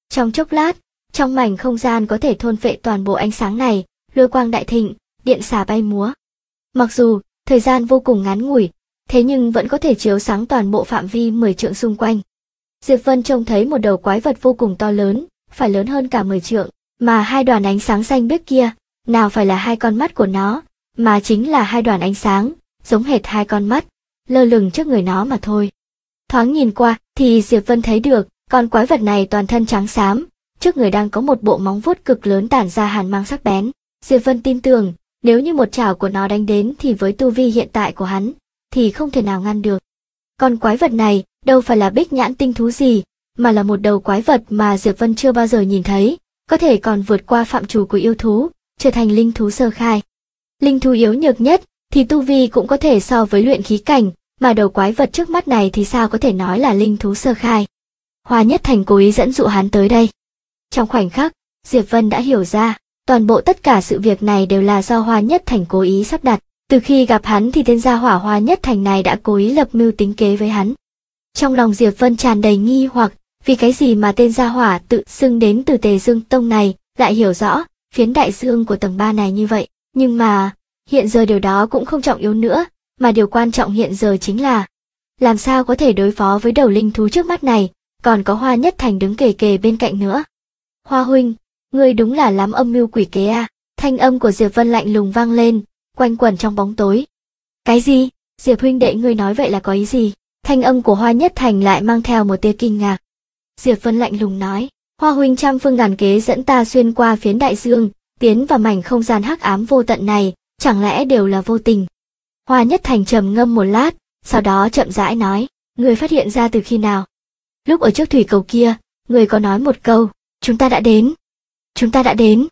Trong chốc lát, trong mảnh không gian có thể thôn phệ toàn bộ ánh sáng này, lôi quang đại thịnh, điện xà bay múa. Mặc dù thời gian vô cùng ngắn ngủi, thế nhưng vẫn có thể chiếu sáng toàn bộ phạm vi 10 trượng xung quanh. Diệp Vân trông thấy một đầu quái vật vô cùng to lớn, phải lớn hơn cả 10 trượng, mà hai đoàn ánh sáng xanh biếc kia, nào phải là hai con mắt của nó, mà chính là hai đoàn ánh sáng, giống hệt hai con mắt, lơ lửng trước người nó mà thôi. Thoáng nhìn qua, thì Diệp Vân thấy được, con quái vật này toàn thân trắng xám, trước người đang có một bộ móng vuốt cực lớn tản ra hàn mang sắc bén. Diệp Vân tin tưởng, nếu như một chảo của nó đánh đến thì với tu vi hiện tại của hắn, thì không thể nào ngăn được. Con quái vật này, đâu phải là bích nhãn tinh thú gì, mà là một đầu quái vật mà Diệp Vân chưa bao giờ nhìn thấy, có thể còn vượt qua phạm trù của yêu thú, trở thành linh thú sơ khai. Linh thú yếu nhược nhất, thì tu vi cũng có thể so với luyện khí cảnh, mà đầu quái vật trước mắt này thì sao có thể nói là linh thú sơ khai. Hoa Nhất Thành cố ý dẫn dụ hắn tới đây. Trong khoảnh khắc, Diệp Vân đã hiểu ra, toàn bộ tất cả sự việc này đều là do Hoa Nhất Thành cố ý sắp đặt. Từ khi gặp hắn thì tên gia hỏa Hoa Nhất Thành này đã cố ý lập mưu tính kế với hắn. Trong lòng Diệp Vân tràn đầy nghi hoặc, vì cái gì mà tên gia hỏa tự xưng đến từ Tề Dương Tông này lại hiểu rõ phiến đại dương của tầng 3 này như vậy. Nhưng mà, hiện giờ điều đó cũng không trọng yếu nữa, mà điều quan trọng hiện giờ chính là làm sao có thể đối phó với đầu linh thú trước mắt này, còn có Hoa Nhất Thành đứng kề kề bên cạnh nữa. Hoa huynh, ngươi đúng là lắm âm mưu quỷ kế à? Thanh âm của Diệp Vân lạnh lùng vang lên, quanh quẩn trong bóng tối. Cái gì? Diệp huynh đệ ngươi nói vậy là có ý gì? Thanh âm của Hoa Nhất Thành lại mang theo một tia kinh ngạc. Diệp Vân lạnh lùng nói, Hoa huynh trăm phương ngàn kế dẫn ta xuyên qua phiến đại dương, tiến vào mảnh không gian hắc ám vô tận này, chẳng lẽ đều là vô tình? Hoa Nhất Thành trầm ngâm một lát, sau đó chậm rãi nói, người phát hiện ra từ khi nào? Lúc ở trước thủy cầu kia, người có nói một câu, chúng ta đã đến. Chúng ta đã đến.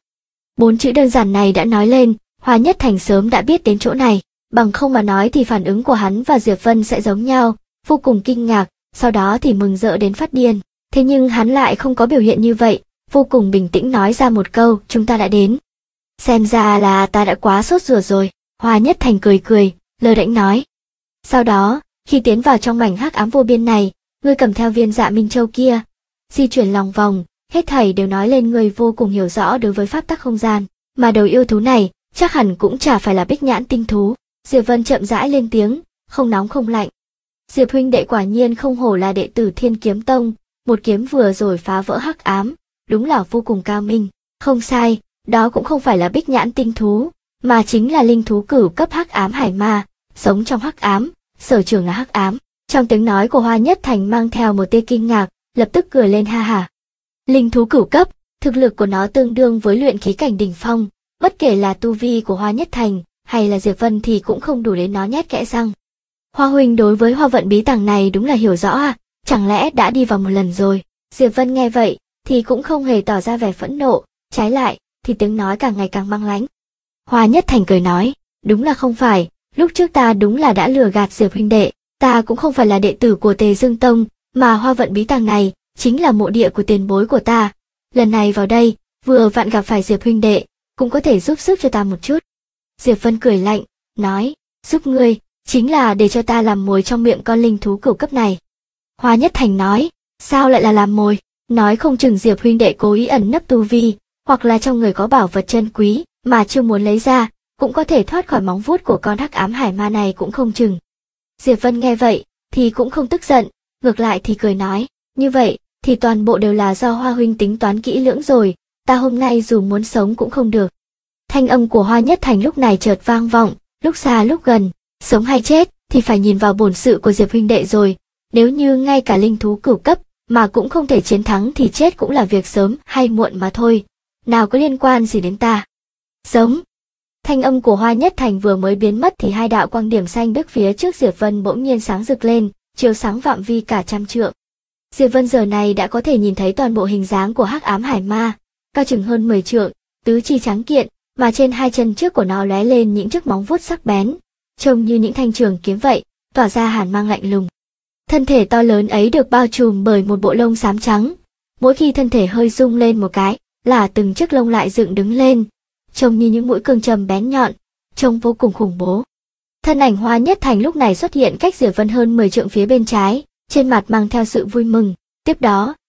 4 chữ đơn giản này đã nói lên, Hoa Nhất Thành sớm đã biết đến chỗ này, bằng không mà nói thì phản ứng của hắn và Diệp Vân sẽ giống nhau, vô cùng kinh ngạc, sau đó thì mừng rỡ đến phát điên. Thế nhưng hắn lại không có biểu hiện như vậy, vô cùng bình tĩnh nói ra một câu, chúng ta đã đến. Xem ra là ta đã quá sốt ruột rồi, Hoa Nhất Thành cười cười, lơ đễnh nói. Sau đó, khi tiến vào trong mảnh hắc ám vô biên này, ngươi cầm theo viên Dạ Minh Châu kia, di chuyển lòng vòng, hết thảy đều nói lên ngươi vô cùng hiểu rõ đối với pháp tắc không gian, mà đầu yêu thú này, chắc hẳn cũng chả phải là bích nhãn tinh thú. Diệp Vân chậm rãi lên tiếng, không nóng không lạnh. Diệp huynh đệ quả nhiên không hổ là đệ tử Thiên Kiếm Tông, một kiếm vừa rồi phá vỡ hắc ám, đúng là vô cùng cao minh. Không sai, đó cũng không phải là bích nhãn tinh thú, mà chính là linh thú cửu cấp hắc ám hải ma, sống trong hắc ám, sở trường là hắc ám. Trong tiếng nói của Hoa Nhất Thành mang theo một tia kinh ngạc, lập tức cười lên ha hả. Linh thú cửu cấp, thực lực của nó tương đương với luyện khí cảnh đỉnh phong, bất kể là tu vi của Hoa Nhất Thành hay là Diệp Vân thì cũng không đủ để nó nhét kẽ răng. Hoa huynh đối với Hoa Vận bí tàng này đúng là hiểu rõ à, chẳng lẽ đã đi vào một lần rồi? Diệp Vân nghe vậy thì cũng không hề tỏ ra vẻ phẫn nộ, trái lại thì tiếng nói càng ngày càng băng lãnh. Hoa Nhất Thành cười nói, đúng là không phải, lúc trước ta đúng là đã lừa gạt Diệp huynh đệ, ta cũng không phải là đệ tử của Tề Dương Tông, mà Hoa Vận bí tàng này chính là mộ địa của tiền bối của ta. Lần này vào đây, vừa vặn gặp phải Diệp huynh đệ, cũng có thể giúp sức cho ta một chút. Diệp Vân cười lạnh, nói, giúp ngươi, chính là để cho ta làm mồi trong miệng con linh thú cửu cấp này. Hoa Nhất Thành nói, sao lại là làm mồi, nói không chừng Diệp huynh đệ cố ý ẩn nấp tu vi, hoặc là trong người có bảo vật chân quý, mà chưa muốn lấy ra, cũng có thể thoát khỏi móng vuốt của con hắc ám hải ma này cũng không chừng. Diệp Vân nghe vậy, thì cũng không tức giận, ngược lại thì cười nói, như vậy, thì toàn bộ đều là do Hoa huynh tính toán kỹ lưỡng rồi, ta hôm nay dù muốn sống cũng không được. Thanh âm của Hoa Nhất Thành lúc này chợt vang vọng, lúc xa lúc gần, sống hay chết thì phải nhìn vào bổn sự của Diệp huynh đệ rồi, nếu như ngay cả linh thú cửu cấp mà cũng không thể chiến thắng thì chết cũng là việc sớm hay muộn mà thôi, nào có liên quan gì đến ta. Sống. Thanh âm của Hoa Nhất Thành vừa mới biến mất thì hai đạo quang điểm xanh biếc phía trước Diệp Vân bỗng nhiên sáng rực lên, chiếu sáng phạm vi cả trăm trượng. Diệp Vân giờ này đã có thể nhìn thấy toàn bộ hình dáng của hắc ám hải ma, cao chừng hơn 10 trượng, tứ chi trắng kiện, mà trên hai chân trước của nó lóe lên những chiếc móng vuốt sắc bén, trông như những thanh trường kiếm vậy, tỏa ra hàn mang lạnh lùng. Thân thể to lớn ấy được bao trùm bởi một bộ lông xám trắng, mỗi khi thân thể hơi rung lên một cái, là từng chiếc lông lại dựng đứng lên, trông như những mũi cương châm bén nhọn, trông vô cùng khủng bố. Thân ảnh Hoa Nhất Thành lúc này xuất hiện cách Diệp Vân hơn 10 trượng phía bên trái, trên mặt mang theo sự vui mừng. Tiếp đó,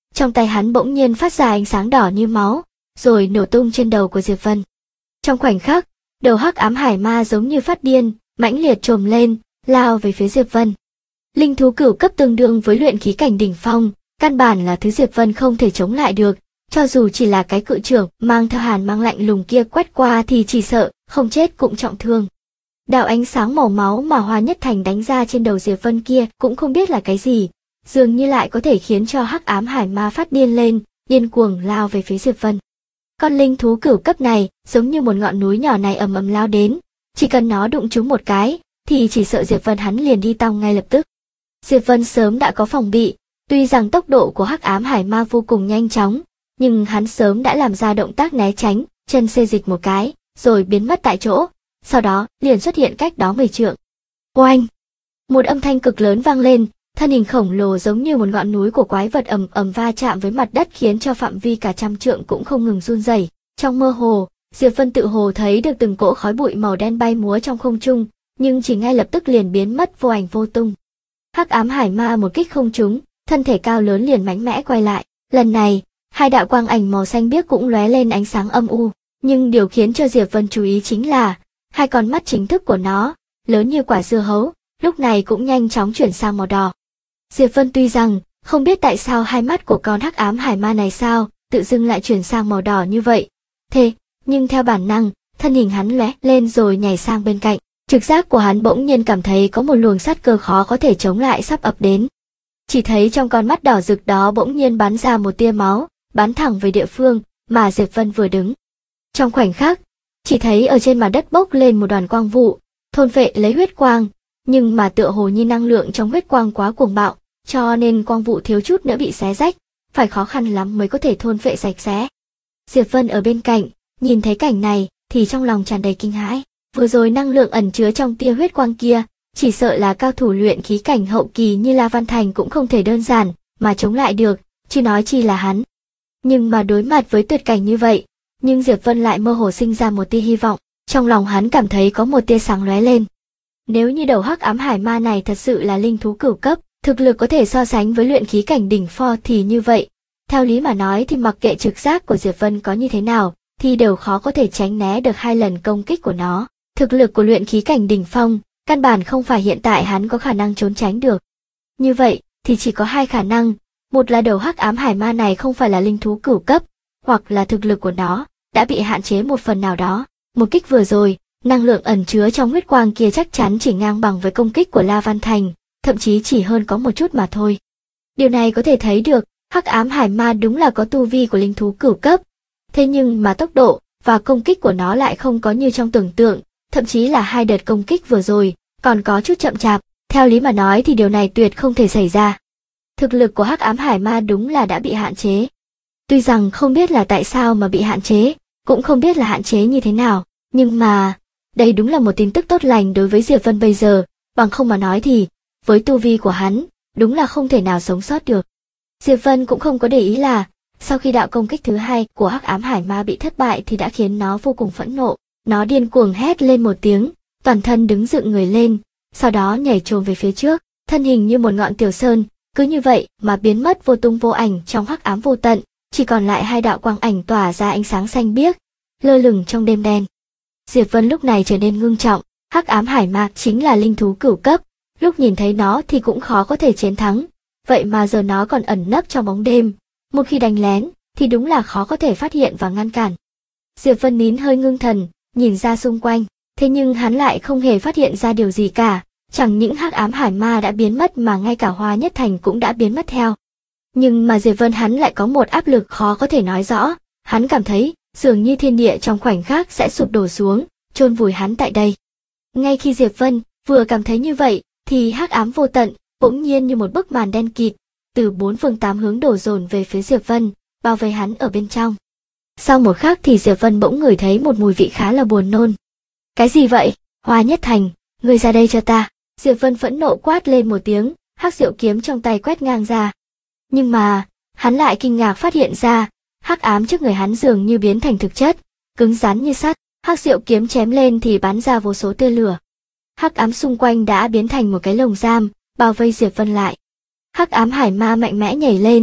Trong tay hắn bỗng nhiên phát ra ánh sáng đỏ như máu, rồi nổ tung trên đầu của Diệp Vân. Trong khoảnh khắc, đầu hắc ám hải ma giống như phát điên, mãnh liệt trồm lên, lao về phía Diệp Vân. Linh thú cửu cấp tương đương với luyện khí cảnh đỉnh phong, căn bản là thứ Diệp Vân không thể chống lại được, cho dù chỉ là cái cự trưởng mang theo hàn mang lạnh lùng kia quét qua thì chỉ sợ không chết cũng trọng thương. Đạo ánh sáng màu máu mà Hoa Nhất Thành đánh ra trên đầu Diệp Vân kia cũng không biết là cái gì, dường như lại có thể khiến cho hắc ám hải ma phát điên lên, điên cuồng lao về phía Diệp Vân. Con linh thú cửu cấp này giống như một ngọn núi nhỏ này ầm ầm lao đến, chỉ cần nó đụng trúng một cái thì chỉ sợ Diệp Vân hắn liền đi tong ngay lập tức. Diệp Vân sớm đã có phòng bị, tuy rằng tốc độ của hắc ám hải ma vô cùng nhanh chóng, nhưng hắn sớm đã làm ra động tác né tránh, chân xê dịch một cái, rồi biến mất tại chỗ, sau đó liền xuất hiện cách đó 10 trượng. Oanh! Một âm thanh cực lớn vang lên, thân hình khổng lồ giống như một ngọn núi của quái vật ầm ầm va chạm với mặt đất khiến cho phạm vi cả trăm trượng cũng không ngừng run rẩy. Trong mơ hồ, Diệp Vân tự hồ thấy được từng cỗ khói bụi màu đen bay múa trong không trung, nhưng chỉ ngay lập tức liền biến mất vô ảnh vô tung. Hắc ám hải ma một kích không trúng, thân thể cao lớn liền mạnh mẽ quay lại. Lần này, hai đạo quang ảnh màu xanh biếc cũng lóe lên ánh sáng âm u, nhưng điều khiến cho Diệp Vân chú ý chính là hai con mắt chính thức của nó, lớn như quả dưa hấu, lúc này cũng nhanh chóng chuyển sang màu đỏ. Diệp Vân tuy rằng không biết tại sao hai mắt của con hắc ám hải ma này tự dưng lại chuyển sang màu đỏ như vậy, nhưng theo bản năng, thân hình hắn lóe lên rồi nhảy sang bên cạnh. Trực giác của hắn bỗng nhiên cảm thấy có một luồng sát cơ khó có thể chống lại sắp ập đến. Chỉ thấy trong con mắt đỏ rực đó bỗng nhiên bắn ra một tia máu, bắn thẳng về địa phương mà Diệp Vân vừa đứng. Trong khoảnh khắc, chỉ thấy ở trên mặt đất bốc lên một đoàn quang vụ, thôn phệ lấy huyết quang, nhưng mà tựa hồ như năng lượng trong huyết quang quá cuồng bạo, cho nên quang vụ thiếu chút nữa bị xé rách, phải khó khăn lắm mới có thể thôn phệ sạch sẽ. Diệp Vân ở bên cạnh, nhìn thấy cảnh này thì trong lòng tràn đầy kinh hãi. Vừa rồi năng lượng ẩn chứa trong tia huyết quang kia, chỉ sợ là cao thủ luyện khí cảnh hậu kỳ như La Văn Thành cũng không thể đơn giản mà chống lại được, chứ nói chi là hắn. Nhưng mà đối mặt với tuyệt cảnh như vậy, nhưng Diệp Vân lại mơ hồ sinh ra một tia hy vọng, trong lòng hắn cảm thấy có một tia sáng lóe lên. Nếu như đầu hắc ám hải ma này thật sự là linh thú cửu cấp, thực lực có thể so sánh với luyện khí cảnh đỉnh phong thì như vậy, theo lý mà nói thì mặc kệ trực giác của Diệp Vân có như thế nào, thì đều khó có thể tránh né được hai lần công kích của nó. Thực lực của luyện khí cảnh đỉnh phong, căn bản không phải hiện tại hắn có khả năng trốn tránh được. Như vậy, thì chỉ có hai khả năng, một là đầu hắc ám hải ma này không phải là linh thú cửu cấp, hoặc là thực lực của nó đã bị hạn chế một phần nào đó. Một kích vừa rồi, năng lượng ẩn chứa trong huyết quang kia chắc chắn chỉ ngang bằng với công kích của La Văn Thành, thậm chí chỉ hơn có một chút mà thôi. Điều này có thể thấy được, hắc ám hải ma đúng là có tu vi của linh thú cửu cấp. Thế nhưng mà tốc độ và công kích của nó lại không có như trong tưởng tượng, thậm chí là hai đợt công kích vừa rồi còn có chút chậm chạp, theo lý mà nói thì điều này tuyệt không thể xảy ra. Thực lực của hắc ám hải ma đúng là đã bị hạn chế. Tuy rằng không biết là tại sao mà bị hạn chế, cũng không biết là hạn chế như thế nào, nhưng mà đây đúng là một tin tức tốt lành đối với Diệp Vân bây giờ, bằng không mà nói thì với tu vi của hắn, đúng là không thể nào sống sót được. Diệp Vân cũng không có để ý là sau khi đạo công kích thứ hai của hắc ám hải ma bị thất bại thì đã khiến nó vô cùng phẫn nộ. Nó điên cuồng hét lên một tiếng, toàn thân đứng dựng người lên, sau đó nhảy trồm về phía trước, thân hình như một ngọn tiểu sơn, cứ như vậy mà biến mất vô tung vô ảnh trong hắc ám vô tận, chỉ còn lại hai đạo quang ảnh tỏa ra ánh sáng xanh biếc, lơ lửng trong đêm đen. Diệp Vân lúc này trở nên ngưng trọng, hắc ám hải ma chính là linh thú cửu cấp, lúc nhìn thấy nó thì cũng khó có thể chiến thắng, vậy mà giờ nó còn ẩn nấp trong bóng đêm, một khi đánh lén thì đúng là khó có thể phát hiện và ngăn cản. Diệp Vân nín hơi ngưng thần, nhìn ra xung quanh, thế nhưng hắn lại không hề phát hiện ra điều gì cả, chẳng những hắc ám hải ma đã biến mất mà ngay cả Hoa Nhất Thành cũng đã biến mất theo. Nhưng mà Diệp Vân hắn lại có một áp lực khó có thể nói rõ, hắn cảm thấy dường như thiên địa trong khoảnh khắc sẽ sụp đổ xuống, chôn vùi hắn tại đây. Ngay khi Diệp Vân vừa cảm thấy như vậy, thì hắc ám vô tận bỗng nhiên như một bức màn đen kịt, từ bốn phương tám hướng đổ dồn về phía Diệp Vân, bao vây hắn ở bên trong. Sau một khắc thì Diệp Vân bỗng ngửi thấy một mùi vị khá là buồn nôn. Cái gì vậy? Hoa Nhất Thành, ngươi ra đây cho ta. Diệp Vân phẫn nộ quát lên một tiếng, hắc diệu kiếm trong tay quét ngang ra. Nhưng mà, hắn lại kinh ngạc phát hiện ra, hắc ám trước người hắn dường như biến thành thực chất, cứng rắn như sắt, hắc diệu kiếm chém lên thì bắn ra vô số tia lửa. Hắc ám xung quanh đã biến thành một cái lồng giam, bao vây Diệp Vân lại. Hắc ám hải ma mạnh mẽ nhảy lên,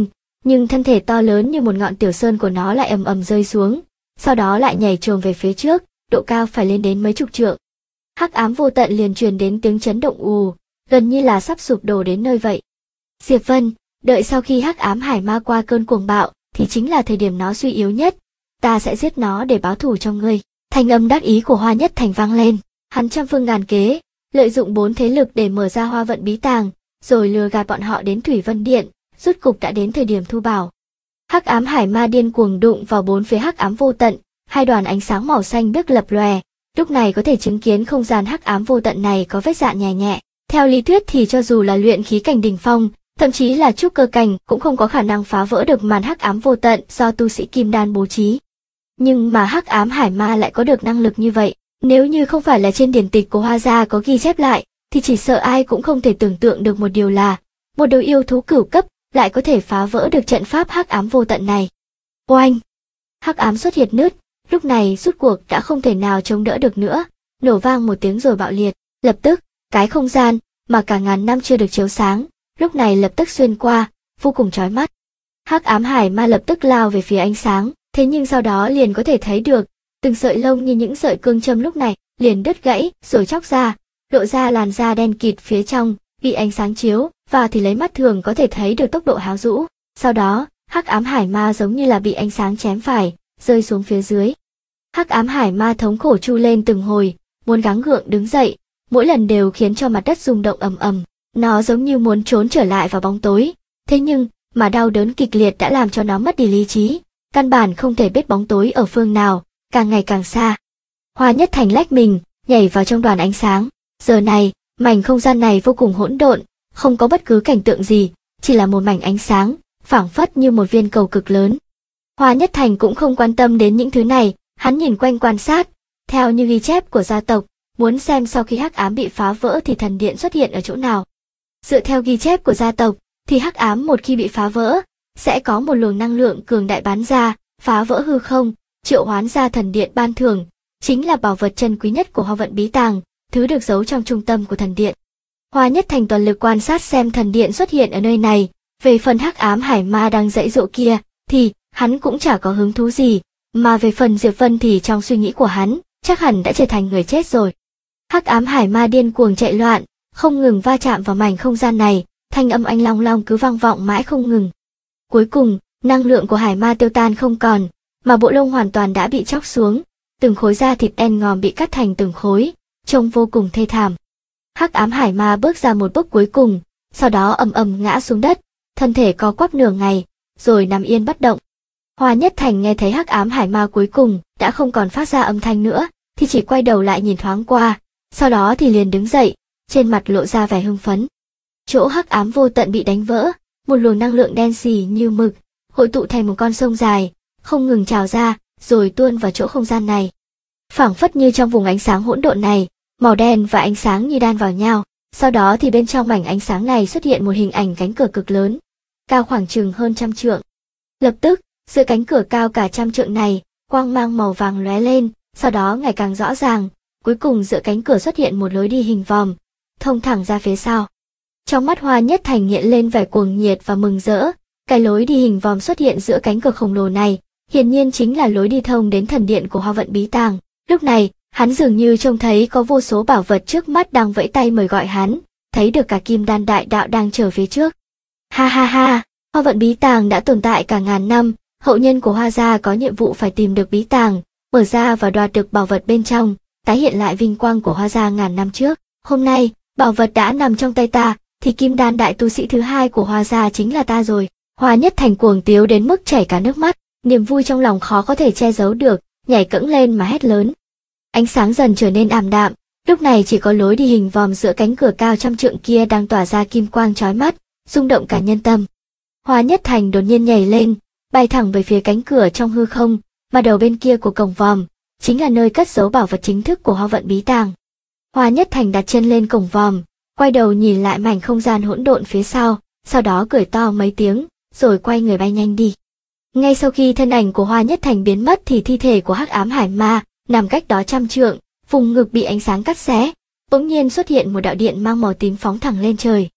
nhưng thân thể to lớn như một ngọn tiểu sơn của nó lại ầm ầm rơi xuống, sau đó lại nhảy chồm về phía trước, độ cao phải lên đến mấy chục trượng. Hắc ám vô tận liền truyền đến tiếng chấn động ù, gần như là sắp sụp đổ đến nơi vậy. Diệp Vân, đợi sau khi hắc ám hải ma qua cơn cuồng bạo, thì chính là thời điểm nó suy yếu nhất. Ta sẽ giết nó để báo thù cho ngươi. Thanh âm đắc ý của Hoa Nhất Thành vang lên. Hắn trăm phương ngàn kế, lợi dụng 4 thế lực để mở ra Hoa Vận bí tàng, rồi lừa gạt bọn họ đến Thủy Vân Điện. Rốt cục đã đến thời điểm thu bảo. Hắc ám hải ma điên cuồng đụng vào 4 phía hắc ám vô tận, 2 đoàn ánh sáng màu xanh biếc lập lòe. Lúc này có thể chứng kiến không gian hắc ám vô tận này có vết rạn nhẹ nhẹ. Theo lý thuyết thì cho dù là luyện khí cảnh đỉnh phong, thậm chí là trúc cơ cảnh cũng không có khả năng phá vỡ được màn hắc ám vô tận do tu sĩ kim đan bố trí. Nhưng mà hắc ám hải ma lại có được năng lực như vậy, nếu như không phải là trên điển tịch của Hoa gia có ghi chép lại, thì chỉ sợ ai cũng không thể tưởng tượng được một điều là, một đầu yêu thú cửu cấp lại có thể phá vỡ được trận pháp hắc ám vô tận này. Oanh! Hắc ám xuất hiện nứt, lúc này rút cuộc đã không thể nào chống đỡ được nữa, nổ vang một tiếng rồi bạo liệt, lập tức, cái không gian mà cả ngàn năm chưa được chiếu sáng, lúc này lập tức xuyên qua, vô cùng chói mắt. Hắc ám hải ma lập tức lao về phía ánh sáng, thế nhưng sau đó liền có thể thấy được, từng sợi lông như những sợi cương châm lúc này liền đứt gãy rồi chóc ra, lộ ra làn da đen kịt phía trong, bị ánh sáng chiếu và thì lấy mắt thường có thể thấy được tốc độ háo rũ. Sau đó, hắc ám hải ma giống như là bị ánh sáng chém phải, rơi xuống phía dưới. Hắc ám hải ma thống khổ chu lên từng hồi, muốn gắng gượng đứng dậy, mỗi lần đều khiến cho mặt đất rung động ầm ầm. Nó giống như muốn trốn trở lại vào bóng tối, thế nhưng mà đau đớn kịch liệt đã làm cho nó mất đi lý trí, căn bản không thể biết bóng tối ở phương nào, càng ngày càng xa. Hoa Nhất Thành lách mình, nhảy vào trong đoàn ánh sáng. Giờ này, mảnh không gian này vô cùng hỗn độn, không có bất cứ cảnh tượng gì, chỉ là một mảnh ánh sáng, phảng phất như một viên cầu cực lớn. Hoa Nhất Thành cũng không quan tâm đến những thứ này, hắn nhìn quanh quan sát, theo như ghi chép của gia tộc, muốn xem sau khi hắc ám bị phá vỡ thì thần điện xuất hiện ở chỗ nào. Dựa theo ghi chép của gia tộc, thì hắc ám một khi bị phá vỡ, sẽ có một luồng năng lượng cường đại bắn ra, phá vỡ hư không, triệu hoán ra thần điện ban thưởng, chính là bảo vật chân quý nhất của Hoa Vận bí tàng, thứ được giấu trong trung tâm của thần điện. Hoa Nhất Thành toàn lực quan sát xem thần điện xuất hiện ở nơi này, về phần hắc ám hải ma đang dãy dỗ kia, thì hắn cũng chả có hứng thú gì, mà về phần Diệp Vân thì trong suy nghĩ của hắn, chắc hẳn đã trở thành người chết rồi. Hắc ám hải ma điên cuồng chạy loạn, không ngừng va chạm vào mảnh không gian này, thanh âm anh long long cứ vang vọng mãi không ngừng. Cuối cùng, năng lượng của hải ma tiêu tan không còn, mà bộ lông hoàn toàn đã bị chóc xuống, từng khối da thịt đen ngòm bị cắt thành từng khối, trông vô cùng thê thảm. Hắc ám hải ma bước ra một bước cuối cùng, sau đó ầm ầm ngã xuống đất, thân thể co quắp nửa ngày, rồi nằm yên bất động. Hoa Nhất Thành nghe thấy hắc ám hải ma cuối cùng đã không còn phát ra âm thanh nữa, thì chỉ quay đầu lại nhìn thoáng qua, sau đó thì liền đứng dậy, trên mặt lộ ra vẻ hưng phấn. Chỗ hắc ám vô tận bị đánh vỡ, một luồng năng lượng đen xì như mực, hội tụ thành một con sông dài, không ngừng trào ra, rồi tuôn vào chỗ không gian này. Phảng phất như trong vùng ánh sáng hỗn độn này, màu đen và ánh sáng như đan vào nhau, sau đó thì bên trong mảnh ánh sáng này xuất hiện một hình ảnh cánh cửa cực lớn, cao khoảng chừng hơn 100 trượng. Lập tức, giữa cánh cửa cao cả 100 trượng này, quang mang màu vàng lóe lên, sau đó ngày càng rõ ràng, cuối cùng giữa cánh cửa xuất hiện một lối đi hình vòm, thông thẳng ra phía sau. Trong mắt Hoa Nhất Thành hiện lên vẻ cuồng nhiệt và mừng rỡ, cái lối đi hình vòm xuất hiện giữa cánh cửa khổng lồ này, hiển nhiên chính là lối đi thông đến thần điện của Hoa Vận bí tàng. Lúc này, hắn dường như trông thấy có vô số bảo vật trước mắt đang vẫy tay mời gọi hắn, thấy được cả Kim Đan đại đạo đang chờ phía trước. Ha ha ha, Hoa Vận bí tàng đã tồn tại cả ngàn năm, hậu nhân của Hoa gia có nhiệm vụ phải tìm được bí tàng, mở ra và đoạt được bảo vật bên trong, tái hiện lại vinh quang của Hoa gia ngàn năm trước. Hôm nay, bảo vật đã nằm trong tay ta, thì Kim Đan đại tu sĩ thứ hai của Hoa gia chính là ta rồi. Hoa Nhất Thành cuồng tiếu đến mức chảy cả nước mắt, niềm vui trong lòng khó có thể che giấu được, nhảy cẫng lên mà hét lớn. Ánh sáng dần trở nên ảm đạm, lúc này chỉ có lối đi hình vòm giữa cánh cửa cao 100 trượng kia đang tỏa ra kim quang chói mắt, rung động cả nhân tâm. Hoa Nhất Thành đột nhiên nhảy lên, bay thẳng về phía cánh cửa trong hư không, mà đầu bên kia của cổng vòm chính là nơi cất giấu bảo vật chính thức của Hoa Vận bí tàng. Hoa Nhất Thành đặt chân lên cổng vòm, quay đầu nhìn lại mảnh không gian hỗn độn phía sau đó cười to mấy tiếng, rồi quay người bay nhanh đi. Ngay sau khi thân ảnh của Hoa Nhất Thành biến mất thì thi thể của hắc ám hải ma nằm cách đó 100 trượng, vùng ngực bị ánh sáng cắt xé, bỗng nhiên xuất hiện một đạo điện mang màu tím phóng thẳng lên trời.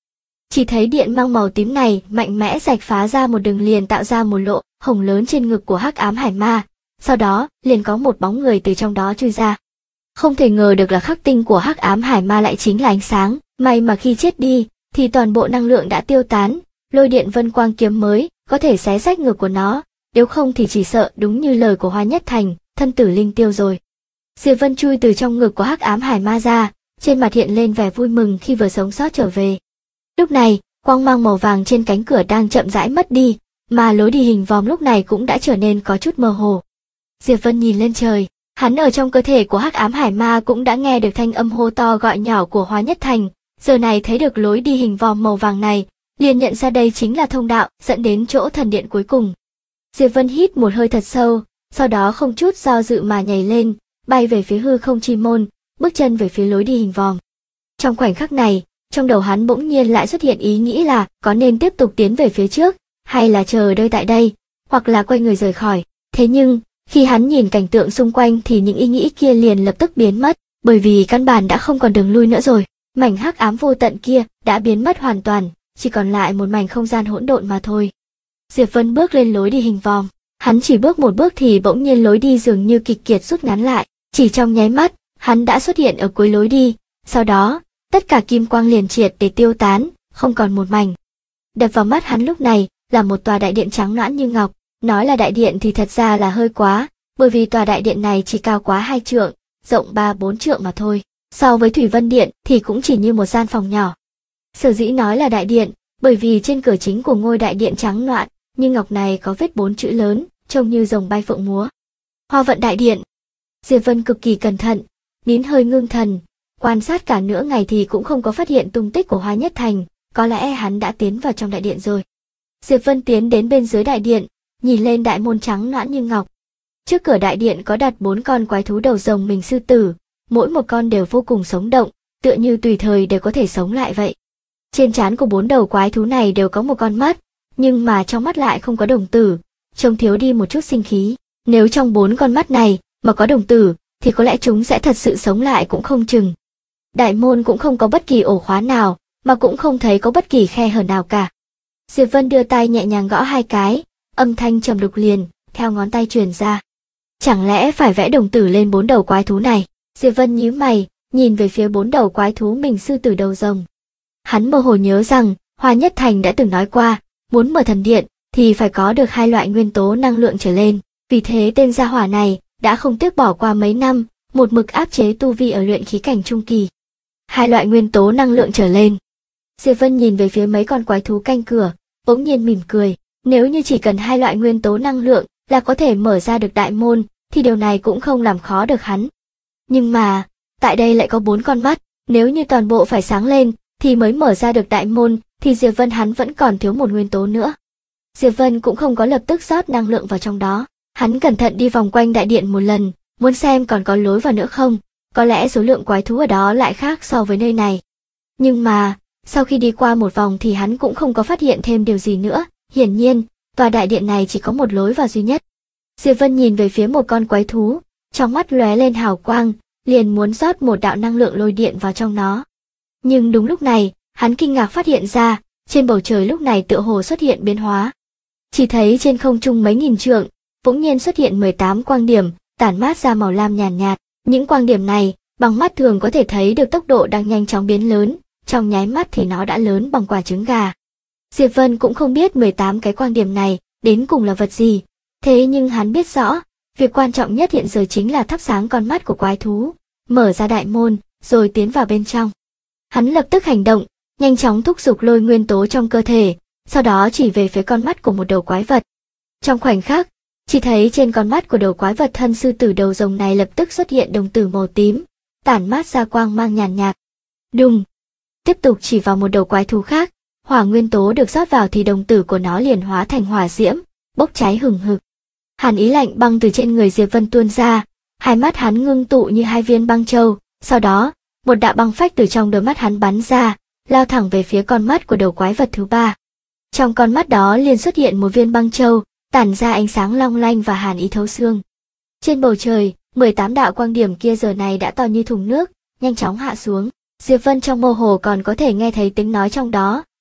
Chỉ thấy điện mang màu tím này mạnh mẽ rạch phá ra một đường liền tạo ra một lỗ hổng lớn trên ngực của Hắc Ám Hải Ma, sau đó liền có một bóng người từ trong đó chui ra. Không thể ngờ được là khắc tinh của Hắc Ám Hải Ma lại chính là ánh sáng, may mà khi chết đi thì toàn bộ năng lượng đã tiêu tán, lôi điện vân quang kiếm mới có thể xé rách ngực của nó, nếu không thì chỉ sợ đúng như lời của Hoa Nhất Thành, thân tử linh tiêu rồi. Diệp Vân chui từ trong ngực của Hắc Ám Hải Ma ra, trên mặt hiện lên vẻ vui mừng khi vừa sống sót trở về. Lúc này, quang mang màu vàng trên cánh cửa đang chậm rãi mất đi, mà lối đi hình vòm lúc này cũng đã trở nên có chút mơ hồ. Diệp Vân nhìn lên trời, hắn ở trong cơ thể của Hắc Ám Hải Ma cũng đã nghe được thanh âm hô to gọi nhỏ của Hoa Nhất Thành, giờ này thấy được lối đi hình vòm màu vàng này, liền nhận ra đây chính là thông đạo dẫn đến chỗ thần điện cuối cùng. Diệp Vân hít một hơi thật sâu, sau đó không chút do dự mà nhảy lên, bay về phía hư không chi môn, bước chân về phía lối đi hình vòm. Trong khoảnh khắc này, trong đầu hắn bỗng nhiên lại xuất hiện ý nghĩ là có nên tiếp tục tiến về phía trước, hay là chờ đợi tại đây, hoặc là quay người rời khỏi. Thế nhưng, khi hắn nhìn cảnh tượng xung quanh thì những ý nghĩ kia liền lập tức biến mất, bởi vì căn bản đã không còn đường lui nữa rồi. Mảnh hắc ám vô tận kia đã biến mất hoàn toàn, chỉ còn lại một mảnh không gian hỗn độn mà thôi. Diệp Vân bước lên lối đi hình vòm, hắn chỉ bước một bước thì bỗng nhiên lối đi dường như kịch kiệt rút ngắn lại, chỉ trong nháy mắt, hắn đã xuất hiện ở cuối lối đi, sau đó, tất cả kim quang liền triệt để tiêu tán, không còn một mảnh. Đập vào mắt hắn lúc này là một tòa đại điện trắng nõn như ngọc, nói là đại điện thì thật ra là hơi quá, bởi vì tòa đại điện này chỉ cao quá 2 trượng, rộng 3-4 trượng mà thôi. So với Thủy Vân Điện thì cũng chỉ như một gian phòng nhỏ. Sở dĩ nói là đại điện, bởi vì trên cửa chính của ngôi đại điện trắng nõn như ngọc này có viết 4 chữ lớn, trông như rồng bay phượng múa. Hoa Vận Đại Điện. Diệp Vân cực kỳ cẩn thận, nín hơi ngưng thần, quan sát cả nửa ngày thì cũng không có phát hiện tung tích của Hoa Nhất Thành, có lẽ hắn đã tiến vào trong đại điện rồi. Diệp Vân tiến đến bên dưới đại điện, nhìn lên đại môn trắng nõn như ngọc. Trước cửa đại điện có đặt 4 con quái thú đầu rồng mình sư tử, mỗi một con đều vô cùng sống động, tựa như tùy thời đều có thể sống lại vậy. Trên trán của 4 đầu quái thú này đều có một con mắt, nhưng mà trong mắt lại không có đồng tử, trông thiếu đi một chút sinh khí. Nếu trong 4 con mắt này mà có đồng tử, thì có lẽ chúng sẽ thật sự sống lại cũng không chừng. Đại môn cũng không có bất kỳ ổ khóa nào, mà cũng không thấy có bất kỳ khe hở nào cả. Diệp Vân đưa tay nhẹ nhàng gõ 2 cái, âm thanh trầm đục liền theo ngón tay truyền ra. Chẳng lẽ phải vẽ đồng tử lên 4 đầu quái thú này? Diệp Vân nhíu mày, nhìn về phía 4 đầu quái thú mình sư tử đầu rồng. Hắn mơ hồ nhớ rằng Hoa Nhất Thành đã từng nói qua, muốn mở thần điện thì phải có được 2 loại nguyên tố năng lượng trở lên. Vì thế tên gia hỏa này đã không tiếc bỏ qua mấy năm, một mực áp chế tu vi ở luyện khí cảnh trung kỳ. 2 loại nguyên tố năng lượng trở lên. Diệp Vân nhìn về phía mấy con quái thú canh cửa, bỗng nhiên mỉm cười. Nếu như chỉ cần 2 loại nguyên tố năng lượng là có thể mở ra được đại môn, thì điều này cũng không làm khó được hắn. Nhưng mà, tại đây lại có 4 con mắt, nếu như toàn bộ phải sáng lên, thì mới mở ra được đại môn, thì Diệp Vân hắn vẫn còn thiếu một nguyên tố nữa. Diệp Vân cũng không có lập tức rót năng lượng vào trong đó, hắn cẩn thận đi vòng quanh đại điện một lần, muốn xem còn có lối vào nữa không, có lẽ số lượng quái thú ở đó lại khác so với nơi này. Nhưng mà, sau khi đi qua một vòng thì hắn cũng không có phát hiện thêm điều gì nữa, hiển nhiên, tòa đại điện này chỉ có một lối vào duy nhất. Diệp Vân nhìn về phía một con quái thú, trong mắt lóe lên hào quang, liền muốn rót một đạo năng lượng lôi điện vào trong nó. Nhưng đúng lúc này, hắn kinh ngạc phát hiện ra, trên bầu trời lúc này tựa hồ xuất hiện biến hóa. Chỉ thấy trên không trung mấy nghìn trượng, bỗng nhiên xuất hiện 18 quang điểm, tản mát ra màu lam nhàn nhạt. Những quang điểm này, bằng mắt thường có thể thấy được tốc độ đang nhanh chóng biến lớn, trong nháy mắt thì nó đã lớn bằng quả trứng gà. Diệp Vân cũng không biết 18 cái quang điểm này đến cùng là vật gì, thế nhưng hắn biết rõ, việc quan trọng nhất hiện giờ chính là thắp sáng con mắt của quái thú, mở ra đại môn, rồi tiến vào bên trong. Hắn lập tức hành động, nhanh chóng thúc giục lôi nguyên tố trong cơ thể, sau đó chỉ về phía con mắt của một đầu quái vật. Trong khoảnh khắc, chỉ thấy trên con mắt của đầu quái vật thân sư tử đầu rồng này lập tức xuất hiện đồng tử màu tím, tản mát ra quang mang nhàn nhạt. Đùng! Tiếp tục chỉ vào một đầu quái thú khác, hỏa nguyên tố được rót vào thì đồng tử của nó liền hóa thành hỏa diễm, bốc cháy hừng hực. Hàn ý lạnh băng từ trên người Diệp Vân tuôn ra, hai mắt hắn ngưng tụ như 2 viên băng châu, sau đó, một đạo băng phách từ trong đôi mắt hắn bắn ra, lao thẳng về phía con mắt của đầu quái vật thứ 3. Trong con mắt đó liền xuất hiện một viên băng châu, tản ra ánh sáng long lanh và hàn ý thấu xương. Trên bầu trời, 18 đạo quang điểm kia giờ này đã to như thùng nước, nhanh chóng hạ xuống. Diệp Vân trong mơ hồ còn có thể nghe thấy tiếng nói trong đó,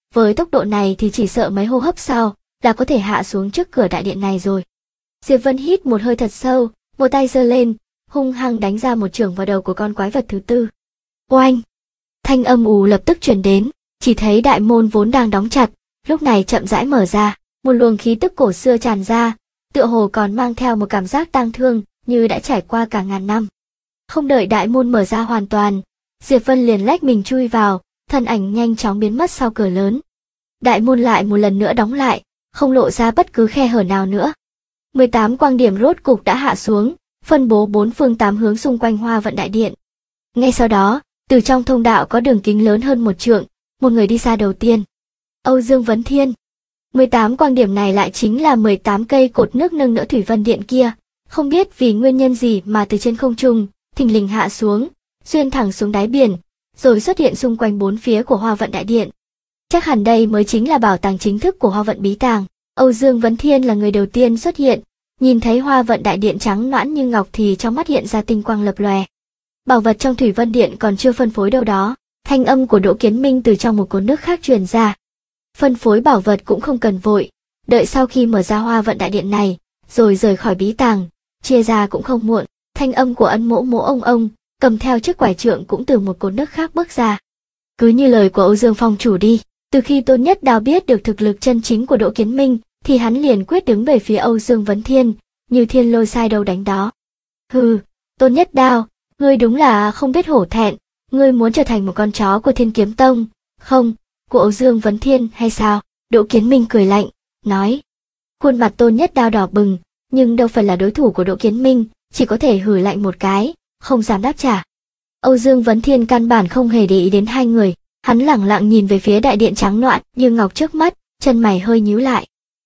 với tốc độ này thì chỉ sợ mấy hô hấp sau là có thể hạ xuống trước cửa đại điện này rồi. Diệp Vân hít một hơi thật sâu, một tay giơ lên, hung hăng đánh ra một chưởng vào đầu của con quái vật thứ tư. Oanh! Thanh âm ù lập tức truyền đến, chỉ thấy đại môn vốn đang đóng chặt, lúc này chậm rãi mở ra, một luồng khí tức cổ xưa tràn ra, tựa hồ còn mang theo một cảm giác tang thương như đã trải qua cả ngàn năm. Không đợi đại môn mở ra hoàn toàn, Diệp Vân liền lách mình chui vào, thân ảnh nhanh chóng biến mất sau cửa lớn. Đại môn lại một lần nữa đóng lại, không lộ ra bất cứ khe hở nào nữa. 18 quang điểm rốt cục đã hạ xuống, phân bố bốn phương tám hướng xung quanh Hoa Vận Đại Điện. Ngay sau đó, từ trong thông đạo có đường kính lớn hơn 1 trượng, một người đi ra đầu tiên. Âu Dương Vấn Thiên. 18 quang điểm này lại chính là 18 cây cột nước nâng đỡ Thủy Vân Điện kia, không biết vì nguyên nhân gì mà từ trên không trung, thình lình hạ xuống, xuyên thẳng xuống đáy biển, rồi xuất hiện xung quanh bốn phía của Hoa Vận Đại Điện. Chắc hẳn đây mới chính là bảo tàng chính thức của Hoa Vận Bí Tàng. Âu Dương Vấn Thiên là người đầu tiên xuất hiện, nhìn thấy Hoa Vận Đại Điện trắng nõn như ngọc thì trong mắt hiện ra tinh quang lập lòe. Bảo vật trong Thủy Vân Điện còn chưa phân phối đâu đó, thanh âm của Đỗ Kiến Minh từ trong một cột nước khác truyền ra. Phân phối bảo vật cũng không cần vội, đợi sau khi mở ra Hoa Vận Đại Điện này, rồi rời khỏi bí tàng, chia ra cũng không muộn. Thanh âm của Ân Mỗ Mỗ ông cầm theo chiếc quải trượng cũng từ một cột nước khác bước ra. Cứ như lời của Âu Dương Phong chủ đi, từ khi Tôn Nhất Đao biết được thực lực chân chính của Đỗ Kiến Minh, thì hắn liền quyết đứng về phía Âu Dương Vấn Thiên, như thiên lôi sai đâu đánh đó. Hừ, Tôn Nhất Đao, ngươi đúng là không biết hổ thẹn, ngươi muốn trở thành một con chó của Thiên Kiếm Tông, không, của Âu Dương Vấn Thiên hay sao? Đỗ Kiến Minh cười lạnh, nói. Khuôn mặt Tôn Nhất Đao đỏ bừng, nhưng đâu phải là đối thủ của Đỗ Kiến Minh, chỉ có thể hừ lạnh một cái, không dám đáp trả. Âu Dương Vấn Thiên căn bản không hề để ý đến hai người, hắn lẳng lặng nhìn về phía đại điện trắng nõn như ngọc trước mắt, chân mày hơi nhíu lại.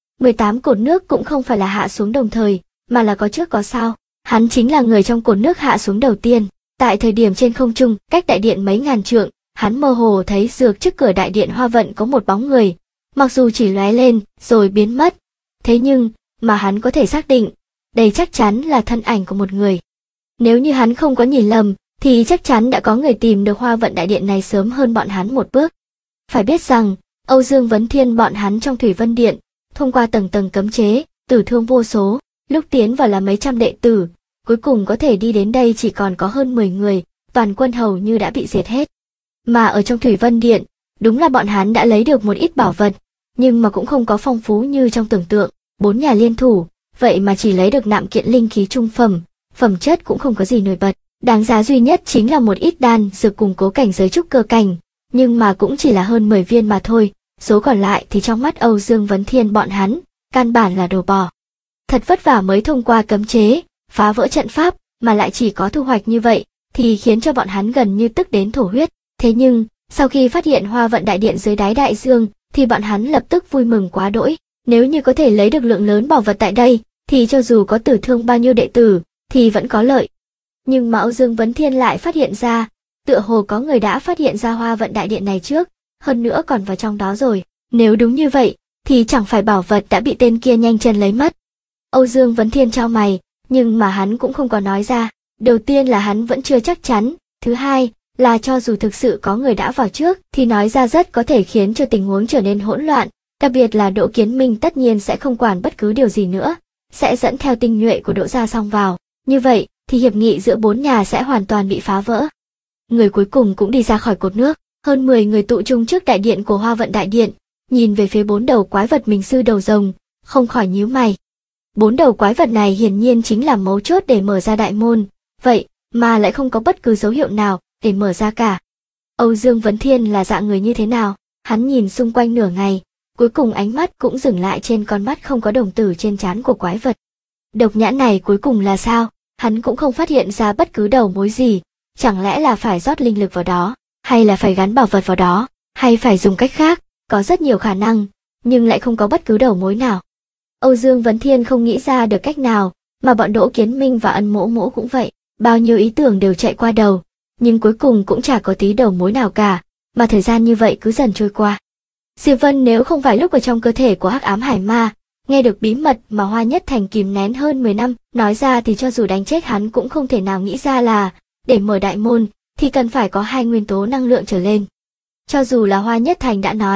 18 cột nước cũng không phải là hạ xuống đồng thời, mà là có trước có sau. Hắn chính là người trong cột nước hạ xuống đầu tiên. Tại thời điểm trên không trung, cách đại điện mấy ngàn trượng, hắn mơ hồ thấy dược trước cửa đại điện Hoa Vận có một bóng người, mặc dù chỉ lóe lên rồi biến mất, thế nhưng mà hắn có thể xác định, đây chắc chắn là thân ảnh của một người. Nếu như hắn không có nhìn lầm, thì chắc chắn đã có người tìm được Hoa Vận Đại Điện này sớm hơn bọn hắn một bước. Phải biết rằng, Âu Dương Vấn Thiên bọn hắn trong Thủy Vân Điện, thông qua tầng tầng cấm chế, tử thương vô số, lúc tiến vào là mấy trăm đệ tử, cuối cùng có thể đi đến đây chỉ còn có hơn 10 người, toàn quân hầu như đã bị diệt hết. Mà ở trong Thủy Vân Điện, đúng là bọn hắn đã lấy được một ít bảo vật, nhưng mà cũng không có phong phú như trong tưởng tượng, 4 nhà liên thủ, vậy mà chỉ lấy được nạm kiện linh khí trung phẩm, phẩm chất cũng không có gì nổi bật, đáng giá duy nhất chính là một ít đan dược củng cố cảnh giới trúc cơ cảnh, nhưng mà cũng chỉ là hơn 10 viên mà thôi, số còn lại thì trong mắt Âu Dương Vấn Thiên bọn hắn, căn bản là đồ bò. Thật vất vả mới thông qua cấm chế, phá vỡ trận pháp, mà lại chỉ có thu hoạch như vậy, thì khiến cho bọn hắn gần như tức đến thổ huyết. Thế nhưng, sau khi phát hiện Hoa Vận Đại Điện dưới đáy đại dương, thì bọn hắn lập tức vui mừng quá đỗi. Nếu như có thể lấy được lượng lớn bảo vật tại đây, thì cho dù có tử thương bao nhiêu đệ tử, thì vẫn có lợi. Nhưng mà Âu Dương Vấn Thiên lại phát hiện ra, tựa hồ có người đã phát hiện ra Hoa Vận Đại Điện này trước, hơn nữa còn vào trong đó rồi. Nếu đúng như vậy, thì chẳng phải bảo vật đã bị tên kia nhanh chân lấy mất. Âu Dương Vấn Thiên chau mày, nhưng mà hắn cũng không có nói ra. Đầu tiên là hắn vẫn chưa chắc chắn, thứ hai là cho dù thực sự có người đã vào trước thì nói ra rất có thể khiến cho tình huống trở nên hỗn loạn, đặc biệt là Đỗ Kiến Minh tất nhiên sẽ không quản bất cứ điều gì nữa, sẽ dẫn theo tinh nhuệ của Đỗ gia Song vào. Như vậy thì hiệp nghị giữa 4 nhà sẽ hoàn toàn bị phá vỡ. Người cuối cùng cũng đi ra khỏi cột nước, hơn 10 người tụ chung trước đại điện của Hoa Vận Đại Điện, nhìn về phía 4 đầu quái vật mình sư đầu rồng, không khỏi nhíu mày. 4 đầu quái vật này hiển nhiên chính là mấu chốt để mở ra đại môn, vậy mà lại không có bất cứ dấu hiệu nào để mở ra cả. Âu Dương Vấn Thiên là dạng người như thế nào? Hắn nhìn xung quanh nửa ngày, cuối cùng ánh mắt cũng dừng lại trên con mắt không có đồng tử trên trán của quái vật. Độc nhãn này cuối cùng là sao? Hắn cũng không phát hiện ra bất cứ đầu mối gì, chẳng lẽ là phải rót linh lực vào đó, hay là phải gắn bảo vật vào đó, hay phải dùng cách khác, có rất nhiều khả năng, nhưng lại không có bất cứ đầu mối nào. Âu Dương Vấn Thiên không nghĩ ra được cách nào, mà bọn Đỗ Kiến Minh và Ân Mỗ Mỗ cũng vậy, bao nhiêu ý tưởng đều chạy qua đầu, nhưng cuối cùng cũng chả có tí đầu mối nào cả, mà thời gian như vậy cứ dần trôi qua. Diệp Vân nếu không phải lúc ở trong cơ thể của Hắc Ám Hải Ma, nghe được bí mật mà Hoa Nhất Thành kìm nén hơn 10 năm, nói ra thì cho dù đánh chết hắn cũng không thể nào nghĩ ra là, để mở đại môn, thì cần phải có 2 nguyên tố năng lượng trở lên. Cho dù là Hoa Nhất Thành đã nói,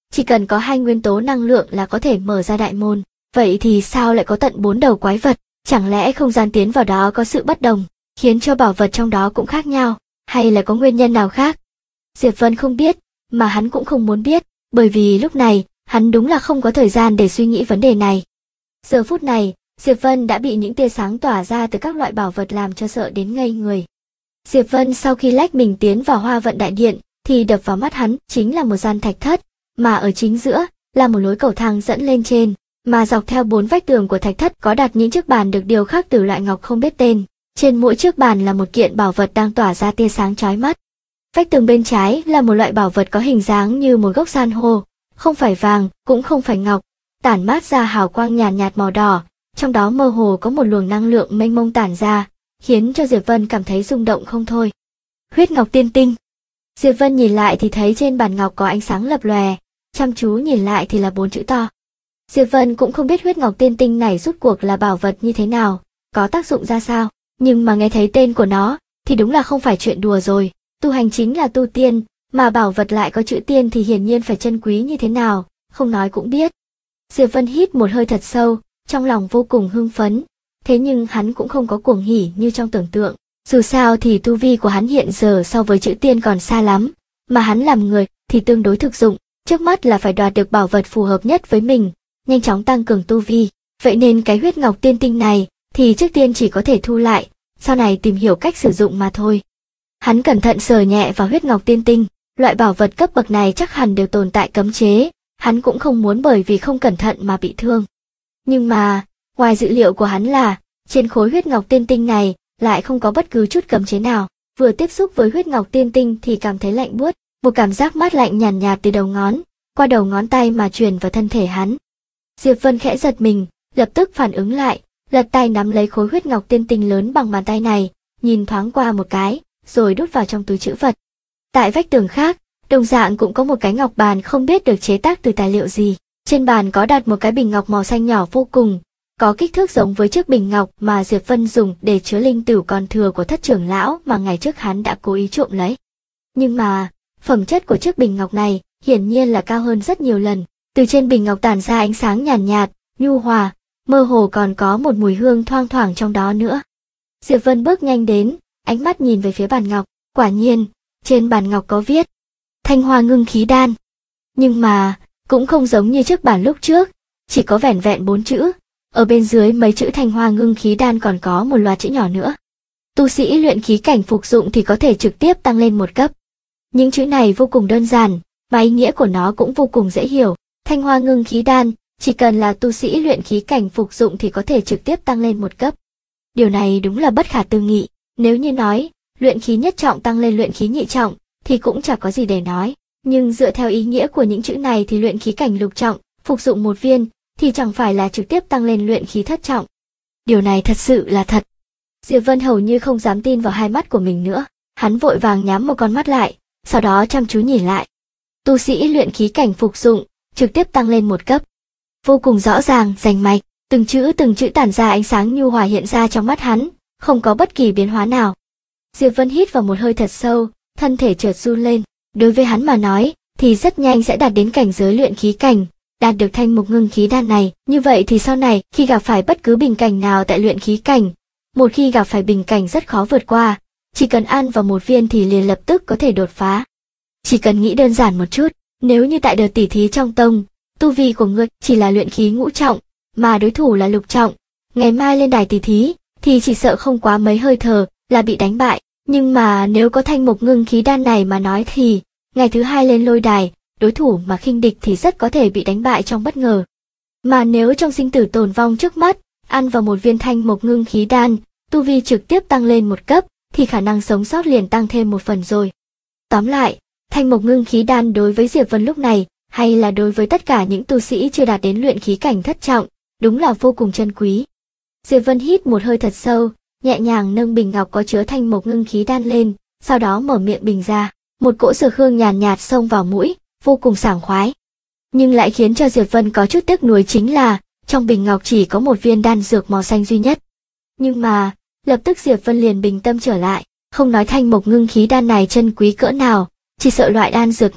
chỉ cần có 2 nguyên tố năng lượng là có thể mở ra đại môn. Vậy thì sao lại có tận 4 đầu quái vật? Chẳng lẽ không gian tiến vào đó có sự bất đồng, khiến cho bảo vật trong đó cũng khác nhau, hay là có nguyên nhân nào khác? Diệp Vân không biết, mà hắn cũng không muốn biết, bởi vì lúc này, hắn đúng là không có thời gian để suy nghĩ vấn đề này. Giờ phút này, Diệp Vân đã bị những tia sáng tỏa ra từ các loại bảo vật làm cho sợ đến ngây người. Diệp Vân sau khi lách mình tiến vào Hoa Vận Đại Điện, thì đập vào mắt hắn chính là một gian thạch thất, mà ở chính giữa là một lối cầu thang dẫn lên trên, mà dọc theo 4 vách tường của thạch thất có đặt những chiếc bàn được điêu khắc từ loại ngọc không biết tên. Trên mỗi chiếc bàn là một kiện bảo vật đang tỏa ra tia sáng chói mắt. Vách tường bên trái là một loại bảo vật có hình dáng như một gốc san hô, không phải vàng, cũng không phải ngọc, tản mát ra hào quang nhàn nhạt màu đỏ, trong đó mơ hồ có một luồng năng lượng mênh mông tản ra, khiến cho Diệp Vân cảm thấy rung động không thôi. Huyết ngọc tiên tinh. Diệp Vân nhìn lại thì thấy trên bàn ngọc có ánh sáng lập lòe, chăm chú nhìn lại thì là 4 chữ to. Diệp Vân cũng không biết huyết ngọc tiên tinh này rút cuộc là bảo vật như thế nào, có tác dụng ra sao, nhưng mà nghe thấy tên của nó thì đúng là không phải chuyện đùa rồi. Tu hành chính là tu tiên, mà bảo vật lại có chữ tiên thì hiển nhiên phải chân quý như thế nào, không nói cũng biết. Diệp Vân hít một hơi thật sâu, trong lòng vô cùng hưng phấn, thế nhưng hắn cũng không có cuồng hỉ như trong tưởng tượng. Dù sao thì tu vi của hắn hiện giờ so với chữ tiên còn xa lắm, mà hắn làm người thì tương đối thực dụng, trước mắt là phải đoạt được bảo vật phù hợp nhất với mình, nhanh chóng tăng cường tu vi. Vậy nên cái huyết ngọc tiên tinh này thì trước tiên chỉ có thể thu lại, sau này tìm hiểu cách sử dụng mà thôi. Hắn cẩn thận sờ nhẹ vào huyết ngọc tiên tinh, loại bảo vật cấp bậc này chắc hẳn đều tồn tại cấm chế, hắn cũng không muốn bởi vì không cẩn thận mà bị thương. Nhưng mà, ngoài dự liệu của hắn là, trên khối huyết ngọc tiên tinh này lại không có bất cứ chút cấm chế nào. Vừa tiếp xúc với huyết ngọc tiên tinh thì cảm thấy lạnh buốt, một cảm giác mát lạnh nhàn nhạt từ đầu ngón, qua đầu ngón tay mà truyền vào thân thể hắn. Diệp Vân khẽ giật mình, lập tức phản ứng lại, lật tay nắm lấy khối huyết ngọc tiên tinh lớn bằng bàn tay này, nhìn thoáng qua một cái, rồi đút vào trong túi trữ vật. Tại vách tường khác, đồng dạng cũng có một cái ngọc bàn không biết được chế tác từ tài liệu gì. Trên bàn có đặt một cái bình ngọc màu xanh nhỏ vô cùng, có kích thước giống với chiếc bình ngọc mà Diệp Vân dùng để chứa linh tửu còn thừa của thất trưởng lão mà ngày trước hắn đã cố ý trộm lấy. Nhưng mà, phẩm chất của chiếc bình ngọc này hiển nhiên là cao hơn rất nhiều lần. Từ trên bình ngọc tản ra ánh sáng nhàn nhạt, nhu hòa, mơ hồ còn có một mùi hương thoang thoảng trong đó nữa. Diệp Vân bước nhanh đến, ánh mắt nhìn về phía bàn ngọc, quả nhiên, trên bàn ngọc có viết Thanh Hoa Ngưng Khí Đan. Nhưng mà, cũng không giống như chiếc bản lúc trước, chỉ có vẻn vẹn 4 chữ, ở bên dưới mấy chữ Thanh Hoa Ngưng Khí Đan còn có một loạt chữ nhỏ nữa. Tu sĩ luyện khí cảnh phục dụng thì có thể trực tiếp tăng lên một cấp. Những chữ này vô cùng đơn giản, mà ý nghĩa của nó cũng vô cùng dễ hiểu. Thanh Hoa Ngưng Khí Đan, chỉ cần là tu sĩ luyện khí cảnh phục dụng thì có thể trực tiếp tăng lên một cấp. Điều này đúng là bất khả tư nghị, nếu như nói, luyện khí nhất trọng tăng lên luyện khí nhị trọng, thì cũng chẳng có gì để nói. Nhưng dựa theo ý nghĩa của những chữ này thì luyện khí cảnh lục trọng, phục dụng một viên, thì chẳng phải là trực tiếp tăng lên luyện khí thất trọng. Điều này thật sự là thật. Diệp Vân hầu như không dám tin vào hai mắt của mình nữa, hắn vội vàng nhắm một con mắt lại, sau đó chăm chú nhìn lại. Tu sĩ luyện khí cảnh phục dụng, trực tiếp tăng lên một cấp. Vô cùng rõ ràng, rành mạch, từng chữ tản ra ánh sáng nhu hòa hiện ra trong mắt hắn, không có bất kỳ biến hóa nào. Diệp Vân hít vào một hơi thật sâu, thân thể chợt run lên. Đối với hắn mà nói, thì rất nhanh sẽ đạt đến cảnh giới luyện khí cảnh, đạt được Thanh Mục Ngưng Khí Đan này. Như vậy thì sau này, khi gặp phải bất cứ bình cảnh nào tại luyện khí cảnh, một khi gặp phải bình cảnh rất khó vượt qua, chỉ cần ăn vào một viên thì liền lập tức có thể đột phá. Chỉ cần nghĩ đơn giản một chút, nếu như tại đợt tỉ thí trong tông, tu vi của ngươi chỉ là luyện khí ngũ trọng, mà đối thủ là lục trọng, ngày mai lên đài tỉ thí, thì chỉ sợ không quá mấy hơi thở là bị đánh bại. Nhưng mà nếu có Thanh Mục Ngưng Khí Đan này mà nói thì, ngày thứ hai lên lôi đài, đối thủ mà khinh địch thì rất có thể bị đánh bại trong bất ngờ. Mà nếu trong sinh tử tồn vong trước mắt, ăn vào một viên Thanh Mục Ngưng Khí Đan, tu vi trực tiếp tăng lên một cấp, thì khả năng sống sót liền tăng thêm một phần rồi. Tóm lại, Thanh Mục Ngưng Khí Đan đối với Diệp Vân lúc này, hay là đối với tất cả những tu sĩ chưa đạt đến luyện khí cảnh thất trọng, đúng là vô cùng chân quý. Diệp Vân hít một hơi thật sâu, nhẹ nhàng nâng bình ngọc có chứa Thanh Mục Ngưng Khí Đan lên, sau đó mở miệng bình ra, một cỗ dược hương nhàn nhạt xông vào mũi, vô cùng sảng khoái. Nhưng lại khiến cho Diệp Vân có chút tiếc nuối chính là, trong bình ngọc chỉ có một viên đan dược màu xanh duy nhất. Nhưng mà, lập tức Diệp Vân liền bình tâm trở lại, không nói Thanh Mục Ngưng Khí Đan này chân quý cỡ nào, chỉ sợ loại đan dược này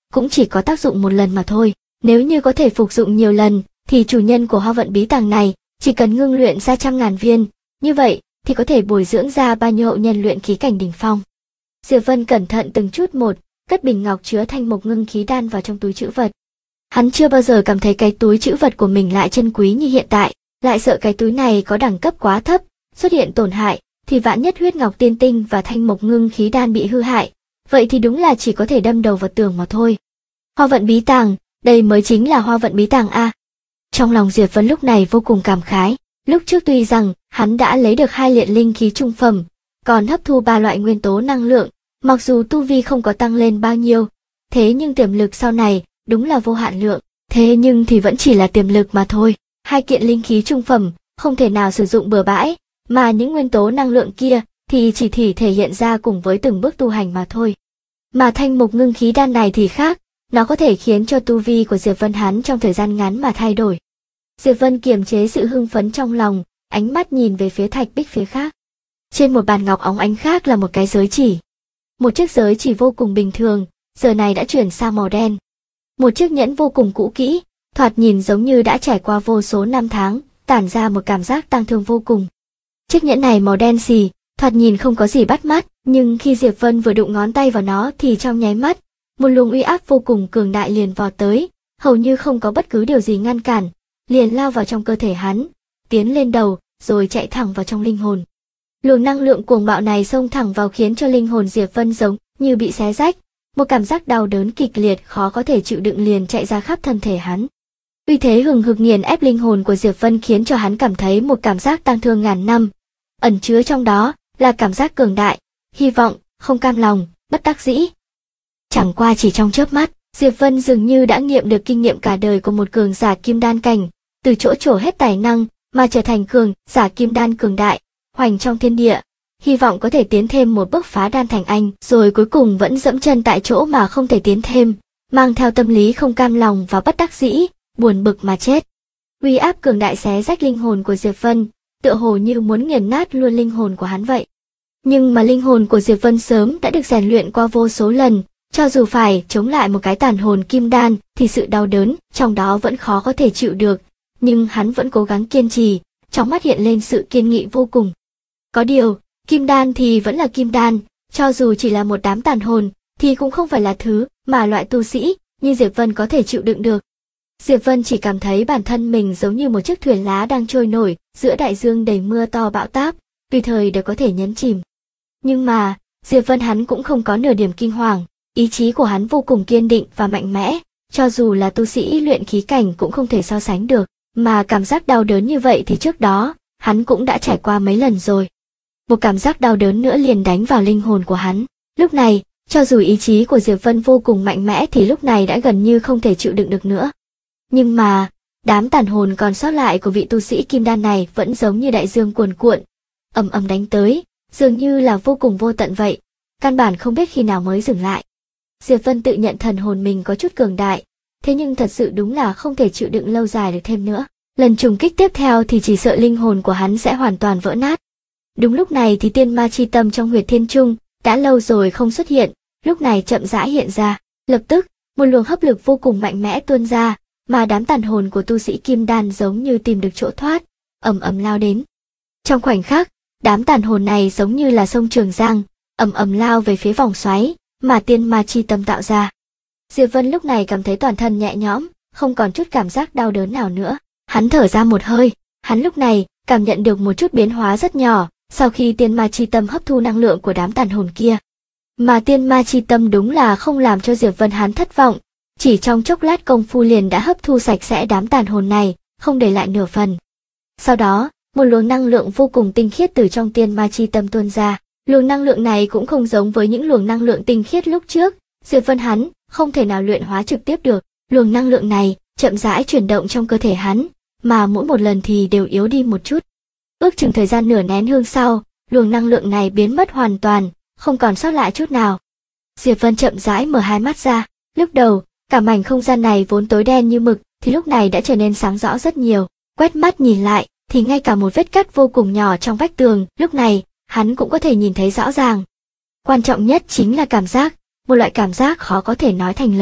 cũng chỉ có tác dụng một lần mà thôi. Nếu như có thể phục dụng nhiều lần, thì chủ nhân của hoa vận bí tàng này chỉ cần ngưng luyện ra 100.000 viên, như vậy thì có thể bồi dưỡng ra bao nhiêu hậu nhân luyện khí cảnh đỉnh phong. Diệp Vân cẩn thận từng chút một, cất bình ngọc chứa thanh mộc ngưng khí đan vào trong túi trữ vật. Hắn chưa bao giờ cảm thấy cái túi trữ vật của mình lại chân quý như hiện tại, lại sợ cái túi này có đẳng cấp quá thấp, xuất hiện tổn hại, thì vạn nhất huyết ngọc tiên tinh và thanh mộc ngưng khí đan bị hư hại, vậy thì đúng là chỉ có thể đâm đầu vào tường mà thôi. Hoa vận bí tàng, đây mới chính là hoa vận bí tàng a. Trong lòng Diệp Vân lúc này vô cùng cảm khái, lúc trước tuy rằng hắn đã lấy được 2 liện linh khí trung phẩm, còn hấp thu 3 loại nguyên tố năng lượng, mặc dù tu vi không có tăng lên bao nhiêu, thế nhưng tiềm lực sau này đúng là vô hạn lượng, thế nhưng thì vẫn chỉ là tiềm lực mà thôi. 2 kiện linh khí trung phẩm không thể nào sử dụng bừa bãi, mà những nguyên tố năng lượng kia thì chỉ thể hiện ra cùng với từng bước tu hành mà thôi. Mà thanh mộc ngưng khí đan này thì khác, nó có thể khiến cho tu vi của Diệp Vân hắn trong thời gian ngắn mà thay đổi. Diệp Vân kiềm chế sự hưng phấn trong lòng, ánh mắt nhìn về phía thạch bích phía khác. Trên một bàn ngọc óng ánh khác là một cái giới chỉ. Một chiếc giới chỉ vô cùng bình thường, giờ này đã chuyển sang màu đen. Một chiếc nhẫn vô cùng cũ kỹ, thoạt nhìn giống như đã trải qua vô số năm tháng, tản ra một cảm giác tang thương vô cùng. Chiếc nhẫn này màu đen xì, thoạt nhìn không có gì bắt mắt, nhưng khi Diệp Vân vừa đụng ngón tay vào nó thì trong nháy mắt, một luồng uy áp vô cùng cường đại liền vọt tới, hầu như không có bất cứ điều gì ngăn cản, liền lao vào trong cơ thể hắn, tiến lên đầu, rồi chạy thẳng vào trong linh hồn. Luồng năng lượng cuồng bạo này xông thẳng vào khiến cho linh hồn Diệp Vân giống như bị xé rách, một cảm giác đau đớn kịch liệt khó có thể chịu đựng liền chạy ra khắp thân thể hắn. Uy thế hừng hực nghiền ép linh hồn của Diệp Vân khiến cho hắn cảm thấy một cảm giác tang thương ngàn năm, ẩn chứa trong đó là cảm giác cường đại, hy vọng, không cam lòng, bất đắc dĩ. Chẳng qua chỉ trong chớp mắt, Diệp Vân dường như đã nghiệm được kinh nghiệm cả đời của một cường giả kim đan cảnh, từ chỗ trổ hết tài năng mà trở thành cường giả kim đan cường đại, hoành trong thiên địa, hy vọng có thể tiến thêm một bước phá đan thành anh, rồi cuối cùng vẫn dẫm chân tại chỗ mà không thể tiến thêm, mang theo tâm lý không cam lòng và bất đắc dĩ, buồn bực mà chết. Uy áp cường đại xé rách linh hồn của Diệp Vân, tựa hồ như muốn nghiền nát luôn linh hồn của hắn vậy. Nhưng mà linh hồn của Diệp Vân sớm đã được rèn luyện qua vô số lần, cho dù phải chống lại một cái tàn hồn kim đan thì sự đau đớn trong đó vẫn khó có thể chịu được, nhưng hắn vẫn cố gắng kiên trì, trong mắt hiện lên sự kiên nghị vô cùng. Có điều, kim đan thì vẫn là kim đan, cho dù chỉ là một đám tàn hồn thì cũng không phải là thứ mà loại tu sĩ như Diệp Vân có thể chịu đựng được. Diệp Vân chỉ cảm thấy bản thân mình giống như một chiếc thuyền lá đang trôi nổi giữa đại dương đầy mưa to bão táp, tùy thời đều có thể nhấn chìm. Nhưng mà, Diệp Vân hắn cũng không có nửa điểm kinh hoàng, ý chí của hắn vô cùng kiên định và mạnh mẽ, cho dù là tu sĩ luyện khí cảnh cũng không thể so sánh được, mà cảm giác đau đớn như vậy thì trước đó, hắn cũng đã trải qua mấy lần rồi. Một cảm giác đau đớn nữa liền đánh vào linh hồn của hắn. Lúc này, cho dù ý chí của Diệp Vân vô cùng mạnh mẽ thì lúc này đã gần như không thể chịu đựng được nữa. Nhưng mà, đám tàn hồn còn sót lại của vị tu sĩ kim đan này vẫn giống như đại dương cuồn cuộn, ầm ầm đánh tới, dường như là vô cùng vô tận vậy, căn bản không biết khi nào mới dừng lại. Diệp Vân tự nhận thần hồn mình có chút cường đại, thế nhưng thật sự đúng là không thể chịu đựng lâu dài được thêm nữa. Lần trùng kích tiếp theo thì chỉ sợ linh hồn của hắn sẽ hoàn toàn vỡ nát. Đúng lúc này thì tiên ma chi tâm trong huyệt thiên trung đã lâu rồi không xuất hiện, lúc này chậm rãi hiện ra, lập tức một luồng hấp lực vô cùng mạnh mẽ tuôn ra, mà đám tàn hồn của tu sĩ kim đan giống như tìm được chỗ thoát, ầm ầm lao đến. Trong khoảnh khắc, đám tàn hồn này giống như là sông Trường Giang, ầm ầm lao về phía vòng xoáy mà tiên ma chi tâm tạo ra. Diệp Vân lúc này cảm thấy toàn thân nhẹ nhõm, không còn chút cảm giác đau đớn nào nữa. Hắn thở ra một hơi, hắn lúc này cảm nhận được một chút biến hóa rất nhỏ sau khi tiên ma chi tâm hấp thu năng lượng của đám tàn hồn kia. Mà tiên ma chi tâm đúng là không làm cho Diệp Vân hắn thất vọng, chỉ trong chốc lát công phu liền đã hấp thu sạch sẽ đám tàn hồn này, không để lại nửa phần. Sau đó, một luồng năng lượng vô cùng tinh khiết từ trong tiên ma chi tâm tuôn ra. Luồng năng lượng này cũng không giống với những luồng năng lượng tinh khiết lúc trước, Diệp Vân hắn không thể nào luyện hóa trực tiếp được. Luồng năng lượng này chậm rãi chuyển động trong cơ thể hắn, mà mỗi một lần thì đều yếu đi một chút. Ước chừng thời gian nửa nén hương sau, luồng năng lượng này biến mất hoàn toàn, không còn sót lại chút nào. Diệp Vân chậm rãi mở hai mắt ra, lúc đầu, cả mảnh không gian này vốn tối đen như mực, thì lúc này đã trở nên sáng rõ rất nhiều. Quét mắt nhìn lại, thì ngay cả một vết cắt vô cùng nhỏ trong vách tường, lúc này, hắn cũng có thể nhìn thấy rõ ràng. Quan trọng nhất chính là cảm giác, một loại cảm giác khó có thể nói thành lời.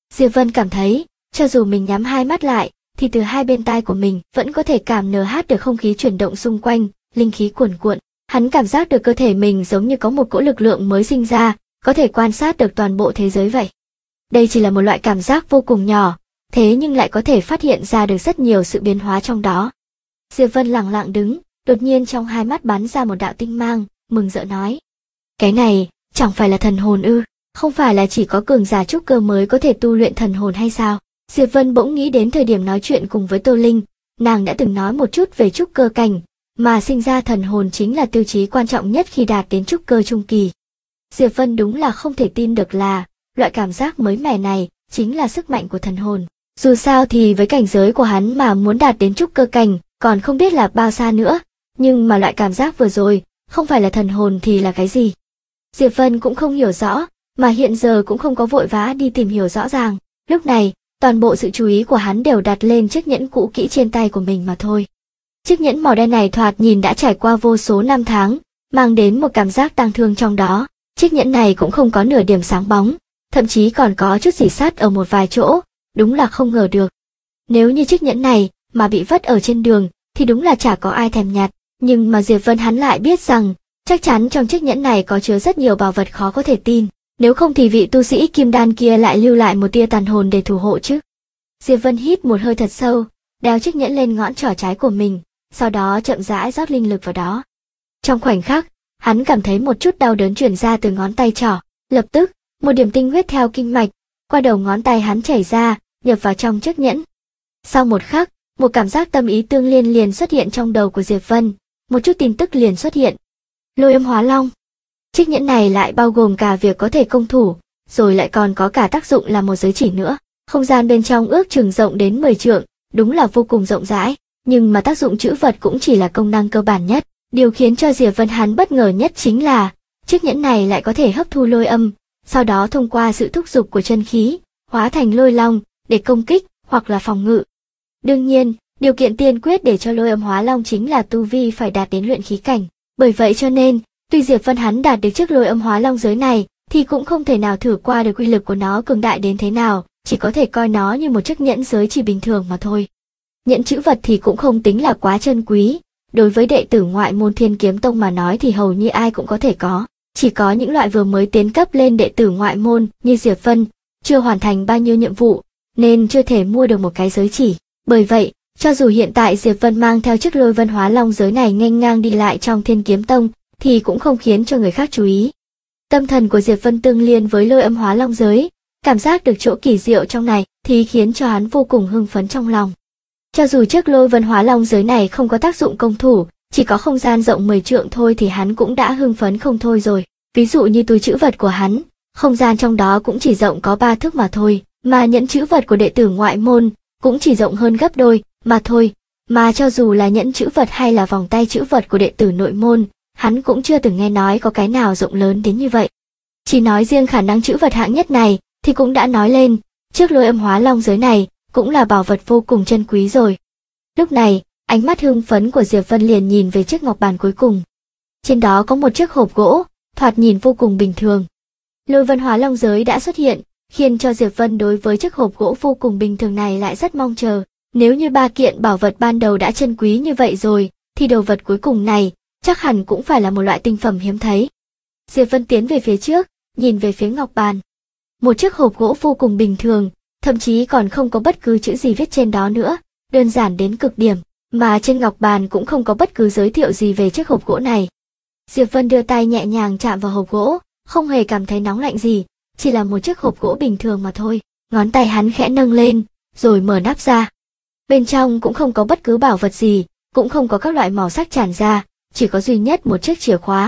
Diệp Vân cảm thấy, cho dù mình nhắm hai mắt lại, thì từ hai bên tai của mình vẫn có thể cảm NH được không khí chuyển động xung quanh, linh khí cuồn cuộn. Hắn cảm giác được cơ thể mình giống như có một cỗ lực lượng mới sinh ra, có thể quan sát được toàn bộ thế giới vậy. Đây chỉ là một loại cảm giác vô cùng nhỏ, thế nhưng lại có thể phát hiện ra được rất nhiều sự biến hóa trong đó. Diệp Vân lặng lặng đứng, đột nhiên trong hai mắt bắn ra một đạo tinh mang, mừng rỡ nói. Cái này, chẳng phải là thần hồn ư? Không phải là chỉ có cường giả trúc cơ mới có thể tu luyện thần hồn hay sao? Diệp Vân bỗng nghĩ đến thời điểm nói chuyện cùng với Tô Linh, nàng đã từng nói một chút về trúc cơ cảnh, mà sinh ra thần hồn chính là tiêu chí quan trọng nhất khi đạt đến trúc cơ trung kỳ. Diệp Vân đúng là không thể tin được là, loại cảm giác mới mẻ này chính là sức mạnh của thần hồn. Dù sao thì với cảnh giới của hắn mà muốn đạt đến trúc cơ cảnh, còn không biết là bao xa nữa, nhưng mà loại cảm giác vừa rồi, không phải là thần hồn thì là cái gì? Diệp Vân cũng không hiểu rõ, mà hiện giờ cũng không có vội vã đi tìm hiểu rõ ràng. Lúc này, toàn bộ sự chú ý của hắn đều đặt lên chiếc nhẫn cũ kỹ trên tay của mình mà thôi. Chiếc nhẫn màu đen này thoạt nhìn đã trải qua vô số năm tháng, mang đến một cảm giác tang thương trong đó. Chiếc nhẫn này cũng không có nửa điểm sáng bóng, thậm chí còn có chút rỉ sắt ở một vài chỗ, đúng là không ngờ được. Nếu như chiếc nhẫn này mà bị vứt ở trên đường, thì đúng là chả có ai thèm nhặt, nhưng mà Diệp Vân hắn lại biết rằng, chắc chắn trong chiếc nhẫn này có chứa rất nhiều bảo vật khó có thể tin, nếu không thì vị tu sĩ kim đan kia lại lưu lại một tia tàn hồn để thủ hộ chứ. Diệp Vân hít một hơi thật sâu, đeo chiếc nhẫn lên ngón trỏ trái của mình, sau đó chậm rãi rót linh lực vào đó. Trong khoảnh khắc, hắn cảm thấy một chút đau đớn truyền ra từ ngón tay trỏ, lập tức, một điểm tinh huyết theo kinh mạch, qua đầu ngón tay hắn chảy ra, nhập vào trong chiếc nhẫn. Sau một khắc, một cảm giác tâm ý tương liên liền xuất hiện trong đầu của Diệp Vân, một chút tin tức liền xuất hiện. Lôi âm hóa long. Chiếc nhẫn này lại bao gồm cả việc có thể công thủ, rồi lại còn có cả tác dụng là một giới chỉ nữa. Không gian bên trong ước chừng rộng đến 10 trượng, đúng là vô cùng rộng rãi, nhưng mà tác dụng trữ vật cũng chỉ là công năng cơ bản nhất. Điều khiến cho Diệp Vân hắn bất ngờ nhất chính là, chiếc nhẫn này lại có thể hấp thu lôi âm, sau đó thông qua sự thúc giục của chân khí, hóa thành lôi long, để công kích, hoặc là phòng ngự. Đương nhiên, điều kiện tiên quyết để cho lôi âm hóa long chính là tu vi phải đạt đến luyện khí cảnh. Bởi vậy cho nên, tuy Diệp Vân hắn đạt được chiếc lôi âm hóa long giới này, thì cũng không thể nào thử qua được uy lực của nó cường đại đến thế nào, chỉ có thể coi nó như một chiếc nhẫn giới chỉ bình thường mà thôi. Nhẫn trữ vật thì cũng không tính là quá chân quý, đối với đệ tử ngoại môn Thiên Kiếm Tông mà nói thì hầu như ai cũng có thể có, chỉ có những loại vừa mới tiến cấp lên đệ tử ngoại môn như Diệp Vân, chưa hoàn thành bao nhiêu nhiệm vụ, nên chưa thể mua được một cái giới chỉ. Bởi vậy, cho dù hiện tại Diệp Vân mang theo chiếc lôi vân hóa long giới này nghênh ngang đi lại trong Thiên Kiếm Tông, thì cũng không khiến cho người khác chú ý. Tâm thần của Diệp Vân tương liên với lôi âm hóa long giới, cảm giác được chỗ kỳ diệu trong này thì khiến cho hắn vô cùng hưng phấn trong lòng. Cho dù chiếc lôi vân hóa long giới này không có tác dụng công thủ, chỉ có không gian rộng 10 trượng thôi thì hắn cũng đã hưng phấn không thôi rồi. Ví dụ như túi trữ vật của hắn, không gian trong đó cũng chỉ rộng có 3 thước mà thôi, mà nhẫn trữ vật của đệ tử ngoại môn cũng chỉ rộng hơn gấp đôi mà thôi. Mà cho dù là nhẫn trữ vật hay là vòng tay trữ vật của đệ tử nội môn, hắn cũng chưa từng nghe nói có cái nào rộng lớn đến như vậy. Chỉ nói riêng khả năng trữ vật hạng nhất này thì cũng đã nói lên, chiếc lôi âm hóa long giới này cũng là bảo vật vô cùng chân quý rồi. Lúc này, ánh mắt hưng phấn của Diệp Vân liền nhìn về chiếc ngọc bàn cuối cùng. Trên đó có một chiếc hộp gỗ, thoạt nhìn vô cùng bình thường. Lôi vân hóa long giới đã xuất hiện, khiến cho Diệp Vân đối với chiếc hộp gỗ vô cùng bình thường này lại rất mong chờ. Nếu như 3 kiện bảo vật ban đầu đã chân quý như vậy rồi, thì đồ vật cuối cùng này chắc hẳn cũng phải là một loại tinh phẩm hiếm thấy. Diệp Vân tiến về phía trước, nhìn về phía ngọc bàn. Một chiếc hộp gỗ vô cùng bình thường, thậm chí còn không có bất cứ chữ gì viết trên đó nữa, đơn giản đến cực điểm, mà trên ngọc bàn cũng không có bất cứ giới thiệu gì về chiếc hộp gỗ này. Diệp Vân đưa tay nhẹ nhàng chạm vào hộp gỗ, không hề cảm thấy nóng lạnh gì, chỉ là một chiếc hộp gỗ bình thường mà thôi. Ngón tay hắn khẽ nâng lên, rồi mở nắp ra. Bên trong cũng không có bất cứ bảo vật gì, cũng không có các loại màu sắc tràn ra, chỉ có duy nhất một chiếc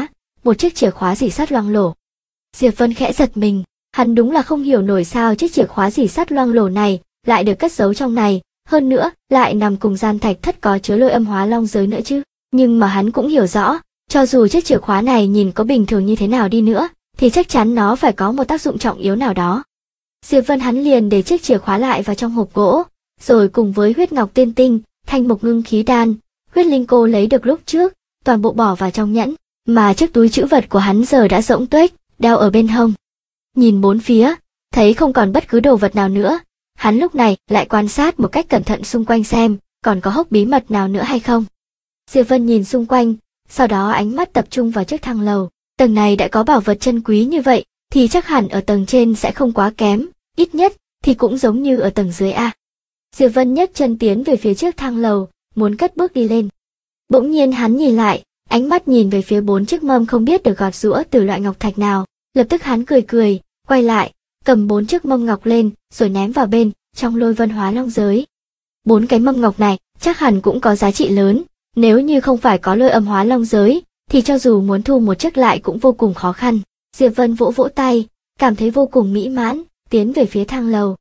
chìa khóa rỉ sắt loang lổ. Diệp Vân khẽ giật mình, hắn đúng là không hiểu nổi sao chiếc chìa khóa rỉ sắt loang lổ này lại được cất giấu trong này, hơn nữa lại nằm cùng gian thạch thất có chứa lôi âm hóa long giới nữa chứ. Nhưng mà hắn cũng hiểu rõ, cho dù chiếc chìa khóa này nhìn có bình thường như thế nào đi nữa, thì chắc chắn nó phải có một tác dụng trọng yếu nào đó. Diệp Vân hắn liền để chiếc chìa khóa lại vào trong hộp gỗ, rồi cùng với huyết ngọc tiên tinh, thanh mục ngưng khí đan, huyết linh cô lấy được lúc trước, toàn bộ bỏ vào trong nhẫn, mà chiếc túi trữ vật của hắn giờ đã rỗng tuếch, đeo ở bên hông. Nhìn bốn phía, Thấy không còn bất cứ đồ vật nào nữa, hắn lúc này lại quan sát một cách cẩn thận xung quanh xem còn có hốc bí mật nào nữa hay không. Diệp Vân nhìn xung quanh, sau đó ánh mắt tập trung vào chiếc thang lầu. Tầng này đã có bảo vật chân quý như vậy, thì chắc hẳn ở tầng trên sẽ không quá kém, ít nhất thì cũng giống như ở tầng dưới a. Diệp Vân nhấc chân tiến về phía trước thang lầu, muốn cất bước đi lên. Bỗng nhiên hắn nhìn lại, ánh mắt nhìn về phía 4 chiếc mâm không biết được gọt giũa từ loại ngọc thạch nào. Lập tức hắn cười cười, quay lại, cầm 4 chiếc mâm ngọc lên, rồi ném vào bên trong Lôi Vân Hóa Long giới. 4 cái mâm ngọc này chắc hẳn cũng có giá trị lớn, nếu như không phải có Lôi Âm Hóa Long giới, thì cho dù muốn thu một chiếc lại cũng vô cùng khó khăn. Diệp Vân vỗ vỗ tay, cảm thấy vô cùng mỹ mãn, tiến về phía thang lầu.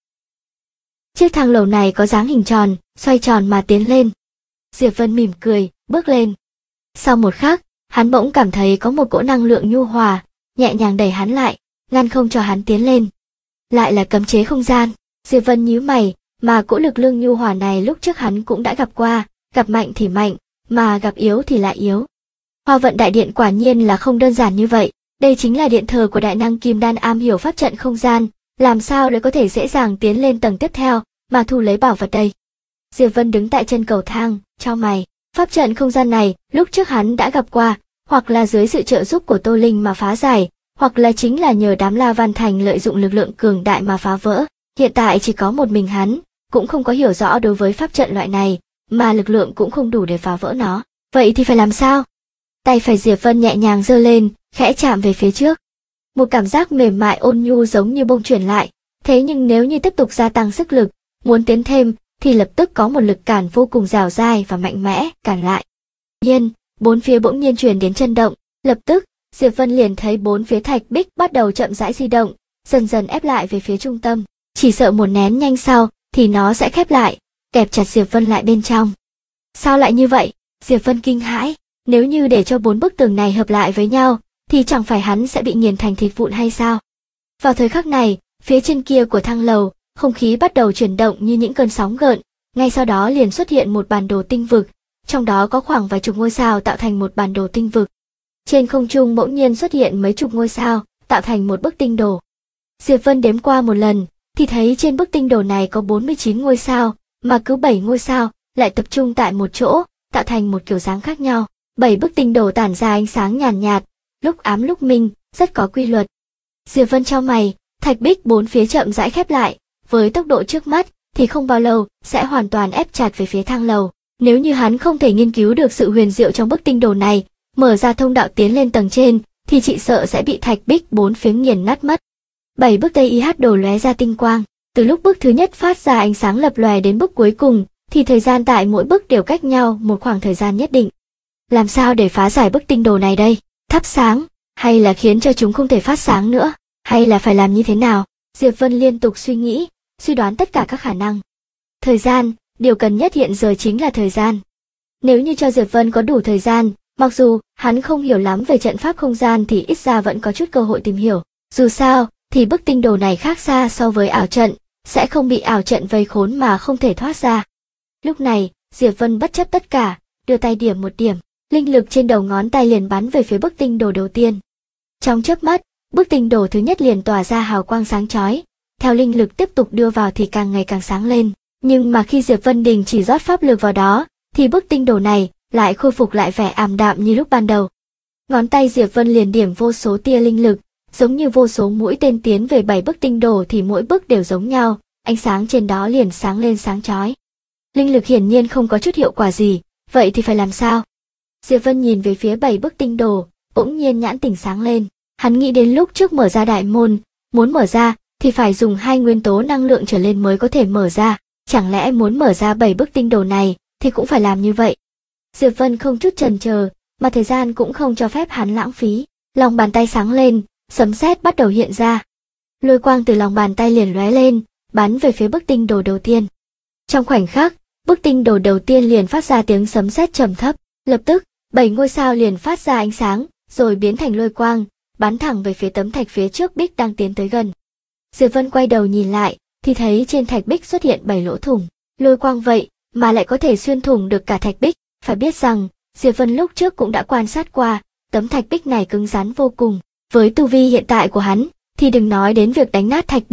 Chiếc thang lầu này có dáng hình tròn, xoay tròn mà tiến lên. Diệp Vân mỉm cười, bước lên. Sau một khắc, hắn bỗng cảm thấy có một cỗ năng lượng nhu hòa, nhẹ nhàng đẩy hắn lại, ngăn không cho hắn tiến lên. Lại là cấm chế không gian. Diệp Vân nhíu mày, mà cỗ lực lượng nhu hòa này lúc trước hắn cũng đã gặp qua, gặp mạnh thì mạnh, mà gặp yếu thì lại yếu. Hoa Vận Đại Điện quả nhiên là không đơn giản như vậy, đây chính là điện thờ của đại năng Kim Đan am hiểu pháp trận không gian, làm sao để có thể dễ dàng tiến lên tầng tiếp theo mà thu lấy bảo vật đây. Diệp Vân đứng tại chân cầu thang, chau mày, pháp trận không gian này lúc trước hắn đã gặp qua, hoặc là dưới sự trợ giúp của Tô Linh mà phá giải, hoặc là chính là nhờ đám La Văn Thành lợi dụng lực lượng cường đại mà phá vỡ. Hiện tại chỉ có một mình hắn, cũng không có hiểu rõ đối với pháp trận loại này, mà lực lượng cũng không đủ để phá vỡ nó. Vậy thì phải làm sao? Tay phải Diệp Vân nhẹ nhàng giơ lên, khẽ chạm về phía trước. Một cảm giác mềm mại ôn nhu giống như bông chuyển lại, thế nhưng nếu như tiếp tục gia tăng sức lực, muốn tiến thêm, thì lập tức có một lực cản vô cùng dẻo dai và mạnh mẽ cản lại. Nhiên, bốn phía bỗng nhiên truyền đến chân động, lập tức, Diệp Vân liền thấy bốn phía thạch bích bắt đầu chậm rãi di động, dần dần ép lại về phía trung tâm. Chỉ sợ một nén nhanh sau, thì nó sẽ khép lại, kẹp chặt Diệp Vân lại bên trong. Sao lại như vậy? Diệp Vân kinh hãi, nếu như để cho 4 bức tường này hợp lại với nhau, thì chẳng phải hắn sẽ bị nghiền thành thịt vụn hay sao? Vào thời khắc này, phía trên kia của thang lầu, không khí bắt đầu chuyển động như những cơn sóng gợn, ngay sau đó liền xuất hiện một bản đồ tinh vực, trong đó có khoảng vài chục ngôi sao tạo thành một bản đồ tinh vực. Trên không trung bỗng nhiên xuất hiện mấy chục ngôi sao, tạo thành một bức tinh đồ. Diệp Vân đếm qua một lần, thì thấy trên bức tinh đồ này có 49 ngôi sao, mà cứ 7 ngôi sao lại tập trung tại một chỗ, tạo thành một kiểu dáng khác nhau. 7 bức tinh đồ tản ra ánh sáng nhàn nhạt, lúc ám lúc minh, rất có quy luật. Diệp Vân chau mày, thạch bích bốn phía chậm rãi khép lại, với tốc độ trước mắt thì không bao lâu sẽ hoàn toàn ép chặt về phía thang lầu. Nếu như hắn không thể nghiên cứu được sự huyền diệu trong bức tinh đồ này, mở ra thông đạo tiến lên tầng trên, thì chị sợ sẽ bị thạch bích bốn phía nghiền nát mất. 7 bức Tây Y đồ lóe ra tinh quang, từ lúc bức thứ nhất phát ra ánh sáng lập lòe đến bức cuối cùng, thì thời gian tại mỗi bức đều cách nhau một khoảng thời gian nhất định. Làm sao để phá giải bức tinh đồ này đây? Thắp sáng, hay là khiến cho chúng không thể phát sáng nữa, hay là phải làm như thế nào? Diệp Vân liên tục suy nghĩ, suy đoán tất cả các khả năng. Thời gian, điều cần nhất hiện giờ chính là thời gian. Nếu như cho Diệp Vân có đủ thời gian, mặc dù hắn không hiểu lắm về trận pháp không gian thì ít ra vẫn có chút cơ hội tìm hiểu. Dù sao, thì bức tinh đồ này khác xa so với ảo trận, sẽ không bị ảo trận vây khốn mà không thể thoát ra. Lúc này, Diệp Vân bất chấp tất cả, đưa tay điểm một điểm, linh lực trên đầu ngón tay liền bắn về phía bức tinh đồ đầu tiên. Trong chớp mắt, bức tinh đồ thứ nhất liền tỏa ra hào quang sáng chói, theo linh lực tiếp tục đưa vào thì càng ngày càng sáng lên. Nhưng mà khi Diệp Vân đình chỉ rót pháp lực vào đó, thì bức tinh đồ này lại khôi phục lại vẻ ảm đạm như lúc ban đầu. Ngón tay Diệp Vân liền điểm vô số tia linh lực, giống như vô số mũi tên tiến về 7 bức tinh đồ thì mỗi bức đều giống nhau, ánh sáng trên đó liền sáng lên sáng chói. Linh lực hiển nhiên không có chút hiệu quả gì, vậy thì phải làm sao? Diệp Vân nhìn về phía 7 bức tinh đồ, bỗng nhiên nhãn tỉnh sáng lên. Hắn nghĩ đến lúc trước mở ra đại môn, muốn mở ra thì phải dùng 2 nguyên tố năng lượng trở lên mới có thể mở ra, chẳng lẽ muốn mở ra 7 bức tinh đồ này thì cũng phải làm như vậy. Diệp Vân không chút chần chờ, mà thời gian cũng không cho phép hắn lãng phí. Lòng bàn tay sáng lên, sấm sét bắt đầu hiện ra. Lôi quang từ lòng bàn tay liền lóe lên, bắn về phía bức tinh đồ đầu tiên. Trong khoảnh khắc, bức tinh đồ đầu tiên liền phát ra tiếng sấm sét trầm thấp, lập tức, 7 ngôi sao liền phát ra ánh sáng, rồi biến thành lôi quang, bắn thẳng về phía tấm thạch phía trước bích đang tiến tới gần. Diệp Vân quay đầu nhìn lại, thì thấy trên thạch bích xuất hiện 7 lỗ thủng, lôi quang vậy mà lại có thể xuyên thủng được cả thạch bích. Phải biết rằng, Diệp Vân lúc trước cũng đã quan sát qua, tấm thạch bích này cứng rắn vô cùng. Với tu vi hiện tại của hắn, thì đừng nói đến việc đánh nát thạch bích,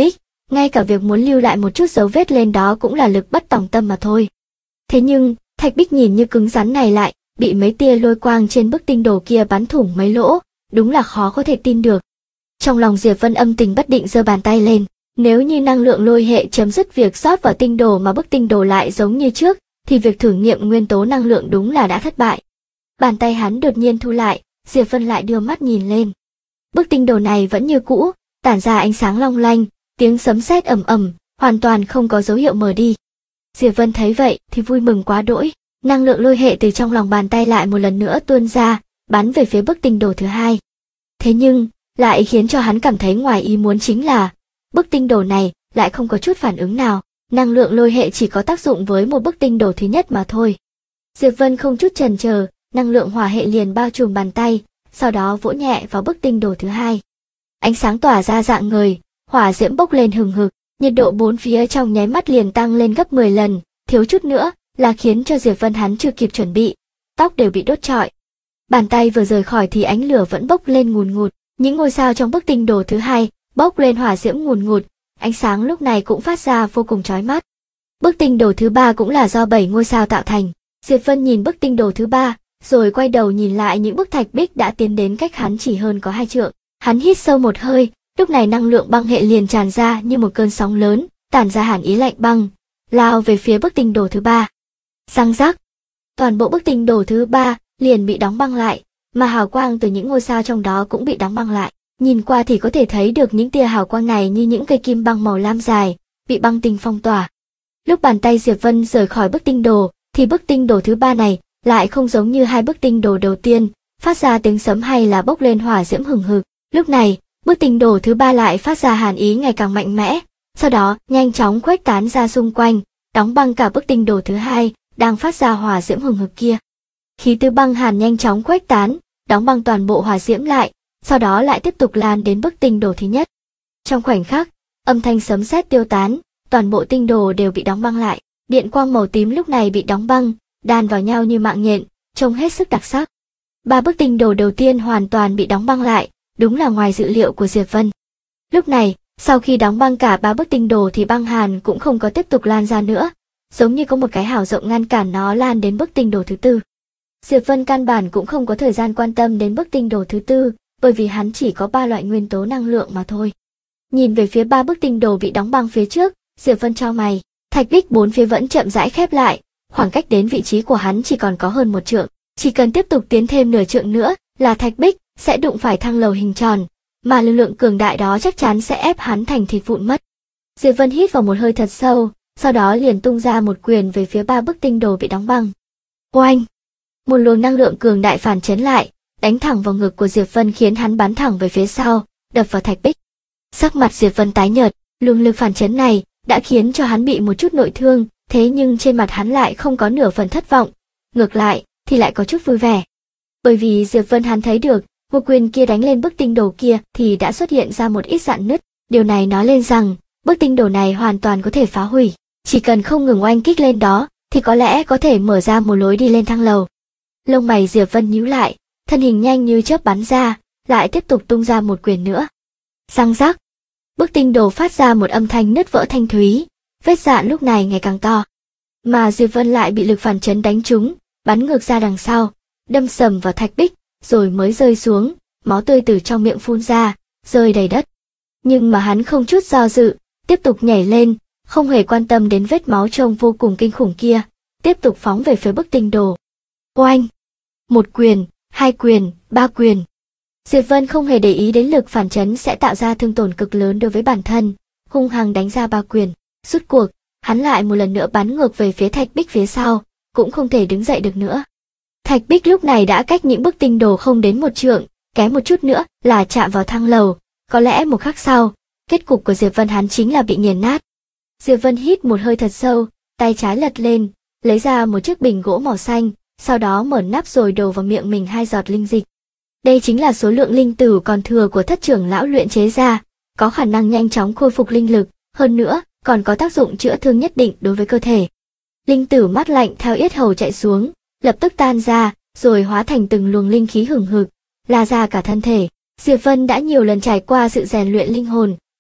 ngay cả việc muốn lưu lại một chút dấu vết lên đó cũng là lực bất tòng tâm mà thôi. Thế nhưng, thạch bích nhìn như cứng rắn này lại bị mấy tia lôi quang trên bức tinh đồ kia bắn thủng mấy lỗ, đúng là khó có thể tin được. Trong lòng Diệp Vân âm tình bất định giơ bàn tay lên, nếu như năng lượng lôi hệ chấm dứt việc rót vào tinh đồ mà bức tinh đồ lại giống như trước, thì việc thử nghiệm nguyên tố năng lượng đúng là đã thất bại. Bàn tay hắn đột nhiên thu lại, Diệp Vân lại đưa mắt nhìn lên. Bức tinh đồ này vẫn như cũ, tản ra ánh sáng long lanh, tiếng sấm sét ầm ầm, hoàn toàn không có dấu hiệu mờ đi. Diệp Vân thấy vậy thì vui mừng quá đỗi, năng lượng lôi hệ từ trong lòng bàn tay lại một lần nữa tuôn ra, bắn về phía bức tinh đồ thứ hai. Thế nhưng, lại khiến cho hắn cảm thấy ngoài ý muốn chính là, bức tinh đồ này lại không có chút phản ứng nào, năng lượng lôi hệ chỉ có tác dụng với một bức tinh đồ thứ nhất mà thôi. Diệp Vân không chút chần chờ, năng lượng hỏa hệ liền bao trùm bàn tay, sau đó vỗ nhẹ vào bức tinh đồ thứ hai. Ánh sáng tỏa ra dạng người, hỏa diễm bốc lên hừng hực, nhiệt độ bốn phía trong nháy mắt liền tăng lên gấp 10 lần, thiếu chút nữa là khiến cho Diệp Vân hắn chưa kịp chuẩn bị, tóc đều bị đốt trọi. Bàn tay vừa rời khỏi thì ánh lửa vẫn bốc lên ngùn ngụt, những ngôi sao trong bức tinh đồ thứ hai bốc lên hỏa diễm ngùn ngụt, ánh sáng lúc này cũng phát ra vô cùng chói mắt. Bức tinh đồ thứ ba cũng là do 7 ngôi sao tạo thành. Diệp Vân nhìn bức tinh đồ thứ ba, rồi quay đầu nhìn lại những bức thạch bích đã tiến đến cách hắn chỉ hơn có 2 trượng. Hắn hít sâu một hơi, lúc này năng lượng băng hệ liền tràn ra như một cơn sóng lớn, tản ra hàn ý lạnh băng, lao về phía bức tinh đồ thứ ba. Răng rắc, toàn bộ bức tinh đồ thứ ba liền bị đóng băng lại, mà hào quang từ những ngôi sao trong đó cũng bị đóng băng lại. Nhìn qua thì có thể thấy được những tia hào quang này như những cây kim băng màu lam dài, bị băng tinh phong tỏa. Lúc bàn tay Diệp Vân rời khỏi bức tinh đồ, thì bức tinh đồ thứ ba này lại không giống như hai bức tinh đồ đầu tiên, phát ra tiếng sấm hay là bốc lên hỏa diễm hừng hực. Lúc này, bức tinh đồ thứ ba lại phát ra hàn ý ngày càng mạnh mẽ, sau đó nhanh chóng khuếch tán ra xung quanh, đóng băng cả bức tinh đồ thứ hai đang phát ra hỏa diễm hừng hực kia. Khí từ băng hàn nhanh chóng khuếch tán, đóng băng toàn bộ hỏa diễm lại, sau đó lại tiếp tục lan đến bức tinh đồ thứ nhất. Trong khoảnh khắc, âm thanh sấm sét tiêu tán, toàn bộ tinh đồ đều bị đóng băng lại. Điện quang màu tím lúc này bị đóng băng, đan vào nhau như mạng nhện, trông hết sức đặc sắc. 3 bức tinh đồ đầu tiên hoàn toàn bị đóng băng lại, đúng là ngoài dự liệu của Diệp Vân. Lúc này, sau khi đóng băng cả 3 bức tinh đồ thì băng hàn cũng không có tiếp tục lan ra nữa, giống như có một cái hào rộng ngăn cản nó lan đến bức tinh đồ thứ tư. Diệp Vân căn bản cũng không có thời gian quan tâm đến bức tinh đồ thứ tư, bởi vì hắn chỉ có 3 loại nguyên tố năng lượng mà thôi. Nhìn về phía 3 bức tinh đồ bị đóng băng phía trước, Diệp Vân chau mày, thạch bích bốn phía vẫn chậm rãi khép lại, khoảng cách đến vị trí của hắn chỉ còn có hơn 1 trượng, chỉ cần tiếp tục tiến thêm nửa trượng nữa là thạch bích sẽ đụng phải thang lầu hình tròn, mà lực lượng cường đại đó chắc chắn sẽ ép hắn thành thịt vụn mất. Diệp Vân hít vào một hơi thật sâu, sau đó liền tung ra một quyền về phía 3 bức tinh đồ bị đóng băng. Oanh! Một luồng năng lượng cường đại phản chấn lại, đánh thẳng vào ngực của Diệp Vân khiến hắn bắn thẳng về phía sau, đập vào thạch bích. Sắc mặt Diệp Vân tái nhợt, luồng lực phản chấn này đã khiến cho hắn bị một chút nội thương, thế nhưng trên mặt hắn lại không có nửa phần thất vọng, ngược lại thì lại có chút vui vẻ. Bởi vì Diệp Vân hắn thấy được, một quyền kia đánh lên bức tinh đồ kia thì đã xuất hiện ra một ít rạn nứt, điều này nói lên rằng bức tinh đồ này hoàn toàn có thể phá hủy, chỉ cần không ngừng oanh kích lên đó thì có lẽ có thể mở ra một lối đi lên thang lầu. Lông mày Diệp Vân nhíu lại, thân hình nhanh như chớp bắn ra, lại tiếp tục tung ra một quyền nữa. Răng rắc, bức tinh đồ phát ra một âm thanh nứt vỡ thanh thúy, vết rạn lúc này ngày càng to. Mà Diệp Vân lại bị lực phản chấn đánh trúng, bắn ngược ra đằng sau, đâm sầm vào thạch bích, rồi mới rơi xuống, máu tươi từ trong miệng phun ra, rơi đầy đất. Nhưng mà hắn không chút do dự, tiếp tục nhảy lên, không hề quan tâm đến vết máu trông vô cùng kinh khủng kia, tiếp tục phóng về phía bức tinh đồ. Oanh! 1 quyền, 2 quyền, 3 quyền. Diệp Vân không hề để ý đến lực phản chấn sẽ tạo ra thương tổn cực lớn đối với bản thân, hung hăng đánh ra 3 quyền. Rút cuộc, hắn lại một lần nữa bắn ngược về phía thạch bích phía sau, cũng không thể đứng dậy được nữa. Thạch bích lúc này đã cách những bức tinh đồ không đến 1 trượng, kém một chút nữa là chạm vào thang lầu, có lẽ một khắc sau, kết cục của Diệp Vân hắn chính là bị nghiền nát. Diệp Vân hít một hơi thật sâu, tay trái lật lên, lấy ra một chiếc bình gỗ màu xanh, sau đó mở nắp rồi đổ vào miệng mình 2 giọt linh dịch. Đây chính là số lượng linh tử còn thừa của thất trưởng lão luyện chế ra, có khả năng nhanh chóng khôi phục linh lực, hơn nữa còn có tác dụng chữa thương nhất định đối với cơ thể. Linh tử mát lạnh theo yết hầu chạy xuống, lập tức tan ra, rồi hóa thành từng luồng linh khí hừng hực, la ra cả thân thể. Diệp Vân đã nhiều lần trải qua sự rèn luyện linh hồn,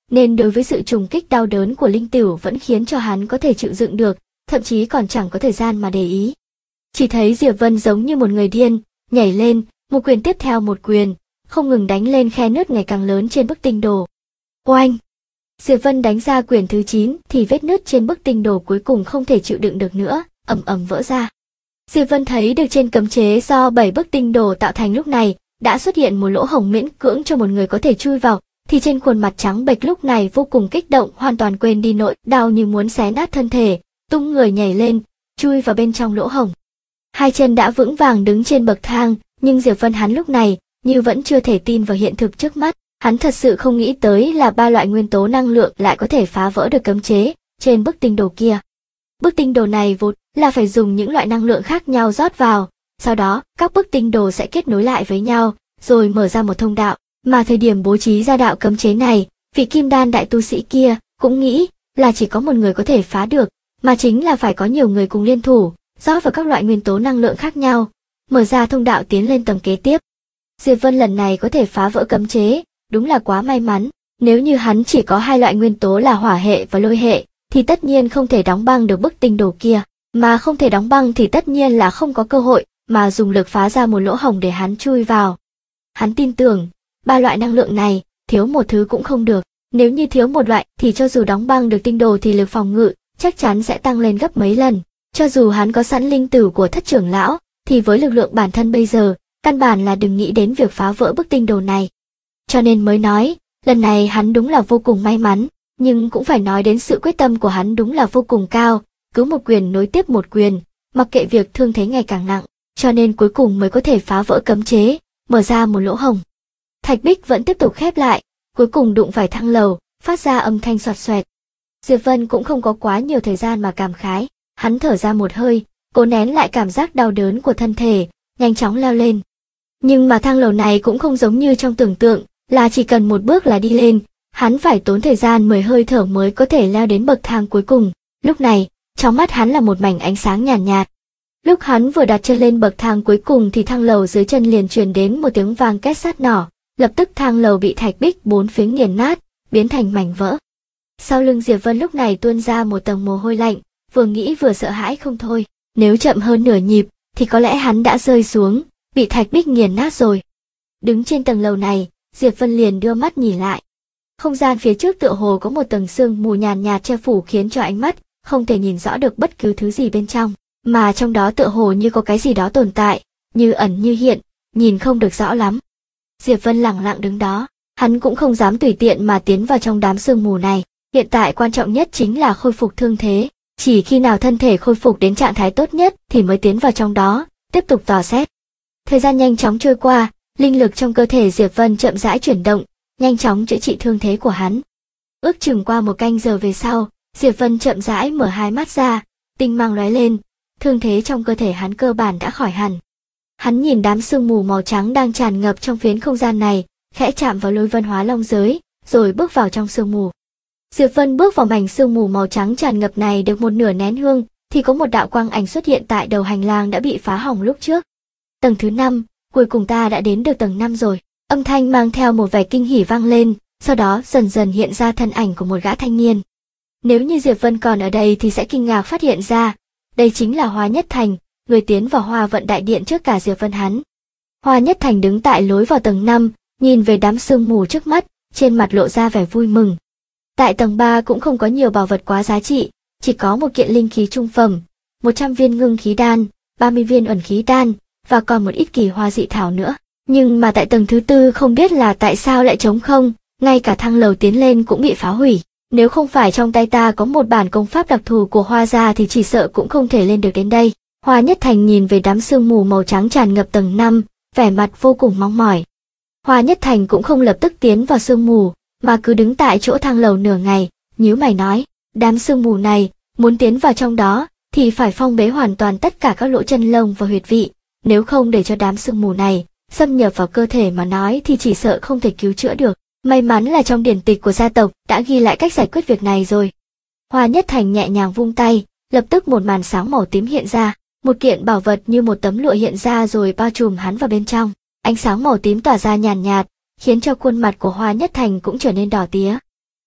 nên đối với sự trùng kích đau đớn của linh tửu vẫn khiến cho hắn có thể chịu đựng được, thậm chí còn chẳng có thời gian mà để ý. Chỉ thấy Diệp Vân giống như một người điên, nhảy lên, một quyền tiếp theo một quyền, không ngừng đánh lên khe nứt ngày càng lớn trên bức tinh đồ. Oanh! Diệp Vân đánh ra quyền thứ 9 thì vết nứt trên bức tinh đồ cuối cùng không thể chịu đựng được nữa, ầm ầm vỡ ra. Diệp Vân thấy được trên cấm chế do 7 bức tinh đồ tạo thành lúc này, đã xuất hiện một lỗ hổng miễn cưỡng cho một người có thể chui vào, thì trên khuôn mặt trắng bệch lúc này vô cùng kích động, hoàn toàn quên đi nỗi đau như muốn xé nát thân thể, tung người nhảy lên, chui vào bên trong lỗ hổng. Hai chân đã vững vàng đứng trên bậc thang, nhưng Diệp Vân hắn lúc này như vẫn chưa thể tin vào hiện thực trước mắt. Hắn thật sự không nghĩ tới là 3 loại nguyên tố năng lượng lại có thể phá vỡ được cấm chế trên bức tinh đồ kia. Bức tinh đồ này vốn là phải dùng những loại năng lượng khác nhau rót vào, sau đó các bức tinh đồ sẽ kết nối lại với nhau, rồi mở ra một thông đạo. Mà thời điểm bố trí ra đạo cấm chế này, vị kim đan đại tu sĩ kia cũng nghĩ là chỉ có một người có thể phá được, mà chính là phải có nhiều người cùng liên thủ, rót vào các loại nguyên tố năng lượng khác nhau, mở ra thông đạo tiến lên tầng kế tiếp. Diệp Vân lần này có thể phá vỡ cấm chế, đúng là quá may mắn. Nếu như hắn chỉ có 2 loại nguyên tố là hỏa hệ và lôi hệ, thì tất nhiên không thể đóng băng được bức tinh đồ kia, mà không thể đóng băng thì tất nhiên là không có cơ hội mà dùng lực phá ra một lỗ hổng để hắn chui vào. Hắn tin tưởng, 3 loại năng lượng này, thiếu một thứ cũng không được. Nếu như thiếu một loại thì cho dù đóng băng được tinh đồ thì lực phòng ngự chắc chắn sẽ tăng lên gấp mấy lần. Cho dù hắn có sẵn linh tử của thất trưởng lão, thì với lực lượng bản thân bây giờ, căn bản là đừng nghĩ đến việc phá vỡ bức tinh đồ này. Cho nên mới nói, lần này hắn đúng là vô cùng may mắn, nhưng cũng phải nói đến sự quyết tâm của hắn đúng là vô cùng cao, cứ một quyền nối tiếp một quyền, mặc kệ việc thương thế ngày càng nặng, cho nên cuối cùng mới có thể phá vỡ cấm chế, mở ra một lỗ hổng. Thạch bích vẫn tiếp tục khép lại, cuối cùng đụng phải thang lầu, phát ra âm thanh xoạt xoẹt. Diệp Vân cũng không có quá nhiều thời gian mà cảm khái, hắn thở ra một hơi, cố nén lại cảm giác đau đớn của thân thể, nhanh chóng leo lên. Nhưng mà thang lầu này cũng không giống như trong tưởng tượng, là chỉ cần một bước là đi lên, hắn phải tốn thời gian 10 hơi thở mới có thể leo đến bậc thang cuối cùng. Lúc này, trong mắt hắn là một mảnh ánh sáng nhàn nhạt. Lúc hắn vừa đặt chân lên bậc thang cuối cùng thì thang lầu dưới chân liền truyền đến một tiếng vang két sắt nỏ, lập tức thang lầu bị thạch bích 4 phía nghiền nát, biến thành mảnh vỡ. Sau lưng Diệp Vân lúc này tuôn ra một tầng mồ hôi lạnh, vừa nghĩ vừa sợ hãi không thôi. Nếu chậm hơn nửa nhịp thì có lẽ hắn đã rơi xuống, bị thạch bích nghiền nát rồi. Đứng trên tầng lầu này, Diệp Vân liền đưa mắt nhìn lại. Không gian phía trước tựa hồ có một tầng sương mù nhàn nhạt che phủ khiến cho ánh mắt không thể nhìn rõ được bất cứ thứ gì bên trong, mà trong đó tựa hồ như có cái gì đó tồn tại, như ẩn như hiện, nhìn không được rõ lắm. Diệp Vân lặng lặng đứng đó, hắn cũng không dám tùy tiện mà tiến vào trong đám sương mù này, hiện tại quan trọng nhất chính là khôi phục thương thế, chỉ khi nào thân thể khôi phục đến trạng thái tốt nhất thì mới tiến vào trong đó, tiếp tục dò xét. Thời gian nhanh chóng trôi qua, linh lực trong cơ thể Diệp Vân chậm rãi chuyển động, nhanh chóng chữa trị thương thế của hắn. Ước chừng qua 1 canh giờ về sau, Diệp Vân chậm rãi mở hai mắt ra, tinh mang lóe lên, thương thế trong cơ thể hắn cơ bản đã khỏi hẳn. Hắn nhìn đám sương mù màu trắng đang tràn ngập trong phiến không gian này, khẽ chạm vào lôi vân hóa long giới, rồi bước vào trong sương mù. Diệp Vân bước vào mảnh sương mù màu trắng tràn ngập này được một nửa nén hương, thì có một đạo quang ảnh xuất hiện tại đầu hành lang đã bị phá hỏng lúc trước. Tầng thứ 5, cuối cùng ta đã đến được tầng 5 rồi. Âm thanh mang theo một vẻ kinh hỉ vang lên, sau đó dần dần hiện ra thân ảnh của một gã thanh niên. Nếu như Diệp Vân còn ở đây thì sẽ kinh ngạc phát hiện ra, đây chính là Hoa Nhất Thành, người tiến vào Hoa Vận Đại Điện trước cả Diệp Vân hắn. Hoa Nhất Thành đứng tại lối vào tầng 5, nhìn về đám sương mù trước mắt, trên mặt lộ ra vẻ vui mừng. Tại tầng 3 cũng không có nhiều bảo vật quá giá trị, chỉ có một kiện linh khí trung phẩm, 100 viên ngưng khí đan, 30 viên ẩn khí đan, và còn một ít kỳ hoa dị thảo nữa. Nhưng mà tại tầng thứ 4 không biết là tại sao lại trống không, ngay cả thang lầu tiến lên cũng bị phá hủy. Nếu không phải trong tay ta có một bản công pháp đặc thù của Hoa gia thì chỉ sợ cũng không thể lên được đến đây. Hoa Nhất Thành nhìn về đám sương mù màu trắng tràn ngập tầng 5, vẻ mặt vô cùng mong mỏi. Hoa Nhất Thành cũng không lập tức tiến vào sương mù, mà cứ đứng tại chỗ thang lầu nửa ngày, nhíu mày nói, đám sương mù này, muốn tiến vào trong đó, thì phải phong bế hoàn toàn tất cả các lỗ chân lông và huyệt vị, nếu không để cho đám sương mù này xâm nhập vào cơ thể mà nói thì chỉ sợ không thể cứu chữa được. May mắn là trong điển tịch của gia tộc đã ghi lại cách giải quyết việc này rồi. Hoa Nhất Thành nhẹ nhàng vung tay, lập tức một màn sáng màu tím hiện ra, một kiện bảo vật như một tấm lụa hiện ra rồi bao trùm hắn vào bên trong. Ánh sáng màu tím tỏa ra nhàn nhạt, khiến cho khuôn mặt của Hoa Nhất Thành cũng trở nên đỏ tía.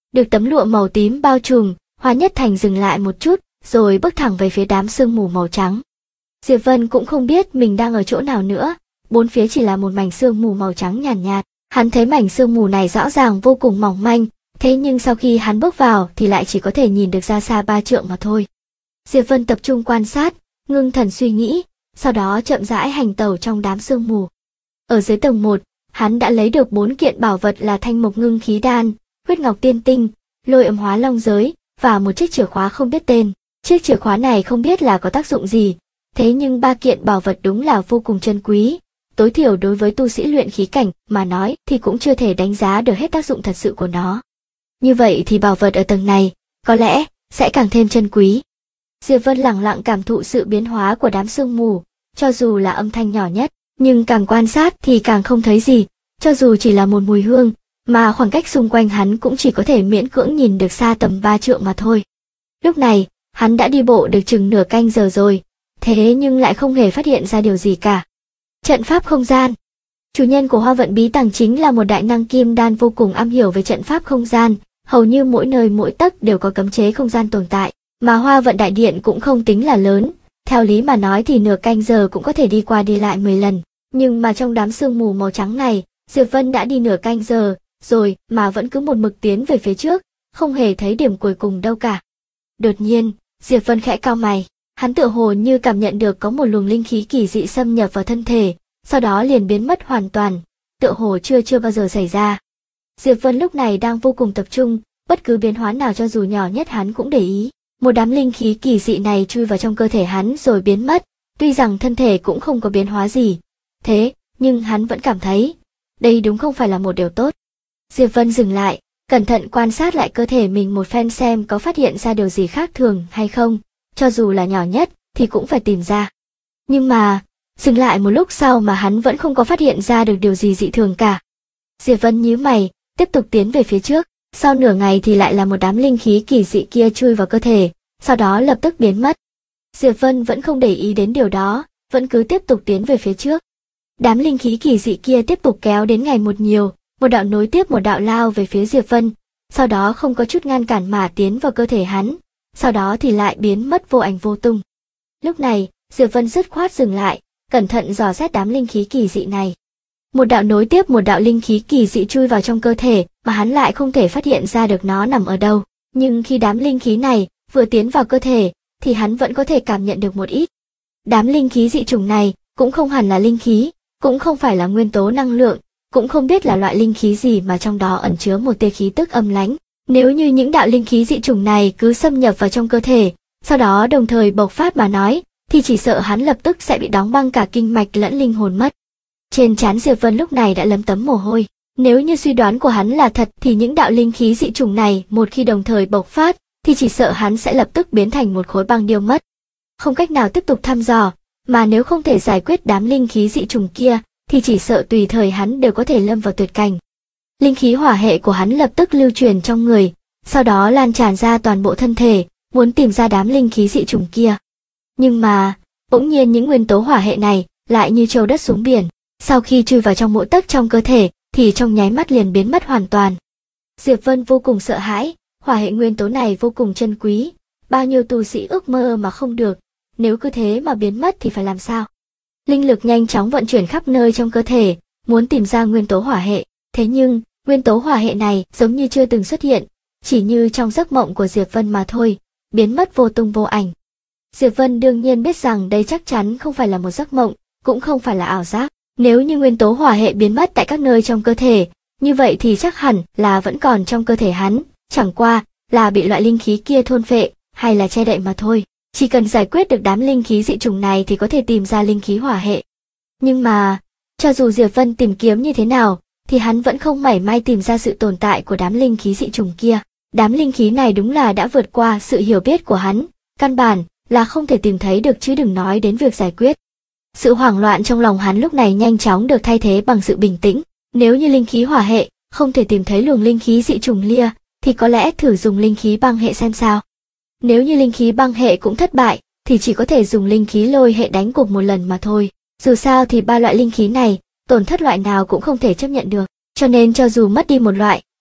được tấm lụa màu tím bao trùm, Hoa Nhất Thành dừng lại một chút, rồi bước thẳng về phía đám sương mù màu trắng. Diệp Vân cũng không biết mình đang ở chỗ nào nữa, bốn phía chỉ là một mảnh sương mù màu trắng nhàn nhạt. Hắn thấy mảnh sương mù này rõ ràng vô cùng mỏng manh, thế nhưng sau khi hắn bước vào thì lại chỉ có thể nhìn được ra xa 3 trượng mà thôi. Diệp Vân tập trung quan sát, ngưng thần suy nghĩ, sau đó chậm rãi hành tẩu trong đám sương mù. Ở dưới tầng 1, hắn đã lấy được 4 kiện bảo vật là thanh mộc ngưng khí đan, huyết ngọc tiên tinh, lôi ẩm hóa long giới và một chiếc chìa khóa không biết tên. Chiếc chìa khóa này không biết là có tác dụng gì, thế nhưng 3 kiện bảo vật đúng là vô cùng chân quý. Tối thiểu đối với tu sĩ luyện khí cảnh mà nói thì cũng chưa thể đánh giá được hết tác dụng thật sự của nó. Như vậy thì bảo vật ở tầng này có lẽ sẽ càng thêm chân quý. Diệp Vân lặng lặng cảm thụ sự biến hóa của đám sương mù, cho dù là âm thanh nhỏ nhất, nhưng càng quan sát thì càng không thấy gì, cho dù chỉ là một mùi hương, mà khoảng cách xung quanh hắn cũng chỉ có thể miễn cưỡng nhìn được xa tầm 3 trượng mà thôi. Lúc này, hắn đã đi bộ được chừng nửa canh giờ rồi, thế nhưng lại không hề phát hiện ra điều gì cả. Trận pháp không gian. Chủ nhân của Hoa Vận Bí Tàng chính là một đại năng kim đan vô cùng am hiểu về trận pháp không gian, hầu như mỗi nơi mỗi tấc đều có cấm chế không gian tồn tại, mà Hoa Vận Đại Điện cũng không tính là lớn, theo lý mà nói thì nửa canh giờ cũng có thể đi qua đi lại 10 lần, nhưng mà trong đám sương mù màu trắng này, Diệp Vân đã đi nửa canh giờ rồi mà vẫn cứ một mực tiến về phía trước, không hề thấy điểm cuối cùng đâu cả. Đột nhiên, Diệp Vân khẽ cau mày, hắn tựa hồ như cảm nhận được có một luồng linh khí kỳ dị xâm nhập vào thân thể, sau đó liền biến mất hoàn toàn, tựa hồ chưa bao giờ xảy ra. Diệp Vân lúc này đang vô cùng tập trung, bất cứ biến hóa nào cho dù nhỏ nhất hắn cũng để ý. Một đám linh khí kỳ dị này chui vào trong cơ thể hắn rồi biến mất, tuy rằng thân thể cũng không có biến hóa gì. Thế, nhưng hắn vẫn cảm thấy, đây đúng không phải là một điều tốt. Diệp Vân dừng lại, cẩn thận quan sát lại cơ thể mình một phen xem có phát hiện ra điều gì khác thường hay không, cho dù là nhỏ nhất thì cũng phải tìm ra. Nhưng mà, dừng lại một lúc sau mà hắn vẫn không có phát hiện ra được điều gì dị thường cả. Diệp Vân nhíu mày, tiếp tục tiến về phía trước, sau nửa ngày thì lại là một đám linh khí kỳ dị kia chui vào cơ thể, sau đó lập tức biến mất. Diệp Vân vẫn không để ý đến điều đó, vẫn cứ tiếp tục tiến về phía trước. Đám linh khí kỳ dị kia tiếp tục kéo đến ngày một nhiều, một đạo nối tiếp một đạo lao về phía Diệp Vân, sau đó không có chút ngăn cản mà tiến vào cơ thể hắn, sau đó thì lại biến mất vô ảnh vô tung. Lúc này, Diệp Vân dứt khoát dừng lại, cẩn thận dò xét đám linh khí kỳ dị này. Một đạo nối tiếp một đạo linh khí kỳ dị chui vào trong cơ thể, mà hắn lại không thể phát hiện ra được nó nằm ở đâu. Nhưng khi đám linh khí này vừa tiến vào cơ thể, thì hắn vẫn có thể cảm nhận được một ít. Đám linh khí dị chủng này cũng không hẳn là linh khí, cũng không phải là nguyên tố năng lượng, cũng không biết là loại linh khí gì mà trong đó ẩn chứa một tia khí tức âm lãnh. Nếu như những đạo linh khí dị chủng này cứ xâm nhập vào trong cơ thể, sau đó đồng thời bộc phát mà nói, thì chỉ sợ hắn lập tức sẽ bị đóng băng cả kinh mạch lẫn linh hồn mất. Trên trán Diệp Vân lúc này đã lấm tấm mồ hôi. Nếu như suy đoán của hắn là thật thì những đạo linh khí dị chủng này một khi đồng thời bộc phát, thì chỉ sợ hắn sẽ lập tức biến thành một khối băng điêu mất. Không cách nào tiếp tục thăm dò, mà nếu không thể giải quyết đám linh khí dị chủng kia, thì chỉ sợ tùy thời hắn đều có thể lâm vào tuyệt cảnh. Linh khí hỏa hệ của hắn lập tức lưu truyền trong người, sau đó lan tràn ra toàn bộ thân thể, muốn tìm ra đám linh khí dị chủng kia. Nhưng mà, bỗng nhiên những nguyên tố hỏa hệ này lại như trâu đất xuống biển, sau khi chui vào trong mỗi tấc trong cơ thể, thì trong nháy mắt liền biến mất hoàn toàn. Diệp Vân vô cùng sợ hãi, hỏa hệ nguyên tố này vô cùng chân quý, bao nhiêu tu sĩ ước mơ mà không được, nếu cứ thế mà biến mất thì phải làm sao? Linh lực nhanh chóng vận chuyển khắp nơi trong cơ thể, muốn tìm ra nguyên tố hỏa hệ, thế nhưng, nguyên tố hỏa hệ này giống như chưa từng xuất hiện, chỉ như trong giấc mộng của Diệp Vân mà thôi, biến mất vô tung vô ảnh. Diệp Vân đương nhiên biết rằng đây chắc chắn không phải là một giấc mộng, cũng không phải là ảo giác. Nếu như nguyên tố hỏa hệ biến mất tại các nơi trong cơ thể, như vậy thì chắc hẳn là vẫn còn trong cơ thể hắn, chẳng qua là bị loại linh khí kia thôn phệ, hay là che đậy mà thôi. Chỉ cần giải quyết được đám linh khí dị chủng này thì có thể tìm ra linh khí hỏa hệ. Nhưng mà, cho dù Diệp Vân tìm kiếm như thế nào, thì hắn vẫn không mảy may tìm ra sự tồn tại của đám linh khí dị chủng kia. Đám linh khí này đúng là đã vượt qua sự hiểu biết của hắn, căn bản là không thể tìm thấy được chứ đừng nói đến việc giải quyết. Sự hoảng loạn trong lòng hắn lúc này nhanh chóng được thay thế bằng sự bình tĩnh. Nếu như linh khí hỏa hệ không thể tìm thấy luồng linh khí dị chủng lia, thì có lẽ thử dùng linh khí băng hệ xem sao. Nếu như linh khí băng hệ cũng thất bại, thì chỉ có thể dùng linh khí lôi hệ đánh cuộc một lần mà thôi. Dù sao thì ba loại linh khí này, tổn thất loại nào cũng không thể chấp nhận được. Cho nên cho dù mất đi một loại,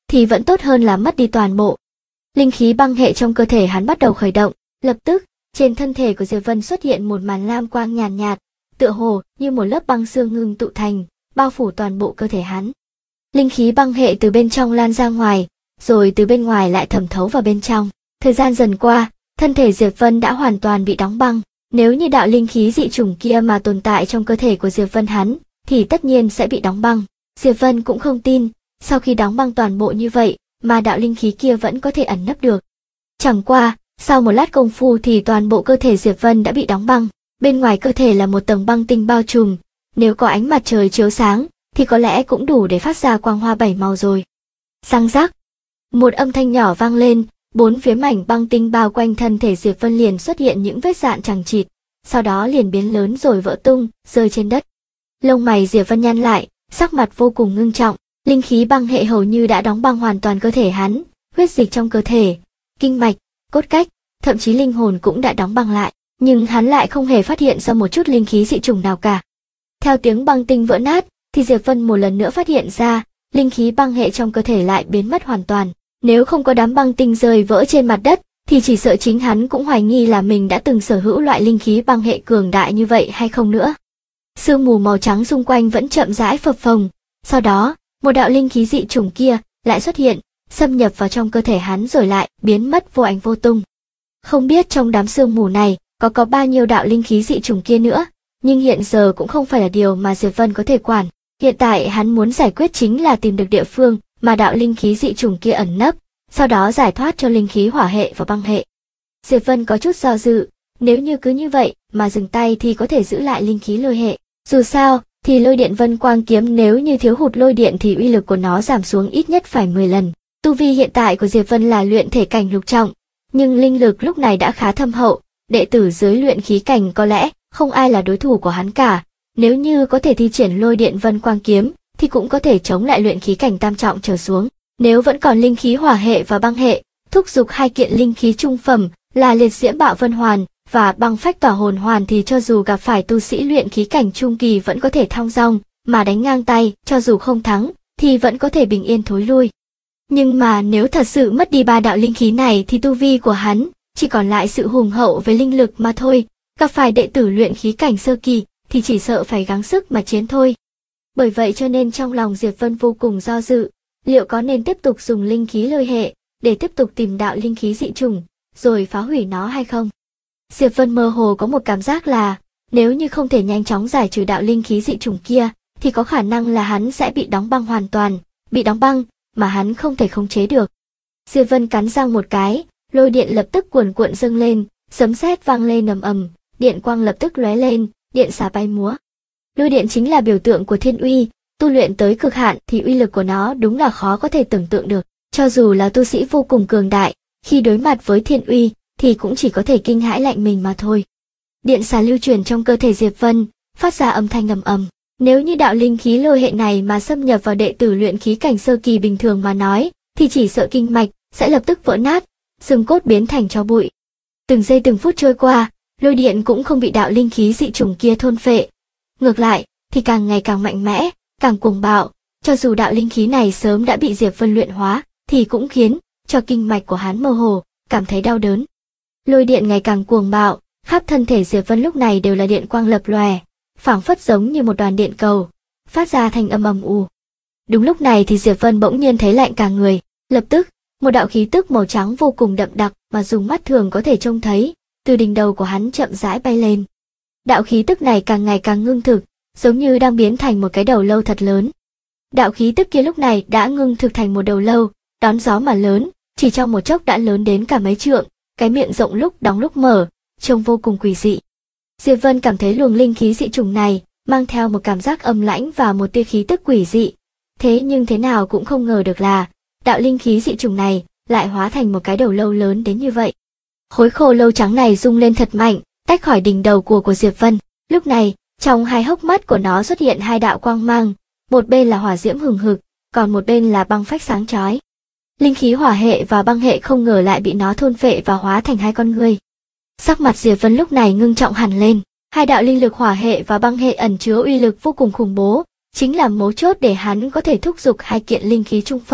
thì vẫn tốt hơn là mất đi toàn bộ. Linh khí băng hệ trong cơ thể hắn bắt đầu khởi động, lập tức, trên thân thể của Diệp Vân xuất hiện một màn lam quang nhàn nhạt, tựa hồ như một lớp băng sương ngưng tụ thành, bao phủ toàn bộ cơ thể hắn. Linh khí băng hệ từ bên trong lan ra ngoài, rồi từ bên ngoài lại thẩm thấu vào bên trong. Thời gian dần qua, thân thể Diệp Vân đã hoàn toàn bị đóng băng. Nếu như đạo linh khí dị chủng kia mà tồn tại trong cơ thể của Diệp Vân hắn, thì tất nhiên sẽ bị đóng băng. Diệp Vân cũng không tin, sau khi đóng băng toàn bộ như vậy, mà đạo linh khí kia vẫn có thể ẩn nấp được. Chẳng qua, sau một lát công phu thì toàn bộ cơ thể Diệp Vân đã bị đóng băng. Bên ngoài cơ thể là một tầng băng tinh bao trùm, nếu có ánh mặt trời chiếu sáng, thì có lẽ cũng đủ để phát ra quang hoa 7 màu rồi. Răng rắc, một âm thanh nhỏ vang lên, bốn phía mảnh băng tinh bao quanh thân thể Diệp Vân liền xuất hiện những vết rạn chằng chịt, sau đó liền biến lớn rồi vỡ tung, rơi trên đất. Lông mày Diệp Vân nhăn lại, sắc mặt vô cùng ngưng trọng, linh khí băng hệ hầu như đã đóng băng hoàn toàn cơ thể hắn, huyết dịch trong cơ thể, kinh mạch, cốt cách, thậm chí linh hồn cũng đã đóng băng lại, nhưng hắn lại không hề phát hiện ra một chút linh khí dị chủng nào cả. Theo tiếng băng tinh vỡ nát, thì Diệp Vân một lần nữa phát hiện ra, linh khí băng hệ trong cơ thể lại biến mất hoàn toàn. Nếu không có đám băng tinh rơi vỡ trên mặt đất, thì chỉ sợ chính hắn cũng hoài nghi là mình đã từng sở hữu loại linh khí băng hệ cường đại như vậy hay không nữa. Sương mù màu trắng xung quanh vẫn chậm rãi phập phồng, sau đó, một đạo linh khí dị chủng kia lại xuất hiện, xâm nhập vào trong cơ thể hắn rồi lại biến mất vô ảnh vô tung. Không biết trong đám sương mù này có bao nhiêu đạo linh khí dị chủng kia nữa, nhưng hiện giờ cũng không phải là điều mà Diệp Vân có thể quản. Hiện tại hắn muốn giải quyết chính là tìm được địa phương mà đạo linh khí dị chủng kia ẩn nấp, sau đó giải thoát cho linh khí hỏa hệ và băng hệ. Diệp Vân có chút do dự, nếu như cứ như vậy mà dừng tay thì có thể giữ lại linh khí lôi hệ. Dù sao, thì lôi điện vân quang kiếm nếu như thiếu hụt lôi điện thì uy lực của nó giảm xuống ít nhất phải 10 lần. Tu vi hiện tại của Diệp Vân là luyện thể cảnh lục trọng, nhưng linh lực lúc này đã khá thâm hậu, đệ tử dưới luyện khí cảnh có lẽ không ai là đối thủ của hắn cả. Nếu như có thể thi triển lôi điện vân quang kiếm, thì cũng có thể chống lại luyện khí cảnh tam trọng trở xuống. Nếu vẫn còn linh khí hỏa hệ và băng hệ, thúc giục hai kiện linh khí trung phẩm là liệt diễm bạo vân hoàn và băng phách tỏa hồn hoàn thì cho dù gặp phải tu sĩ luyện khí cảnh trung kỳ vẫn có thể thong dong mà đánh ngang tay, cho dù không thắng thì vẫn có thể bình yên thối lui. Nhưng mà nếu thật sự mất đi ba đạo linh khí này thì tu vi của hắn chỉ còn lại sự hùng hậu với linh lực mà thôi, gặp phải đệ tử luyện khí cảnh sơ kỳ thì chỉ sợ phải gắng sức mà chiến thôi. Bởi vậy cho nên trong lòng Diệp Vân vô cùng do dự, liệu có nên tiếp tục dùng linh khí lôi hệ để tiếp tục tìm đạo linh khí dị chủng rồi phá hủy nó hay không. Diệp Vân mơ hồ có một cảm giác là nếu như không thể nhanh chóng giải trừ đạo linh khí dị chủng kia thì có khả năng là hắn sẽ bị đóng băng hoàn toàn, bị đóng băng mà hắn không thể khống chế được. Diệp Vân cắn răng một cái, lôi điện lập tức cuồn cuộn dâng lên, sấm sét vang lên ầm ầm, điện quang lập tức lóe lên, điện xà bay múa. Lôi điện chính là biểu tượng của thiên uy, tu luyện tới cực hạn thì uy lực của nó đúng là khó có thể tưởng tượng được. Cho dù là tu sĩ vô cùng cường đại, khi đối mặt với thiên uy thì cũng chỉ có thể kinh hãi lạnh mình mà thôi. Điện xà lưu truyền trong cơ thể Diệp Vân, phát ra âm thanh ầm ầm. Nếu như đạo linh khí lôi hệ này mà xâm nhập vào đệ tử luyện khí cảnh sơ kỳ bình thường mà nói, thì chỉ sợ kinh mạch sẽ lập tức vỡ nát, xương cốt biến thành tro bụi. Từng giây từng phút trôi qua, lôi điện cũng không bị đạo linh khí dị chủng kia thôn phệ. Ngược lại, thì càng ngày càng mạnh mẽ, càng cuồng bạo, cho dù đạo linh khí này sớm đã bị Diệp Vân luyện hóa, thì cũng khiến cho kinh mạch của hắn mơ hồ, cảm thấy đau đớn. Lôi điện ngày càng cuồng bạo, khắp thân thể Diệp Vân lúc này đều là điện quang lập lòe, phảng phất giống như một đoàn điện cầu, phát ra thành âm ầm ù. Đúng lúc này thì Diệp Vân bỗng nhiên thấy lạnh cả người, lập tức, một đạo khí tức màu trắng vô cùng đậm đặc mà dùng mắt thường có thể trông thấy, từ đỉnh đầu của hắn chậm rãi bay lên. Đạo khí tức này càng ngày càng ngưng thực, giống như đang biến thành một cái đầu lâu thật lớn. Đạo khí tức kia lúc này đã ngưng thực thành một đầu lâu, đón gió mà lớn, chỉ trong một chốc đã lớn đến cả mấy trượng, cái miệng rộng lúc đóng lúc mở, trông vô cùng quỷ dị. Diệp Vân cảm thấy luồng linh khí dị chủng này mang theo một cảm giác âm lãnh và một tia khí tức quỷ dị. Thế nhưng thế nào cũng không ngờ được là đạo linh khí dị chủng này lại hóa thành một cái đầu lâu lớn đến như vậy. Khối khô lâu trắng này rung lên thật mạnh, tách khỏi đỉnh đầu của Diệp Vân. Lúc này, trong hai hốc mắt của nó xuất hiện hai đạo quang mang, một bên là hỏa diễm hừng hực, còn một bên là băng phách sáng chói. Linh khí hỏa hệ và băng hệ không ngờ lại bị nó thôn phệ và hóa thành hai con người. Sắc mặt Diệp Vân lúc này ngưng trọng hẳn lên, hai đạo linh lực hỏa hệ và băng hệ ẩn chứa uy lực vô cùng khủng bố, chính là mấu chốt để hắn có thể thúc giục hai kiện linh khí trung phẩm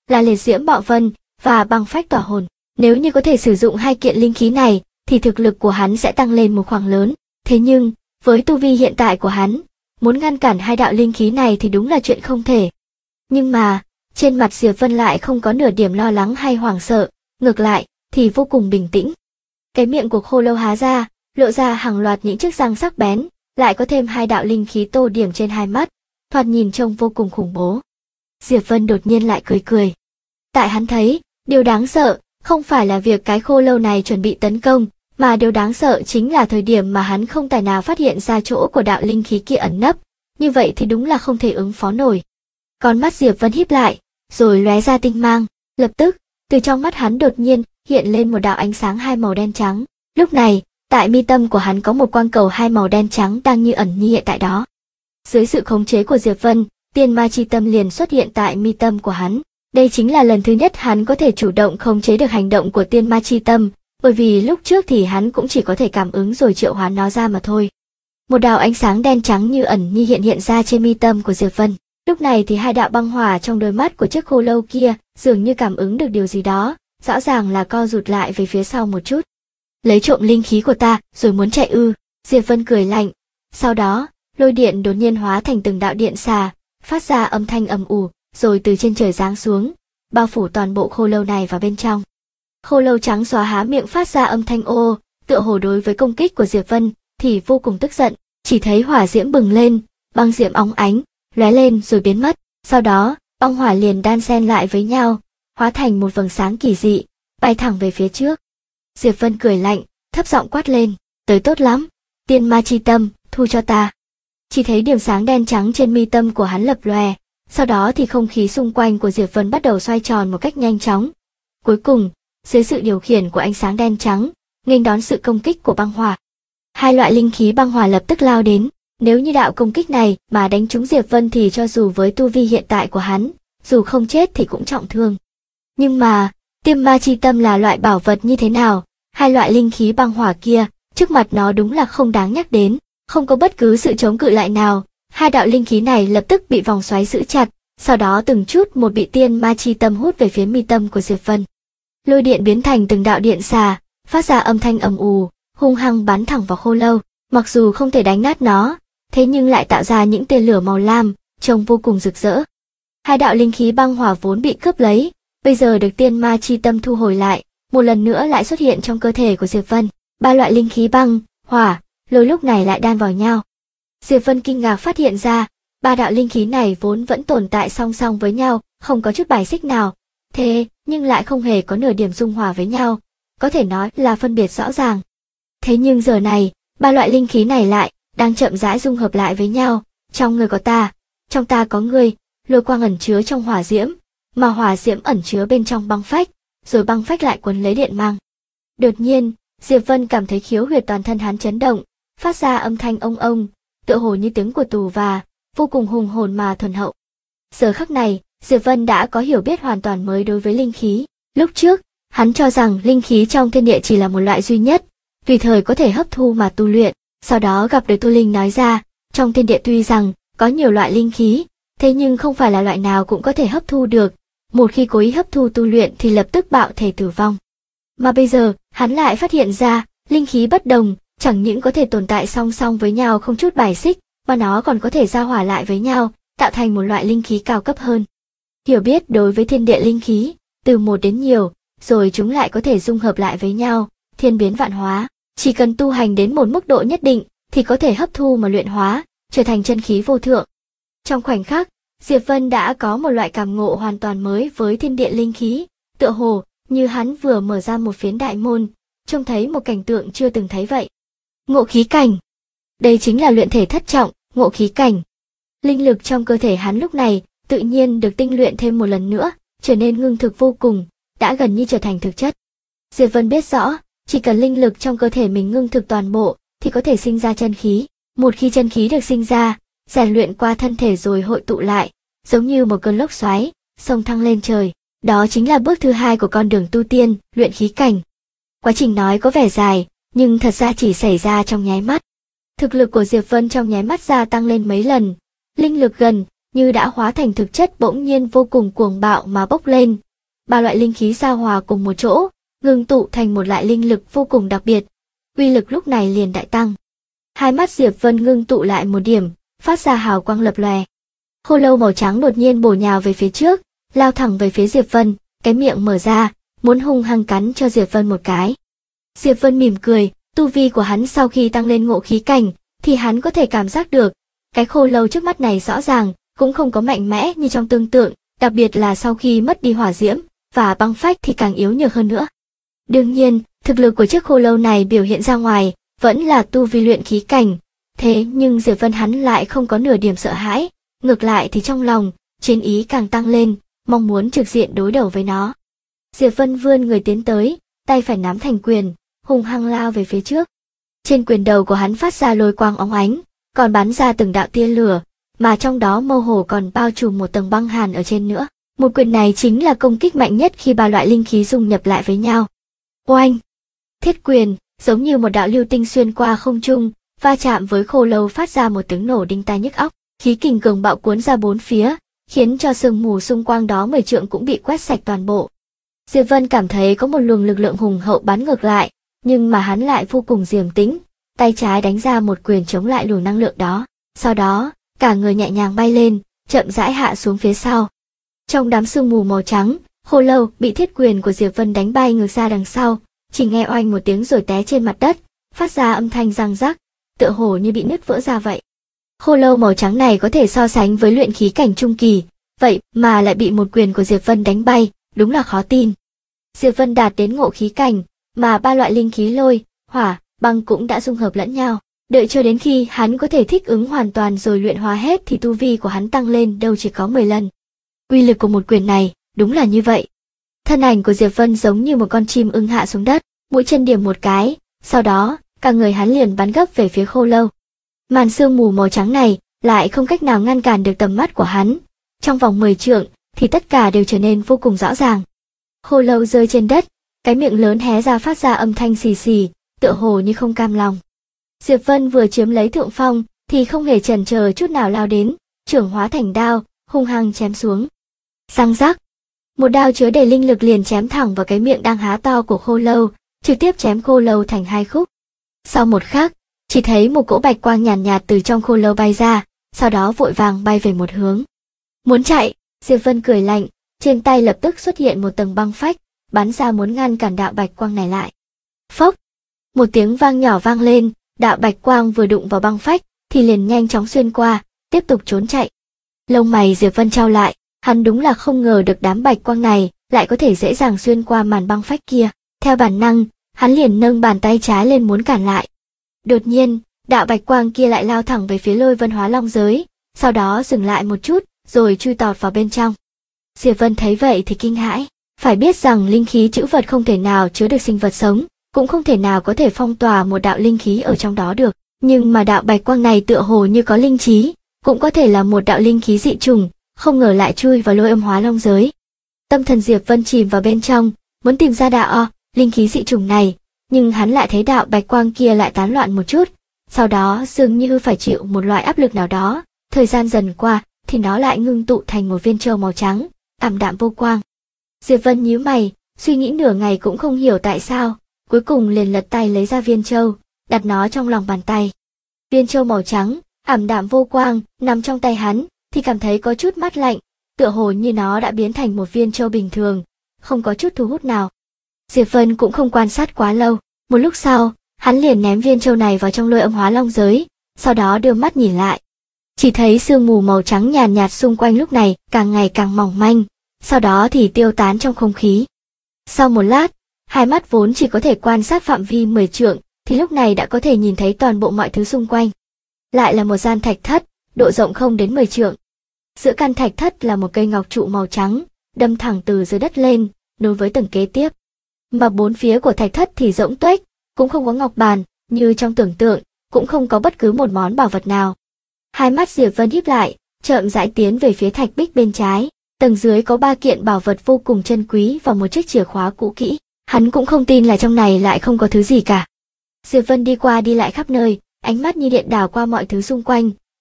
là liệt diễm bạo vân và băng phách tỏa hồn. Nếu như có thể sử dụng hai kiện linh khí này, thì thực lực của hắn sẽ tăng lên một khoảng lớn. Thế nhưng, với tu vi hiện tại của hắn, muốn ngăn cản hai đạo linh khí này thì đúng là chuyện không thể. Nhưng mà, trên mặt Diệp Vân lại không có nửa điểm lo lắng hay hoảng sợ, ngược lại, thì vô cùng bình tĩnh. Cái miệng của khô lâu há ra, lộ ra hàng loạt những chiếc răng sắc bén, lại có thêm hai đạo linh khí tô điểm trên hai mắt, thoạt nhìn trông vô cùng khủng bố. Diệp Vân đột nhiên lại cười cười. Tại hắn thấy, điều đáng sợ, không phải là việc cái khô lâu này chuẩn bị tấn công, mà điều đáng sợ chính là thời điểm mà hắn không tài nào phát hiện ra chỗ của đạo linh khí kia ẩn nấp, như vậy thì đúng là không thể ứng phó nổi. Con mắt Diệp Vân híp lại, rồi lóe ra tinh mang, lập tức, từ trong mắt hắn đột nhiên hiện lên một đạo ánh sáng hai màu đen trắng. Lúc này, tại mi tâm của hắn có một quang cầu hai màu đen trắng đang như ẩn như hiện tại đó. Dưới sự khống chế của Diệp Vân, tiên ma chi tâm liền xuất hiện tại mi tâm của hắn. Đây chính là lần thứ nhất hắn có thể chủ động khống chế được hành động của tiên ma chi tâm, bởi vì lúc trước thì hắn cũng chỉ có thể cảm ứng rồi triệu hoán nó ra mà thôi. Một đạo ánh sáng đen trắng như ẩn như hiện ra trên mi tâm của Diệp Vân. Lúc này thì hai đạo băng hỏa trong đôi mắt của chiếc khô lâu kia dường như cảm ứng được điều gì đó, rõ ràng là co rụt lại về phía sau một chút. Lấy trộm linh khí của ta rồi muốn chạy ư? Diệp Vân cười lạnh. Sau đó, lôi điện đột nhiên hóa thành từng đạo điện xà, phát ra âm thanh ầm ủ, rồi từ trên trời giáng xuống, bao phủ toàn bộ khô lâu này vào bên trong. Khô lâu trắng xóa há miệng phát ra âm thanh ô, tựa hồ đối với công kích của Diệp Vân thì vô cùng tức giận, chỉ thấy hỏa diễm bừng lên, băng diễm óng ánh, lóe lên rồi biến mất, sau đó, băng hỏa liền đan xen lại với nhau, hóa thành một vầng sáng kỳ dị, bay thẳng về phía trước. Diệp Vân cười lạnh, thấp giọng quát lên, tới tốt lắm, tiên ma chi tâm, thu cho ta. Chỉ thấy điểm sáng đen trắng trên mi tâm của hắn lập lòe, sau đó thì không khí xung quanh của Diệp Vân bắt đầu xoay tròn một cách nhanh chóng. Cuối cùng, dưới sự điều khiển của ánh sáng đen trắng, nghênh đón sự công kích của băng hỏa. Hai loại linh khí băng hỏa lập tức lao đến, nếu như đạo công kích này mà đánh trúng Diệp Vân thì cho dù với tu vi hiện tại của hắn, dù không chết thì cũng trọng thương. Nhưng mà, tiên ma chi tâm là loại bảo vật như thế nào, hai loại linh khí băng hỏa kia, trước mặt nó đúng là không đáng nhắc đến, không có bất cứ sự chống cự lại nào, hai đạo linh khí này lập tức bị vòng xoáy giữ chặt, sau đó từng chút một bị tiên ma chi tâm hút về phía mi tâm của Diệp Vân. Lôi điện biến thành từng đạo điện xà, phát ra âm thanh ầm ù, hung hăng bắn thẳng vào khô lâu, mặc dù không thể đánh nát nó, thế nhưng lại tạo ra những tia lửa màu lam, trông vô cùng rực rỡ. Hai đạo linh khí băng hỏa vốn bị cướp lấy, bây giờ được tiên ma chi tâm thu hồi lại, một lần nữa lại xuất hiện trong cơ thể của Diệp Vân. Ba loại linh khí băng, hỏa, lôi lúc này lại đan vào nhau. Diệp Vân kinh ngạc phát hiện ra, ba đạo linh khí này vốn vẫn tồn tại song song với nhau, không có chút bài xích nào, thế nhưng lại không hề có nửa điểm dung hòa với nhau, có thể nói là phân biệt rõ ràng. Thế nhưng giờ này, ba loại linh khí này lại đang chậm rãi dung hợp lại với nhau, trong người có ta, trong ta có ngươi, lôi quang ẩn chứa trong hỏa diễm, mà hỏa diễm ẩn chứa bên trong băng phách, rồi băng phách lại cuốn lấy điện mang. Đột nhiên, Diệp Vân cảm thấy khiếu huyệt toàn thân hắn chấn động, phát ra âm thanh ông ông, tựa hồ như tiếng của tù và, vô cùng hùng hồn mà thuần hậu. Giờ khắc này, Diệp Vân đã có hiểu biết hoàn toàn mới đối với linh khí. Lúc trước, hắn cho rằng linh khí trong thiên địa chỉ là một loại duy nhất, tùy thời có thể hấp thu mà tu luyện. Sau đó gặp được Tu Linh nói ra, trong thiên địa tuy rằng có nhiều loại linh khí, thế nhưng không phải là loại nào cũng có thể hấp thu được. Một khi cố ý hấp thu tu luyện thì lập tức bạo thể tử vong. Mà bây giờ, hắn lại phát hiện ra, linh khí bất đồng, chẳng những có thể tồn tại song song với nhau không chút bài xích, mà nó còn có thể giao hòa lại với nhau, tạo thành một loại linh khí cao cấp hơn. Hiểu biết đối với thiên địa linh khí, từ một đến nhiều, rồi chúng lại có thể dung hợp lại với nhau, thiên biến vạn hóa. Chỉ cần tu hành đến một mức độ nhất định, thì có thể hấp thu mà luyện hóa, trở thành chân khí vô thượng. Trong khoảnh khắc, Diệp Vân đã có một loại cảm ngộ hoàn toàn mới với thiên địa linh khí, tựa hồ như hắn vừa mở ra một phiến đại môn, trông thấy một cảnh tượng chưa từng thấy vậy. Ngộ khí cảnh. Đây chính là luyện thể thất trọng, ngộ khí cảnh. Linh lực trong cơ thể hắn lúc này tự nhiên được tinh luyện thêm một lần nữa, trở nên ngưng thực vô cùng, đã gần như trở thành thực chất. Diệp Vân biết rõ, chỉ cần linh lực trong cơ thể mình ngưng thực toàn bộ, thì có thể sinh ra chân khí. Một khi chân khí được sinh ra, rèn luyện qua thân thể rồi hội tụ lại, giống như một cơn lốc xoáy, xông thăng lên trời. Đó chính là bước thứ hai của con đường tu tiên, luyện khí cảnh. Quá trình nói có vẻ dài, nhưng thật ra chỉ xảy ra trong nháy mắt. Thực lực của Diệp Vân trong nháy mắt gia tăng lên mấy lần, linh lực gần như đã hóa thành thực chất bỗng nhiên vô cùng cuồng bạo mà bốc lên. Ba loại linh khí giao hòa cùng một chỗ, ngưng tụ thành một loại linh lực vô cùng đặc biệt. Uy lực lúc này liền đại tăng. Hai mắt Diệp Vân ngưng tụ lại một điểm, phát ra hào quang lập lòe. Khô lâu màu trắng đột nhiên bổ nhào về phía trước, lao thẳng về phía Diệp Vân, cái miệng mở ra, muốn hung hăng cắn cho Diệp Vân một cái. Diệp Vân mỉm cười, tu vi của hắn sau khi tăng lên ngộ khí cảnh, thì hắn có thể cảm giác được, cái khô lâu trước mắt này rõ ràng, cũng không có mạnh mẽ như trong tưởng tượng, đặc biệt là sau khi mất đi hỏa diễm, và băng phách thì càng yếu nhược hơn nữa. Đương nhiên, thực lực của chiếc khô lâu này biểu hiện ra ngoài, vẫn là tu vi luyện khí cảnh, thế nhưng Diệp Vân hắn lại không có nửa điểm sợ hãi, ngược lại thì trong lòng, chiến ý càng tăng lên, mong muốn trực diện đối đầu với nó. Diệp Vân vươn người tiến tới, tay phải nắm thành quyền, hung hăng lao về phía trước. Trên quyền đầu của hắn phát ra lôi quang óng ánh, còn bắn ra từng đạo tia lửa, mà trong đó mơ hồ còn bao trùm một tầng băng hàn ở trên nữa. Một quyền này chính là công kích mạnh nhất khi ba loại linh khí dung nhập lại với nhau. Oanh! Thiết quyền, giống như một đạo lưu tinh xuyên qua không trung, va chạm với khô lâu phát ra một tiếng nổ đinh tai nhức óc, khí kình cường bạo cuốn ra bốn phía, khiến cho sương mù xung quanh đó 10 trượng cũng bị quét sạch toàn bộ. Diệp Vân cảm thấy có một luồng lực lượng hùng hậu bắn ngược lại, nhưng mà hắn lại vô cùng điềm tĩnh, tay trái đánh ra một quyền chống lại luồng năng lượng đó, sau đó, cả người nhẹ nhàng bay lên, chậm rãi hạ xuống phía sau. Trong đám sương mù màu trắng, khô lâu bị thiết quyền của Diệp Vân đánh bay ngược ra đằng sau, chỉ nghe oanh một tiếng rồi té trên mặt đất, phát ra âm thanh răng rắc, tựa hồ như bị nứt vỡ ra vậy. Khô lâu màu trắng này có thể so sánh với luyện khí cảnh trung kỳ, vậy mà lại bị một quyền của Diệp Vân đánh bay, đúng là khó tin. Diệp Vân đạt đến ngộ khí cảnh, mà ba loại linh khí lôi, hỏa, băng cũng đã dung hợp lẫn nhau. Đợi cho đến khi hắn có thể thích ứng hoàn toàn rồi luyện hóa hết thì tu vi của hắn tăng lên đâu chỉ có 10 lần. Uy lực của một quyền này, đúng là như vậy. Thân ảnh của Diệp Vân giống như một con chim ưng hạ xuống đất, mũi chân điểm một cái, sau đó, cả người hắn liền bắn gấp về phía khô lâu. Màn sương mù màu trắng này lại không cách nào ngăn cản được tầm mắt của hắn. Trong vòng 10 trượng thì tất cả đều trở nên vô cùng rõ ràng. Khô lâu rơi trên đất, cái miệng lớn hé ra phát ra âm thanh xì xì, tựa hồ như không cam lòng. Diệp Vân vừa chiếm lấy thượng phong thì không hề chần chờ chút nào lao đến, trưởng hóa thành đao, hung hăng chém xuống. Răng rắc, một đao chứa đầy linh lực liền chém thẳng vào cái miệng đang há to của khô lâu, trực tiếp chém khô lâu thành hai khúc. Sau một khắc, chỉ thấy một cỗ bạch quang nhàn nhạt từ trong khô lâu bay ra, sau đó vội vàng bay về một hướng. Muốn chạy, Diệp Vân cười lạnh, trên tay lập tức xuất hiện một tầng băng phách, bắn ra muốn ngăn cản đạo bạch quang này lại. Phốc, một tiếng vang nhỏ vang lên, đạo bạch quang vừa đụng vào băng phách thì liền nhanh chóng xuyên qua, tiếp tục trốn chạy. Lông mày Diệp Vân chau lại, hắn đúng là không ngờ được đám bạch quang này lại có thể dễ dàng xuyên qua màn băng phách kia. Theo bản năng, hắn liền nâng bàn tay trái lên muốn cản lại. Đột nhiên, đạo bạch quang kia lại lao thẳng về phía Lôi Vân Hóa Long giới, sau đó dừng lại một chút, rồi chui tọt vào bên trong. Diệp Vân thấy vậy thì kinh hãi, phải biết rằng linh khí trữ vật không thể nào chứa được sinh vật sống, cũng không thể nào có thể phong tỏa một đạo linh khí ở trong đó được, nhưng mà đạo bạch quang này tựa hồ như có linh trí, cũng có thể là một đạo linh khí dị trùng, không ngờ lại chui vào Lôi Âm Hóa Long giới. Tâm thần Diệp Vân chìm vào bên trong, muốn tìm ra đạo linh khí dị trùng này, nhưng hắn lại thấy đạo bạch quang kia lại tán loạn một chút, sau đó dường như phải chịu một loại áp lực nào đó, thời gian dần qua thì nó lại ngưng tụ thành một viên châu màu trắng, ảm đạm vô quang. Diệp Vân nhíu mày, suy nghĩ nửa ngày cũng không hiểu tại sao, cuối cùng liền lật tay lấy ra viên châu, đặt nó trong lòng bàn tay. Viên châu màu trắng, ảm đạm vô quang, nằm trong tay hắn, thì cảm thấy có chút mát lạnh, tựa hồ như nó đã biến thành một viên châu bình thường, không có chút thu hút nào. Diệp Vân cũng không quan sát quá lâu, một lúc sau, hắn liền ném viên châu này vào trong Lôi Âm Hóa Long giới, sau đó đưa mắt nhìn lại. Chỉ thấy sương mù màu trắng nhàn nhạt xung quanh lúc này càng ngày càng mỏng manh, sau đó thì tiêu tán trong không khí. Sau một lát, hai mắt vốn chỉ có thể quan sát phạm vi 10 trượng, thì lúc này đã có thể nhìn thấy toàn bộ mọi thứ xung quanh. Lại là một gian thạch thất, độ rộng không đến 10 trượng. Giữa căn thạch thất là một cây ngọc trụ màu trắng, đâm thẳng từ dưới đất lên, nối với tầng kế tiếp. Mà bốn phía của thạch thất thì rỗng tuếch, cũng không có ngọc bàn, như trong tưởng tượng, cũng không có bất cứ một món bảo vật nào. Hai mắt Diệp Vân híp lại, chậm rãi tiến về phía thạch bích bên trái. Tầng dưới có 3 kiện bảo vật vô cùng chân quý và một chiếc chìa khóa cũ kỹ. Hắn cũng không tin là trong này lại không có thứ gì cả. Diệp Vân đi qua đi lại khắp nơi, ánh mắt như điện đảo qua mọi thứ xung quanh,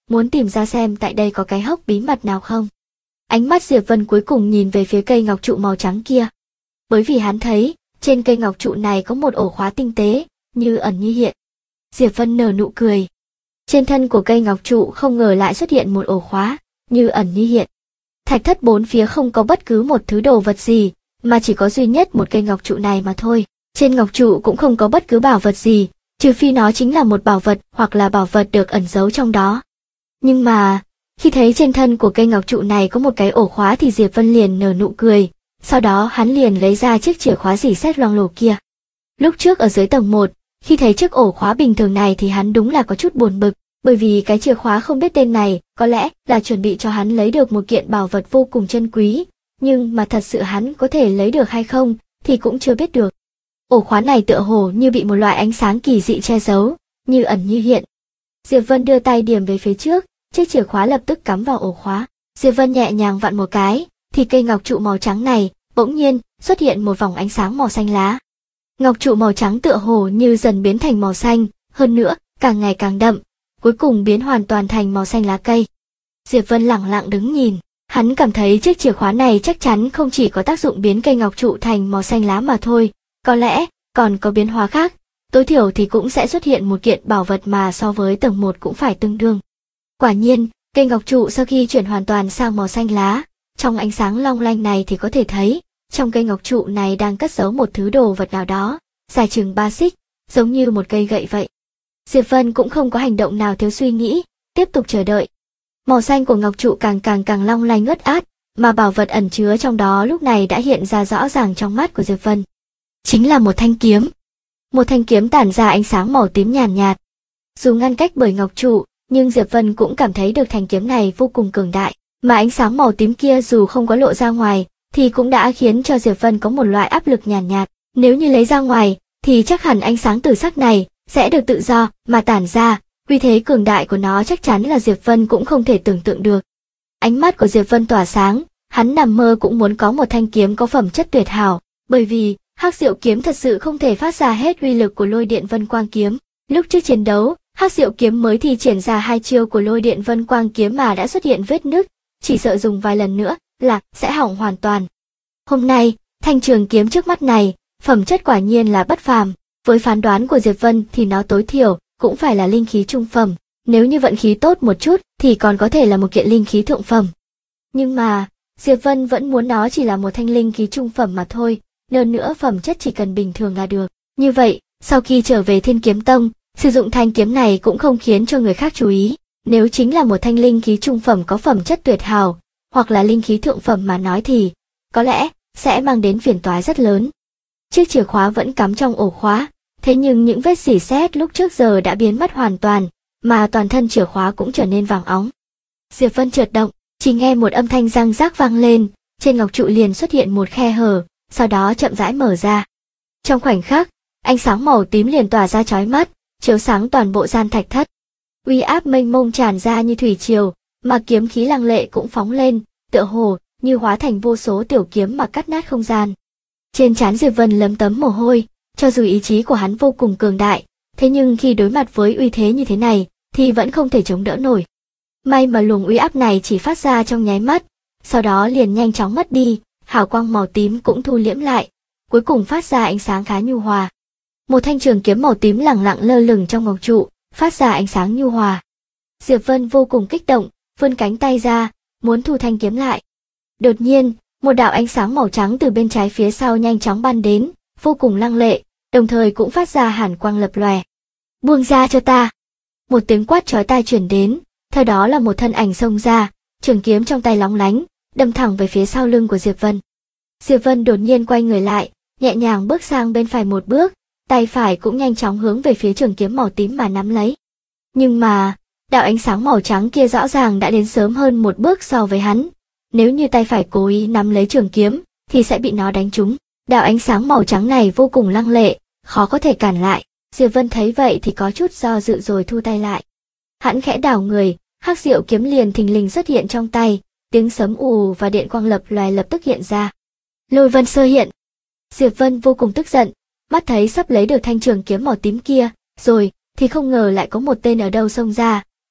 muốn tìm ra xem tại đây có cái hốc bí mật nào không. Ánh mắt Diệp Vân cuối cùng nhìn về phía cây ngọc trụ màu trắng kia. Bởi vì hắn thấy, trên cây ngọc trụ này có một ổ khóa tinh tế, như ẩn như hiện. Diệp Vân nở nụ cười. Trên thân của cây ngọc trụ không ngờ lại xuất hiện một ổ khóa, như ẩn như hiện. Thạch thất bốn phía không có bất cứ một thứ đồ vật gì, mà chỉ có duy nhất một cây ngọc trụ này mà thôi. Trên ngọc trụ cũng không có bất cứ bảo vật gì, trừ phi nó chính là một bảo vật hoặc là bảo vật được ẩn giấu trong đó. Nhưng mà, khi thấy trên thân của cây ngọc trụ này có một cái ổ khóa thì Diệp Vân liền nở nụ cười, sau đó hắn liền lấy ra chiếc chìa khóa rỉ sét loang lổ kia. Lúc trước ở dưới tầng 1, khi thấy chiếc ổ khóa bình thường này thì hắn đúng là có chút buồn bực, bởi vì cái chìa khóa không biết tên này có lẽ là chuẩn bị cho hắn lấy được một kiện bảo vật vô cùng chân quý, nhưng mà thật sự hắn có thể lấy được hay không thì cũng chưa biết được. Ổ khóa này tựa hồ như bị một loại ánh sáng kỳ dị che giấu, như ẩn như hiện. Diệp Vân đưa tay điểm về phía trước, chiếc chìa khóa lập tức cắm vào ổ khóa. Diệp Vân nhẹ nhàng vặn một cái, thì cây ngọc trụ màu trắng này bỗng nhiên xuất hiện một vòng ánh sáng màu xanh lá. Ngọc trụ màu trắng tựa hồ như dần biến thành màu xanh, hơn nữa, càng ngày càng đậm, cuối cùng biến hoàn toàn thành màu xanh lá cây. Diệp Vân lẳng lặng đứng nhìn, hắn cảm thấy chiếc chìa khóa này chắc chắn không chỉ có tác dụng biến cây ngọc trụ thành màu xanh lá mà thôi, có lẽ còn có biến hóa khác, tối thiểu thì cũng sẽ xuất hiện một kiện bảo vật mà so với tầng 1 cũng phải tương đương. Quả nhiên, cây ngọc trụ sau khi chuyển hoàn toàn sang màu xanh lá, trong ánh sáng long lanh này thì có thể thấy, trong cây ngọc trụ này đang cất giấu một thứ đồ vật nào đó, dài chừng 3 xích, giống như một cây gậy vậy. Diệp Vân cũng không có hành động nào thiếu suy nghĩ, tiếp tục chờ đợi. Màu xanh của ngọc trụ càng long lanh ướt át, mà bảo vật ẩn chứa trong đó lúc này đã hiện ra rõ ràng trong mắt của Diệp Vân. Chính là một thanh kiếm. Một thanh kiếm tản ra ánh sáng màu tím nhàn nhạt. Dù ngăn cách bởi ngọc trụ, nhưng Diệp Vân cũng cảm thấy được thanh kiếm này vô cùng cường đại, mà ánh sáng màu tím kia dù không có lộ ra ngoài, thì cũng đã khiến cho Diệp Vân có một loại áp lực nhàn nhạt. Nếu như lấy ra ngoài, thì chắc hẳn ánh sáng tử sắc này sẽ được tự do mà tản ra, uy thế cường đại của nó chắc chắn là Diệp Vân cũng không thể tưởng tượng được. Ánh mắt của Diệp Vân tỏa sáng, hắn nằm mơ cũng muốn có một thanh kiếm có phẩm chất tuyệt hảo, bởi vì Hắc Diệu kiếm thật sự không thể phát ra hết uy lực của Lôi Điện Vân Quang kiếm. Lúc trước chiến đấu, Hắc Diệu kiếm mới thi triển ra 2 chiêu của Lôi Điện Vân Quang kiếm mà đã xuất hiện vết nứt, chỉ sợ dùng vài lần nữa là sẽ hỏng hoàn toàn. Hôm nay, thanh trường kiếm trước mắt này, phẩm chất quả nhiên là bất phàm, với phán đoán của Diệp Vân thì nó tối thiểu cũng phải là linh khí trung phẩm, nếu như vận khí tốt một chút thì còn có thể là một kiện linh khí thượng phẩm. Nhưng mà, Diệp Vân vẫn muốn nó chỉ là một thanh linh khí trung phẩm mà thôi, hơn nữa phẩm chất chỉ cần bình thường là được. Như vậy, sau khi trở về Thiên Kiếm Tông, sử dụng thanh kiếm này cũng không khiến cho người khác chú ý, nếu chính là một thanh linh khí trung phẩm có phẩm chất tuyệt hảo, hoặc là linh khí thượng phẩm mà nói thì, có lẽ, sẽ mang đến phiền toái rất lớn. Chiếc chìa khóa vẫn cắm trong ổ khóa, thế nhưng những vết rỉ sét lúc trước giờ đã biến mất hoàn toàn, mà toàn thân chìa khóa cũng trở nên vàng óng. Diệp Vân chợt động, chỉ nghe một âm thanh răng rác vang lên, trên ngọc trụ liền xuất hiện một khe hở, sau đó chậm rãi mở ra. Trong khoảnh khắc, ánh sáng màu tím liền tỏa ra chói mắt, chiếu sáng toàn bộ gian thạch thất. Uy áp mênh mông tràn ra như thủy triều, mà kiếm khí lăng lệ cũng phóng lên, tựa hồ như hóa thành vô số tiểu kiếm mà cắt nát không gian. Trên trán Diệp Vân lấm tấm mồ hôi, cho dù ý chí của hắn vô cùng cường đại, thế nhưng khi đối mặt với uy thế như thế này, thì vẫn không thể chống đỡ nổi. May mà luồng uy áp này chỉ phát ra trong nháy mắt, sau đó liền nhanh chóng mất đi, hào quang màu tím cũng thu liễm lại, cuối cùng phát ra ánh sáng khá nhu hòa. Một thanh trường kiếm màu tím lẳng lặng lơ lửng trong ngọc trụ, phát ra ánh sáng nhu hòa. Diệp Vân vô cùng kích động, vươn cánh tay ra, muốn thu thanh kiếm lại. Đột nhiên, một đạo ánh sáng màu trắng từ bên trái phía sau nhanh chóng ban đến, vô cùng lăng lệ, đồng thời cũng phát ra hàn quang lập lòe. Buông ra cho ta! Một tiếng quát chói tai truyền đến, theo đó là một thân ảnh xông ra, trường kiếm trong tay lóng lánh, đâm thẳng về phía sau lưng của Diệp Vân. Diệp Vân đột nhiên quay người lại, nhẹ nhàng bước sang bên phải một bước, tay phải cũng nhanh chóng hướng về phía trường kiếm màu tím mà nắm lấy. Nhưng mà, đạo ánh sáng màu trắng kia rõ ràng đã đến sớm hơn một bước so với hắn. Nếu như tay phải cố ý nắm lấy trường kiếm, thì sẽ bị nó đánh trúng. Đạo ánh sáng màu trắng này vô cùng lăng lệ, khó có thể cản lại. Diệp Vân thấy vậy thì có chút do dự rồi thu tay lại. Hắn khẽ đảo người, Hắc Diệu kiếm liền thình lình xuất hiện trong tay, tiếng sấm ù và điện quang lập lòe lập tức hiện ra. Lôi vân sơ hiện. Diệp Vân vô cùng tức giận, mắt thấy sắp lấy được thanh trường kiếm màu tím kia, rồi thì không ngờ lại có một tên ở đâu xông ra,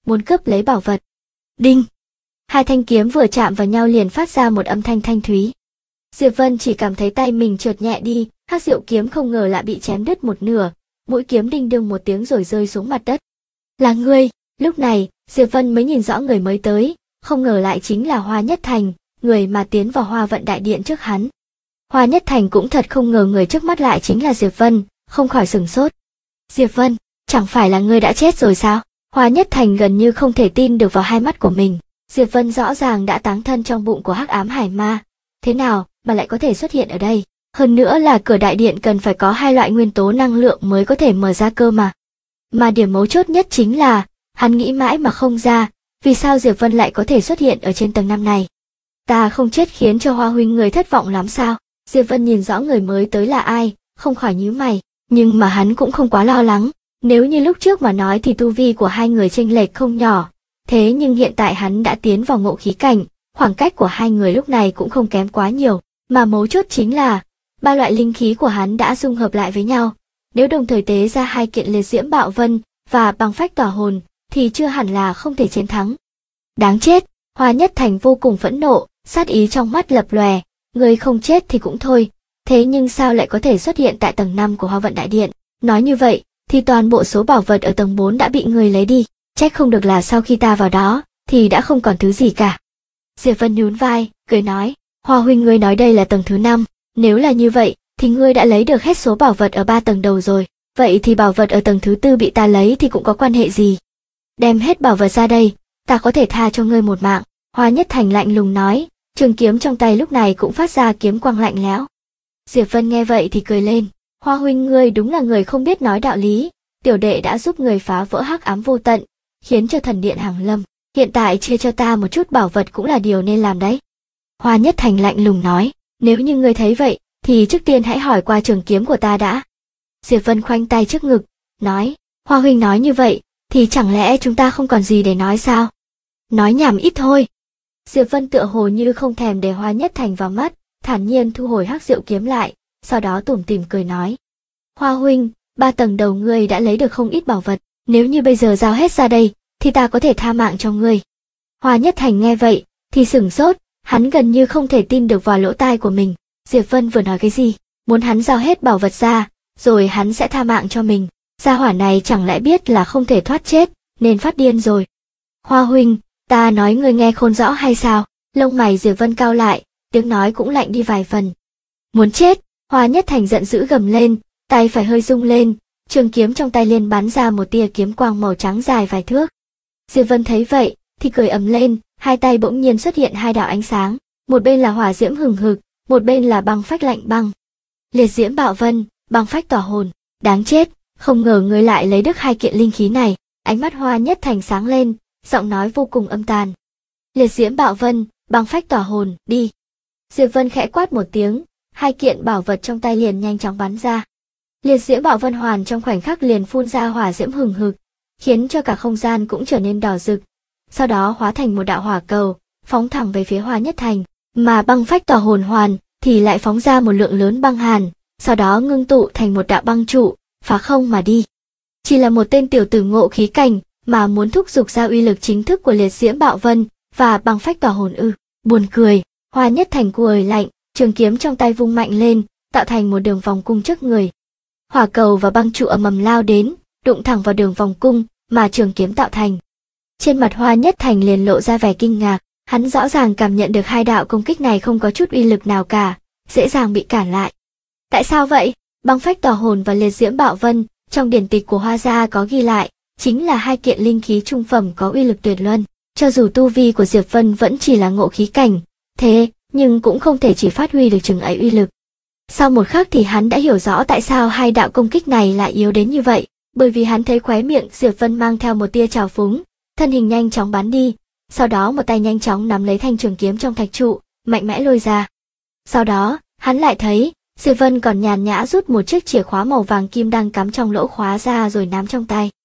muốn cướp lấy bảo vật. Đinh! Hai thanh kiếm vừa chạm vào nhau liền phát ra một âm thanh thanh thúy. Diệp Vân chỉ cảm thấy tay mình trượt nhẹ đi, hắc diệu kiếm không ngờ lại bị chém đứt một nửa, mũi kiếm đinh đương một tiếng rồi rơi xuống mặt đất. Là ngươi! Lúc này, Diệp Vân mới nhìn rõ người mới tới, không ngờ lại chính là Hoa Nhất Thành, người mà tiến vào Hoa Vận Đại Điện trước hắn. Hoa Nhất Thành cũng thật không ngờ người trước mắt lại chính là Diệp Vân, không khỏi sửng sốt. Diệp Vân, chẳng phải là ngươi đã chết rồi sao? Hoa Nhất Thành gần như không thể tin được vào hai mắt của mình. Diệp Vân rõ ràng đã táng thân trong bụng của Hắc Ám Hải Ma, thế nào mà lại có thể xuất hiện ở đây? Hơn nữa là cửa đại điện cần phải có hai loại nguyên tố năng lượng mới có thể mở ra cơ mà. Mà điểm mấu chốt nhất chính là, hắn nghĩ mãi mà không ra, vì sao Diệp Vân lại có thể xuất hiện ở trên tầng 5 này. Ta không chết khiến cho Hoa huynh người thất vọng lắm sao? Diệp Vân nhìn rõ người mới tới là ai, không khỏi nhíu mày, nhưng mà hắn cũng không quá lo lắng. Nếu như lúc trước mà nói thì tu vi của hai người chênh lệch không nhỏ, thế nhưng hiện tại hắn đã tiến vào ngộ khí cảnh, khoảng cách của hai người lúc này cũng không kém quá nhiều, mà mấu chốt chính là ba loại linh khí của hắn đã dung hợp lại với nhau, nếu đồng thời tế ra hai kiện liệt diễm bạo vân và băng phách tỏa hồn thì chưa hẳn là không thể chiến thắng. Đáng chết! Hoa Nhất Thành vô cùng phẫn nộ, sát ý trong mắt lập lòe, người không chết thì cũng thôi, thế nhưng sao lại có thể xuất hiện tại tầng 5 của Hoa Vận Đại Điện? Nói như vậy thì toàn bộ số bảo vật ở tầng 4 đã bị người lấy đi, trách không được là sau khi ta vào đó thì đã không còn thứ gì cả. Diệp Vân nhún vai, cười nói, Hoa huynh ngươi nói đây là tầng thứ 5, nếu là như vậy thì ngươi đã lấy được hết số bảo vật ở 3 tầng đầu rồi, vậy thì bảo vật ở tầng thứ 4 bị ta lấy thì cũng có quan hệ gì? Đem hết bảo vật ra đây, ta có thể tha cho ngươi một mạng. Hoa Nhất Thành lạnh lùng nói, trường kiếm trong tay lúc này cũng phát ra kiếm quang lạnh lẽo. Diệp Vân nghe vậy thì cười lên, Hoa huynh ngươi đúng là người không biết nói đạo lý, tiểu đệ đã giúp người phá vỡ hắc ám vô tận, khiến cho thần điện hàng lâm, hiện tại chia cho ta một chút bảo vật cũng là điều nên làm đấy. Hoa Nhất Thành lạnh lùng nói, nếu như ngươi thấy vậy, thì trước tiên hãy hỏi qua trường kiếm của ta đã. Diệp Vân khoanh tay trước ngực, nói, Hoa huynh nói như vậy, thì chẳng lẽ chúng ta không còn gì để nói sao? Nói nhảm ít thôi. Diệp Vân tựa hồ như không thèm để Hoa Nhất Thành vào mắt, thản nhiên thu hồi hắc diệu kiếm lại, sau đó tủm tỉm cười nói, Hoa huynh, 3 tầng đầu ngươi đã lấy được không ít bảo vật, nếu như bây giờ giao hết ra đây, thì ta có thể tha mạng cho ngươi. Hoa Nhất Thành nghe vậy, thì sửng sốt, hắn gần như không thể tin được vào lỗ tai của mình. Diệp Vân vừa nói cái gì? Muốn hắn giao hết bảo vật ra, rồi hắn sẽ tha mạng cho mình. Gia hỏa này chẳng lẽ biết là không thể thoát chết, nên phát điên rồi. Hoa huynh, ta nói ngươi nghe khôn rõ hay sao? Lông mày Diệp Vân cau lại, tiếng nói cũng lạnh đi vài phần. Muốn chết! Hoa Nhất Thành giận dữ gầm lên, tay phải hơi rung lên, trường kiếm trong tay liền bắn ra một tia kiếm quang màu trắng dài vài thước. Diệp Vân thấy vậy, thì cười ầm lên, hai tay bỗng nhiên xuất hiện hai đạo ánh sáng, một bên là hỏa diễm hừng hực, một bên là băng phách lạnh băng. Liệt diễm bạo vân, băng phách tỏa hồn, đáng chết, không ngờ ngươi lại lấy được hai kiện linh khí này. Ánh mắt Hoa Nhất Thành sáng lên, giọng nói vô cùng âm tàn. Liệt diễm bạo vân, băng phách tỏa hồn, đi. Diệp Vân khẽ quát một tiếng, hai kiện bảo vật trong tay liền nhanh chóng bắn ra. Liệt diễm bạo vân hoàn trong khoảnh khắc liền phun ra hỏa diễm hừng hực, khiến cho cả không gian cũng trở nên đỏ rực. Sau đó hóa thành một đạo hỏa cầu, phóng thẳng về phía Hoa Nhất Thành, mà băng phách tỏa hồn hoàn thì lại phóng ra một lượng lớn băng hàn, sau đó ngưng tụ thành một đạo băng trụ, phá không mà đi. Chỉ là một tên tiểu tử ngộ khí cảnh mà muốn thúc giục ra uy lực chính thức của liệt diễm bạo vân và băng phách tỏa hồn ư? Buồn cười. Hoa Nhất Thành cười lạnh, trường kiếm trong tay vung mạnh lên, tạo thành một đường vòng cung trước người. Hỏa cầu và băng trụ ầm ầm lao đến, đụng thẳng vào đường vòng cung mà trường kiếm tạo thành. Trên mặt Hoa Nhất Thành liền lộ ra vẻ kinh ngạc, hắn rõ ràng cảm nhận được hai đạo công kích này không có chút uy lực nào cả, dễ dàng bị cản lại. Tại sao vậy? Băng phách tỏa hồn và liệt diễm bạo vân, trong điển tịch của Hoa gia có ghi lại, chính là hai kiện linh khí trung phẩm có uy lực tuyệt luân. Cho dù tu vi của Diệp Vân vẫn chỉ là ngộ khí cảnh, thế nhưng cũng không thể chỉ phát huy được chừng ấy uy lực. Sau một khắc thì hắn đã hiểu rõ tại sao hai đạo công kích này lại yếu đến như vậy, bởi vì hắn thấy khóe miệng Diệp Vân mang theo một tia trào phúng, thân hình nhanh chóng bắn đi, sau đó một tay nhanh chóng nắm lấy thanh trường kiếm trong thạch trụ, mạnh mẽ lôi ra. Sau đó, hắn lại thấy, Diệp Vân còn nhàn nhã rút một chiếc chìa khóa màu vàng kim đang cắm trong lỗ khóa ra rồi nắm trong tay.